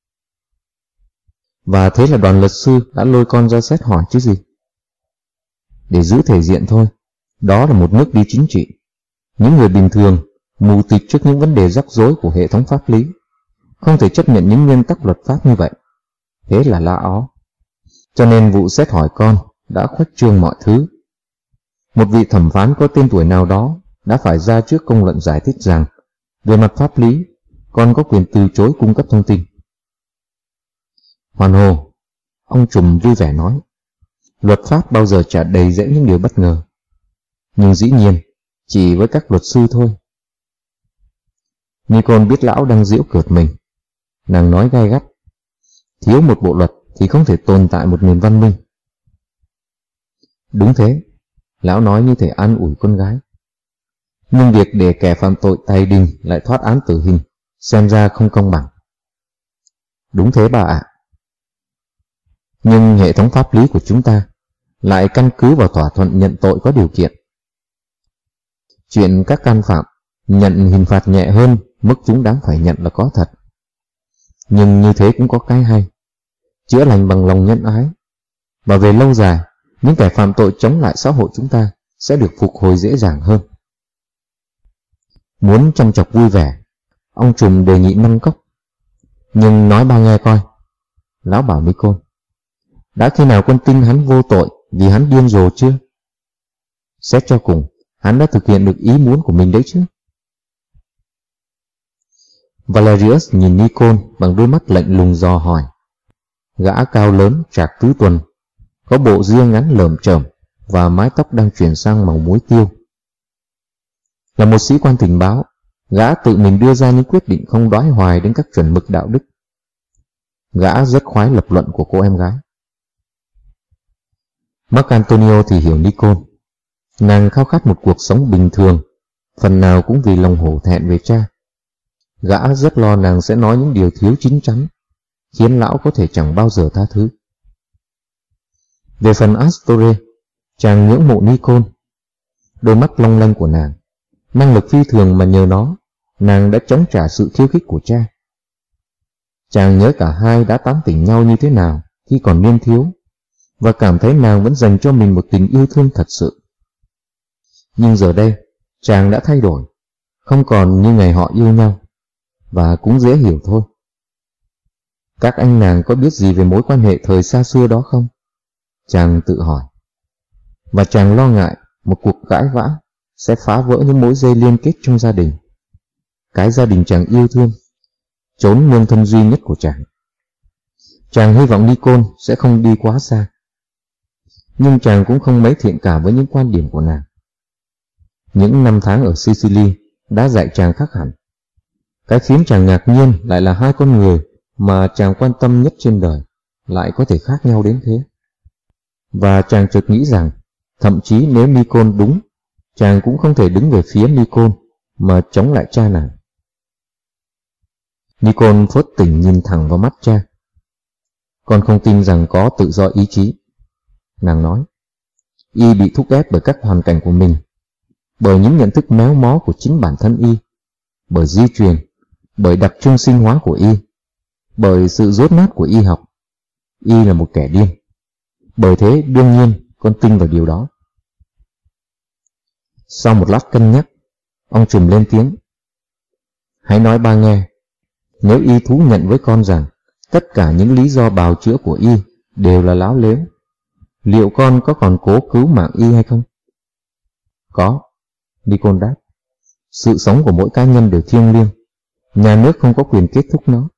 Và thế là đoàn luật sư đã lôi con ra xét hỏi chứ gì? Để giữ thể diện thôi, đó là một nước đi chính trị. Những người bình thường, mù tịt trước những vấn đề rắc rối của hệ thống pháp lý, không thể chấp nhận những nguyên tắc luật pháp như vậy. Thế là la ó. Cho nên vụ xét hỏi con đã khuếch trương mọi thứ. Một vị thẩm phán có tên tuổi nào đó đã phải ra trước công luận giải thích rằng, về mặt pháp lý, con có quyền từ chối cung cấp thông tin. Hoàn hồ, ông trùm vui vẻ nói, luật pháp bao giờ chả đầy rẫy những điều bất ngờ. Nhưng dĩ nhiên, chỉ với các luật sư thôi. Nicole biết lão đang giễu cợt mình. Nàng nói gay gắt, thiếu một bộ luật thì không thể tồn tại một nền văn minh. Đúng thế, lão nói như thể an ủi con gái. Nhưng việc để kẻ phạm tội tày đình lại thoát án tử hình, xem ra không công bằng. Đúng thế bà ạ. Nhưng hệ thống pháp lý của chúng ta lại căn cứ vào thỏa thuận nhận tội có điều kiện. Chuyện các can phạm nhận hình phạt nhẹ hơn mức chúng đáng phải nhận là có thật. Nhưng như thế cũng có cái hay, chữa lành bằng lòng nhân ái. Và về lâu dài, những kẻ phạm tội chống lại xã hội chúng ta sẽ được phục hồi dễ dàng hơn. Muốn chăm chọc vui vẻ, ông trùm đề nghị năm cốc. Nhưng nói ba nghe coi. Lão bảo Nicole, đã khi nào con tin hắn vô tội vì hắn điên rồ chưa? Xét cho cùng, hắn đã thực hiện được ý muốn của mình đấy chứ. Valerius nhìn Nicole bằng đôi mắt lạnh lùng dò hỏi. Gã cao lớn, trạc tứ tuần, có bộ ria ngắn lởm chởm và mái tóc đang chuyển sang màu muối tiêu. Là một sĩ quan tình báo, gã tự mình đưa ra những quyết định không đoái hoài đến các chuẩn mực đạo đức. Gã rất khoái lập luận của cô em gái. Marc Antonio thì hiểu Nicole. Nàng khao khát một cuộc sống bình thường, phần nào cũng vì lòng hổ thẹn về cha. Gã rất lo nàng sẽ nói những điều thiếu chín chắn, khiến lão có thể chẳng bao giờ tha thứ. Về phần Astore, chàng ngưỡng mộ Nicole. Đôi mắt long lanh của nàng, năng lực phi thường mà nhờ nó, nàng đã chống trả sự khiêu khích của cha. Chàng nhớ cả hai đã tán tỉnh nhau như thế nào khi còn niên thiếu, và cảm thấy nàng vẫn dành cho mình một tình yêu thương thật sự. Nhưng giờ đây, chàng đã thay đổi, không còn như ngày họ yêu nhau, và cũng dễ hiểu thôi. Các anh nàng có biết gì về mối quan hệ thời xa xưa đó không? Chàng tự hỏi. Và chàng lo ngại một cuộc cãi vã sẽ phá vỡ những mối dây liên kết trong gia đình. Cái gia đình chàng yêu thương, chốn nương thân duy nhất của chàng. Chàng hy vọng Nicole sẽ không đi quá xa. Nhưng chàng cũng không mấy thiện cảm với những quan điểm của nàng. Những năm tháng ở Sicily đã dạy chàng khác hẳn. Cái khiến chàng ngạc nhiên lại là hai con người mà chàng quan tâm nhất trên đời lại có thể khác nhau đến thế. Và chàng chợt nghĩ rằng, thậm chí nếu Nicole đúng, chàng cũng không thể đứng về phía Nicole mà chống lại cha nàng. Nicole phớt tỉnh nhìn thẳng vào mắt cha. Con không tin rằng có tự do ý chí. Nàng nói, y bị thúc ép bởi các hoàn cảnh của mình, bởi những nhận thức méo mó của chính bản thân y, bởi di truyền, bởi đặc trưng sinh hóa của y, bởi sự dốt nát của y học. Y là một kẻ điên. Bởi thế đương nhiên con tin vào điều đó. Sau một lát cân nhắc, ông trùm lên tiếng. Hãy nói ba nghe, nếu y thú nhận với con rằng tất cả những lý do bào chữa của y đều là láo lếu, liệu con có còn cố cứu mạng y hay không? Có, Nicole đáp. Sự sống của mỗi cá nhân đều thiêng liêng, nhà nước không có quyền kết thúc nó.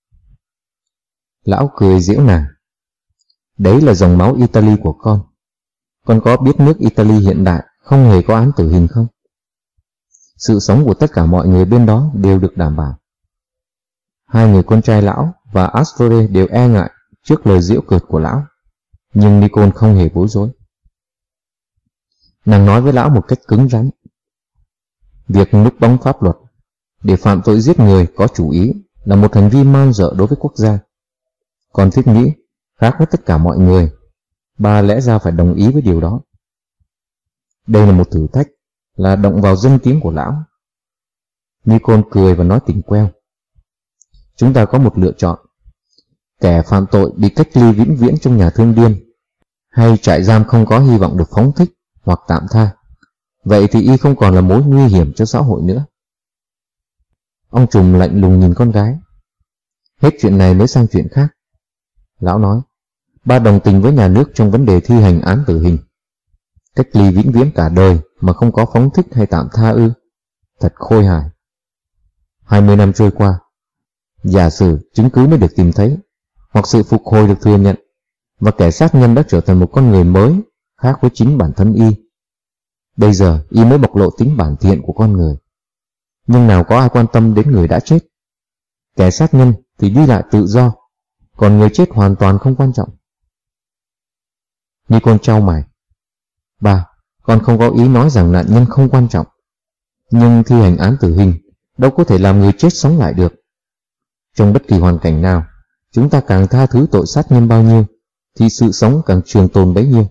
Lão cười giễu nàng. Đấy là dòng máu Italy của con. Con có biết nước Italy hiện đại không hề có án tử hình không? Sự sống của tất cả mọi người bên đó đều được đảm bảo. Hai người con trai lão và Astore đều e ngại trước lời giễu cợt của lão, nhưng Nicole không hề bối rối. Nàng nói với lão một cách cứng rắn. Việc núp bóng pháp luật để phạm tội giết người có chủ ý là một hành vi man dợ đối với quốc gia. Còn thiết nghĩ, khác với tất cả mọi người, bà lẽ ra phải đồng ý với điều đó. Đây là một thử thách, là động vào danh tiếng của lão. Nikon cười và nói tỉnh queo. Chúng ta có một lựa chọn. Kẻ phạm tội bị cách ly vĩnh viễn trong nhà thương điên, hay trại giam không có hy vọng được phóng thích hoặc tạm tha. Vậy thì y không còn là mối nguy hiểm cho xã hội nữa. Ông trùm lạnh lùng nhìn con gái. Hết chuyện này mới sang chuyện khác. Lão nói, ba đồng tình với nhà nước trong vấn đề thi hành án tử hình. Cách ly vĩnh viễn cả đời mà không có phóng thích hay tạm tha ư? Thật khôi hài. Hai mươi năm trôi qua, giả sử chứng cứ mới được tìm thấy, hoặc sự phục hồi được thừa nhận, và kẻ sát nhân đã trở thành một con người mới, khác với chính bản thân y. Bây giờ y mới bộc lộ tính bản thiện của con người. Nhưng nào có ai quan tâm đến người đã chết. Kẻ sát nhân thì đi lại tự do, còn người chết hoàn toàn không quan trọng. Nikon chau mày. Ba, con không có ý nói rằng nạn nhân không quan trọng. Nhưng thi hành án tử hình đâu có thể làm người chết sống lại được. Trong bất kỳ hoàn cảnh nào, chúng ta càng tha thứ tội sát nhân bao nhiêu, thì sự sống càng trường tồn bấy nhiêu.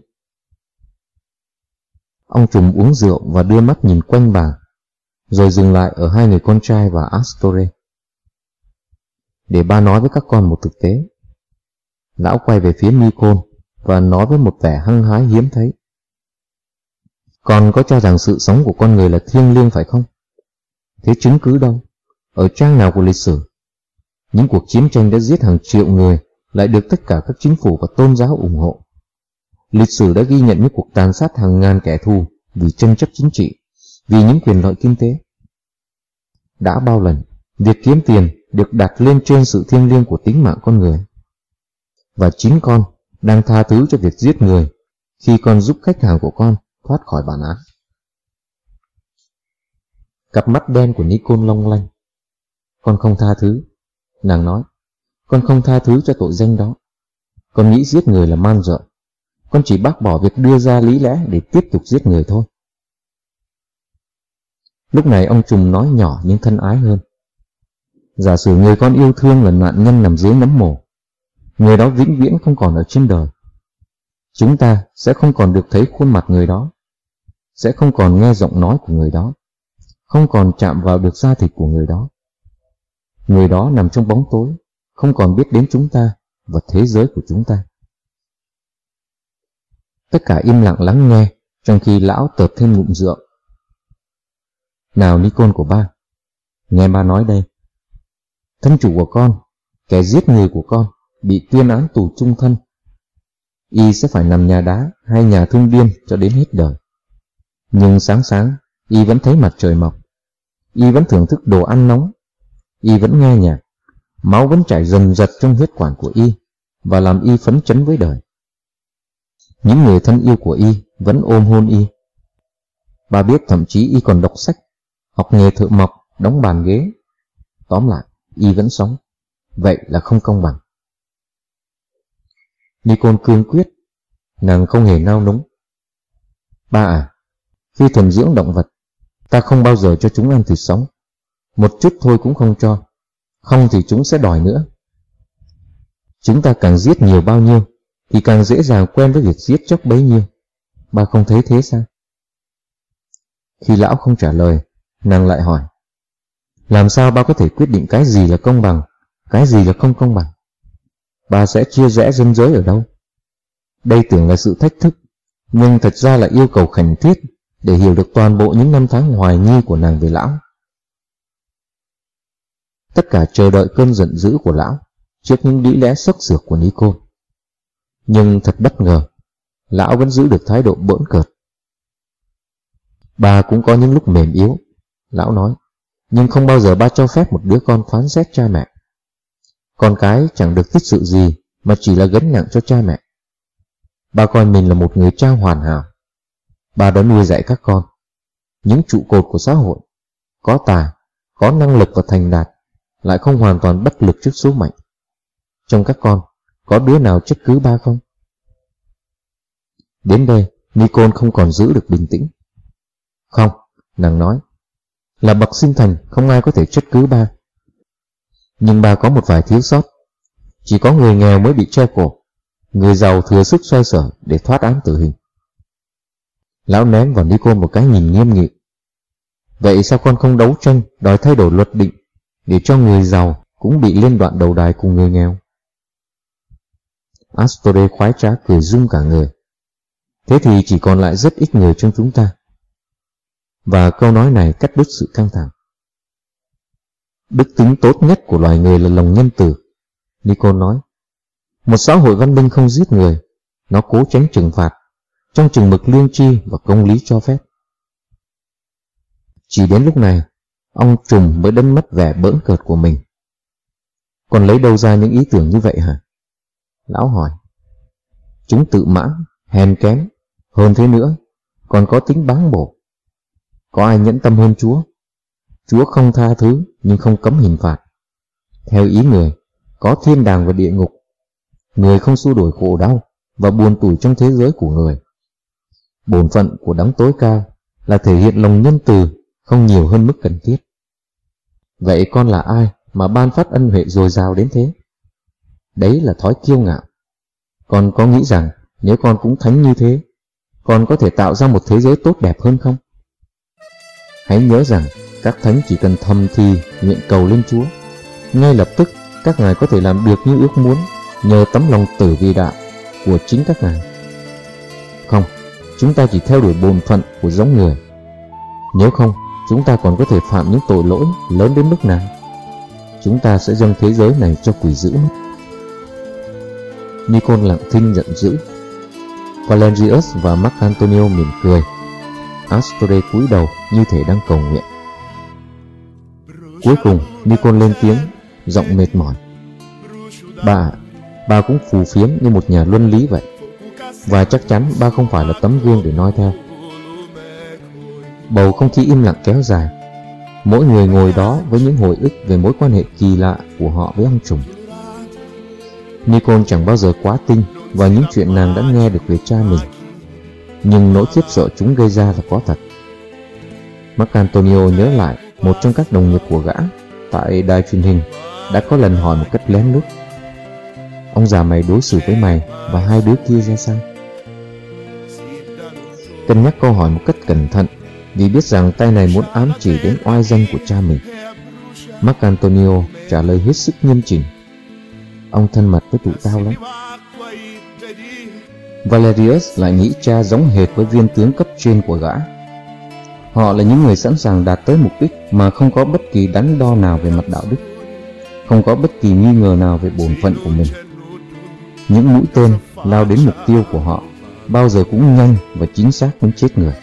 Ông trùm uống rượu và đưa mắt nhìn quanh bàn, rồi dừng lại ở hai người con trai và Astore. Để ba nói với các con một thực tế. Lão quay về phía Nikon và nói với một vẻ hăng hái hiếm thấy. Con có cho rằng sự sống của con người là thiêng liêng phải không? Thế chứng cứ đâu? Ở trang nào của lịch sử? Những cuộc chiến tranh đã giết hàng triệu người lại được tất cả các chính phủ và tôn giáo ủng hộ. Lịch sử đã ghi nhận những cuộc tàn sát hàng ngàn kẻ thù vì tranh chấp chính trị, vì những quyền lợi kinh tế. Đã bao lần, việc kiếm tiền được đặt lên trên sự thiêng liêng của tính mạng con người. Và chính con đang tha thứ cho việc giết người khi con giúp khách hàng của con thoát khỏi bản án. Cặp mắt đen của Nikon long lanh. Con không tha thứ. Nàng nói, con không tha thứ cho tội danh đó. Con nghĩ giết người là man dợ. Con chỉ bác bỏ việc đưa ra lý lẽ để tiếp tục giết người thôi. Lúc này ông trùm nói nhỏ nhưng thân ái hơn. Giả sử người con yêu thương là nạn nhân nằm dưới nấm mồ, người đó vĩnh viễn không còn ở trên đời. Chúng ta sẽ không còn được thấy khuôn mặt người đó, sẽ không còn nghe giọng nói của người đó, không còn chạm vào được da thịt của người đó. Người đó nằm trong bóng tối, không còn biết đến chúng ta và thế giới của chúng ta. Tất cả im lặng lắng nghe, trong khi lão tợp thêm ngụm rượu. Nào Nikon của ba, nghe ba nói đây. Thân chủ của con, kẻ giết người của con, bị tuyên án tù chung thân. Y sẽ phải nằm nhà đá hay nhà thương điên cho đến hết đời. Nhưng sáng sáng, Y vẫn thấy mặt trời mọc. Y vẫn thưởng thức đồ ăn nóng. Y vẫn nghe nhạc. Máu vẫn chảy dần dật trong huyết quản của Y và làm Y phấn chấn với đời. Những người thân yêu của Y vẫn ôm hôn Y. Bà biết thậm chí Y còn đọc sách, học nghề thợ mộc, đóng bàn ghế. Tóm lại, Y vẫn sống. Vậy là không công bằng. Nikon cương quyết. Nàng không hề nao núng. Ba à, khi thuần dưỡng động vật, ta không bao giờ cho chúng ăn thịt sống. Một chút thôi cũng không cho. Không thì chúng sẽ đòi nữa. Chúng ta càng giết nhiều bao nhiêu thì càng dễ dàng quen với việc giết chóc bấy nhiêu. Ba không thấy thế sao? Khi lão không trả lời, nàng lại hỏi, làm sao ba có thể quyết định cái gì là công bằng, cái gì là không công bằng? Ba sẽ chia rẽ ranh giới ở đâu? Đây tưởng là sự thách thức, nhưng thật ra là yêu cầu khẩn thiết để hiểu được toàn bộ những năm tháng hoài nghi của nàng về lão. Tất cả chờ đợi cơn giận dữ của lão trước những lý lẽ sốc sược của Nikon. Nhưng thật bất ngờ, lão vẫn giữ được thái độ bỡn cợt. Ba cũng có những lúc mềm yếu, lão nói, nhưng không bao giờ ba cho phép một đứa con phán xét cha mẹ. Con cái chẳng được tích sự gì mà chỉ là gánh nặng cho cha mẹ. Ba coi mình là một người cha hoàn hảo. Ba đã nuôi dạy các con, những trụ cột của xã hội, có tài, có năng lực và thành đạt, lại không hoàn toàn bất lực trước số mệnh. Trong các con, có đứa nào trách cứ ba không? Đến đây, Nikon không còn giữ được bình tĩnh. Không, nàng nói, là bậc sinh thành không ai có thể trách cứ ba. Nhưng bà có một vài thiếu sót. Chỉ có người nghèo mới bị treo cổ, người giàu thừa sức xoay sở để thoát án tử hình. Lão ném vào Nikon một cái nhìn nghiêm nghị. Vậy sao con không đấu tranh đòi thay đổi luật định để cho người giàu cũng bị liên đoạn đầu đài cùng người nghèo? Astore khoái trá cười rung cả người. Thế thì chỉ còn lại rất ít người trong chúng ta. Và câu nói này cắt đứt sự căng thẳng. Đức tính tốt nhất của loài người là lòng nhân từ, Nikon nói. Một xã hội văn minh không giết người, nó cố tránh trừng phạt, trong chừng mực lương tri và công lý cho phép. Chỉ đến lúc này, ông trùm mới đánh mất vẻ bỡn cợt của mình. Còn lấy đâu ra những ý tưởng như vậy hả? Lão hỏi. Chúng tự mãn, hèn kém, hơn thế nữa, còn có tính báng bổ. Có ai nhẫn tâm hơn Chúa? Chúa không tha thứ nhưng không cấm hình phạt. Theo ý người, có thiên đàng và địa ngục. Người không xua đuổi khổ đau và buồn tủi trong thế giới của người. Bổn phận của đấng tối cao là thể hiện lòng nhân từ không nhiều hơn mức cần thiết. Vậy con là ai mà ban phát ân huệ dồi dào đến thế? Đấy là thói kiêu ngạo. Con có nghĩ rằng nếu con cũng thánh như thế, con có thể tạo ra một thế giới tốt đẹp hơn không? Hãy nhớ rằng các thánh chỉ cần thầm thì nguyện cầu lên Chúa, ngay lập tức các ngài có thể làm được như ước muốn nhờ tấm lòng tử vì đạo của chính các ngài. Không, chúng ta chỉ theo đuổi bổn phận của giống người. Nếu không, chúng ta còn có thể phạm những tội lỗi lớn đến mức nào? Chúng ta sẽ dâng thế giới này cho quỷ dữ mất. Nikon lặng thinh giận dữ. Valerius và Marc Antonio mỉm cười. Astore cúi đầu như thể đang cầu nguyện. Cuối cùng Nikon lên tiếng, giọng mệt mỏi. Bà, bà cũng phù phiếm như một nhà luân lý vậy. Và chắc chắn ba không phải là tấm gương để noi theo. Bầu không khí im lặng kéo dài. Mỗi người ngồi đó với những hồi ức về mối quan hệ kỳ lạ của họ với ông trùm. Nikon chẳng bao giờ quá tin vào những chuyện nàng đã nghe được về cha mình, nhưng nỗi khiếp sợ chúng gây ra là có thật. Marc Antonio nhớ lại một trong các đồng nghiệp của gã tại đài truyền hình đã có lần hỏi một cách lén lút: ông già mày đối xử với mày và hai đứa kia ra sao? Cân nhắc câu hỏi một cách cẩn thận, vì biết rằng tay này muốn ám chỉ đến oai danh của cha mình. Marc Antonio trả lời hết sức nghiêm chỉnh: ông thân mật với tụi tao lắm. Valerius lại nghĩ cha giống hệt với viên tướng cấp trên của gã. Họ là những người sẵn sàng đạt tới mục đích mà không có bất kỳ đắn đo nào về mặt đạo đức, không có bất kỳ nghi ngờ nào về bổn phận của mình. Những mũi tên lao đến mục tiêu của họ bao giờ cũng nhanh và chính xác muốn chết người.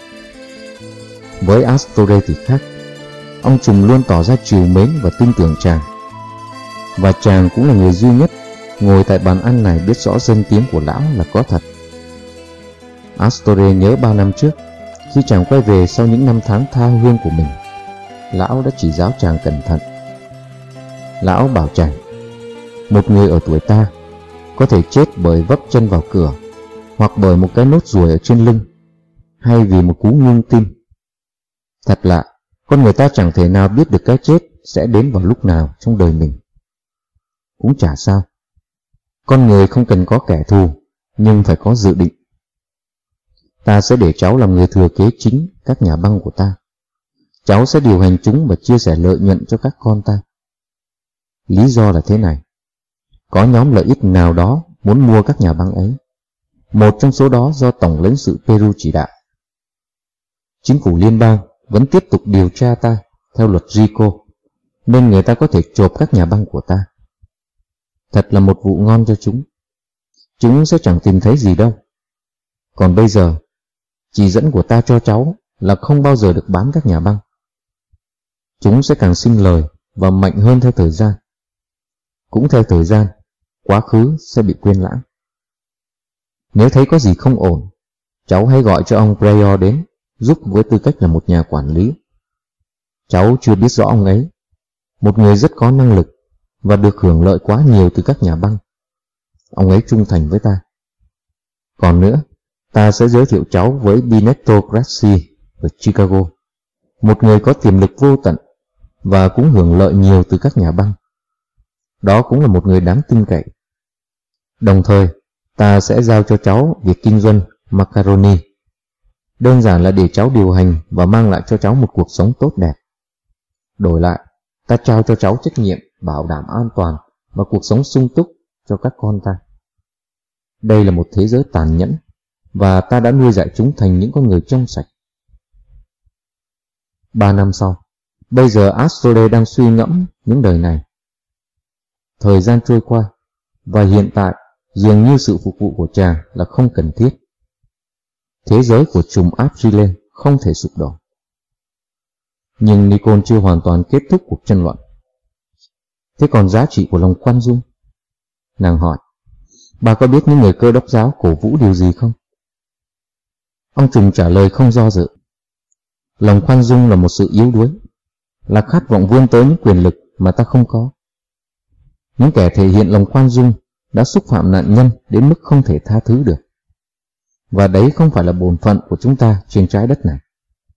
Với Astore thì khác. Ông trùm luôn tỏ ra trìu mến và tin tưởng chàng. Và chàng cũng là người duy nhất ngồi tại bàn ăn này biết rõ danh tiếng của lão là có thật. Astore nhớ ba năm trước, khi chàng quay về sau những năm tháng tha hương của mình, lão đã chỉ giáo chàng cẩn thận. Lão bảo chàng, một người ở tuổi ta có thể chết bởi vấp chân vào cửa, hoặc bởi một cái nốt ruồi ở trên lưng, hay vì một cú ngưng tim. Thật lạ, con người ta chẳng thể nào biết được cái chết sẽ đến vào lúc nào trong đời mình. Cũng chả sao. Con người không cần có kẻ thù, nhưng phải có dự định. Ta sẽ để cháu làm người thừa kế chính các nhà băng của ta. Cháu sẽ điều hành chúng và chia sẻ lợi nhuận cho các con ta. Lý do là thế này. Có nhóm lợi ích nào đó muốn mua các nhà băng ấy. Một trong số đó do Tổng lãnh sự Peru chỉ đạo. Chính phủ liên bang vẫn tiếp tục điều tra ta theo luật Rico, nên người ta có thể chộp các nhà băng của ta. Thật là một vụ ngon cho chúng. Chúng sẽ chẳng tìm thấy gì đâu. Còn bây giờ, chỉ dẫn của ta cho cháu là không bao giờ được bán các nhà băng. Chúng sẽ càng sinh lời và mạnh hơn theo thời gian. Cũng theo thời gian, quá khứ sẽ bị quên lãng. Nếu thấy có gì không ổn, cháu hãy gọi cho ông Breyer đến, giúp với tư cách là một nhà quản lý. Cháu chưa biết rõ ông ấy, một người rất có năng lực và được hưởng lợi quá nhiều từ các nhà băng. Ông ấy trung thành với ta. Còn nữa, ta sẽ giới thiệu cháu với Benedetto Grassi ở Chicago, một người có tiềm lực vô tận và cũng hưởng lợi nhiều từ các nhà băng. đó cũng là một người đáng tin cậy. Đồng thời, ta sẽ giao cho cháu việc kinh doanh macaroni, đơn giản là để cháu điều hành và mang lại cho cháu một cuộc sống tốt đẹp. Đổi lại, ta trao cho cháu trách nhiệm bảo đảm an toàn và cuộc sống sung túc cho các con ta. Đây là một thế giới tàn nhẫn, và ta đã nuôi dạy chúng thành những con người trong sạch. Ba năm sau, bây giờ Astoré đang suy ngẫm những đời này. Thời gian trôi qua, và hiện tại dường như sự phục vụ của chàng là không cần thiết. Thế giới của trùm Argyle không thể sụp đổ. Nhưng Nicole chưa hoàn toàn kết thúc cuộc tranh luận. Thế còn giá trị của lòng khoan dung? Nàng hỏi, bà có biết những người Cơ Đốc giáo cổ vũ điều gì không? Ông trùm trả lời không do dự. Lòng khoan dung là một sự yếu đuối, là khát vọng vươn tới những quyền lực mà ta không có. Những kẻ thể hiện lòng khoan dung đã xúc phạm nạn nhân đến mức không thể tha thứ được. Và đấy không phải là bổn phận của chúng ta trên trái đất này.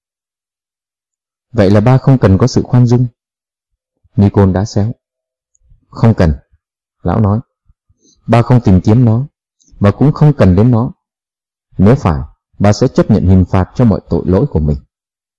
Vậy là ba không cần có sự khoan dung? Nicole đá xéo. Không cần, lão nói. Ba không tìm kiếm nó, và cũng không cần đến nó. Nếu phải, ba sẽ chấp nhận hình phạt cho mọi tội lỗi của mình.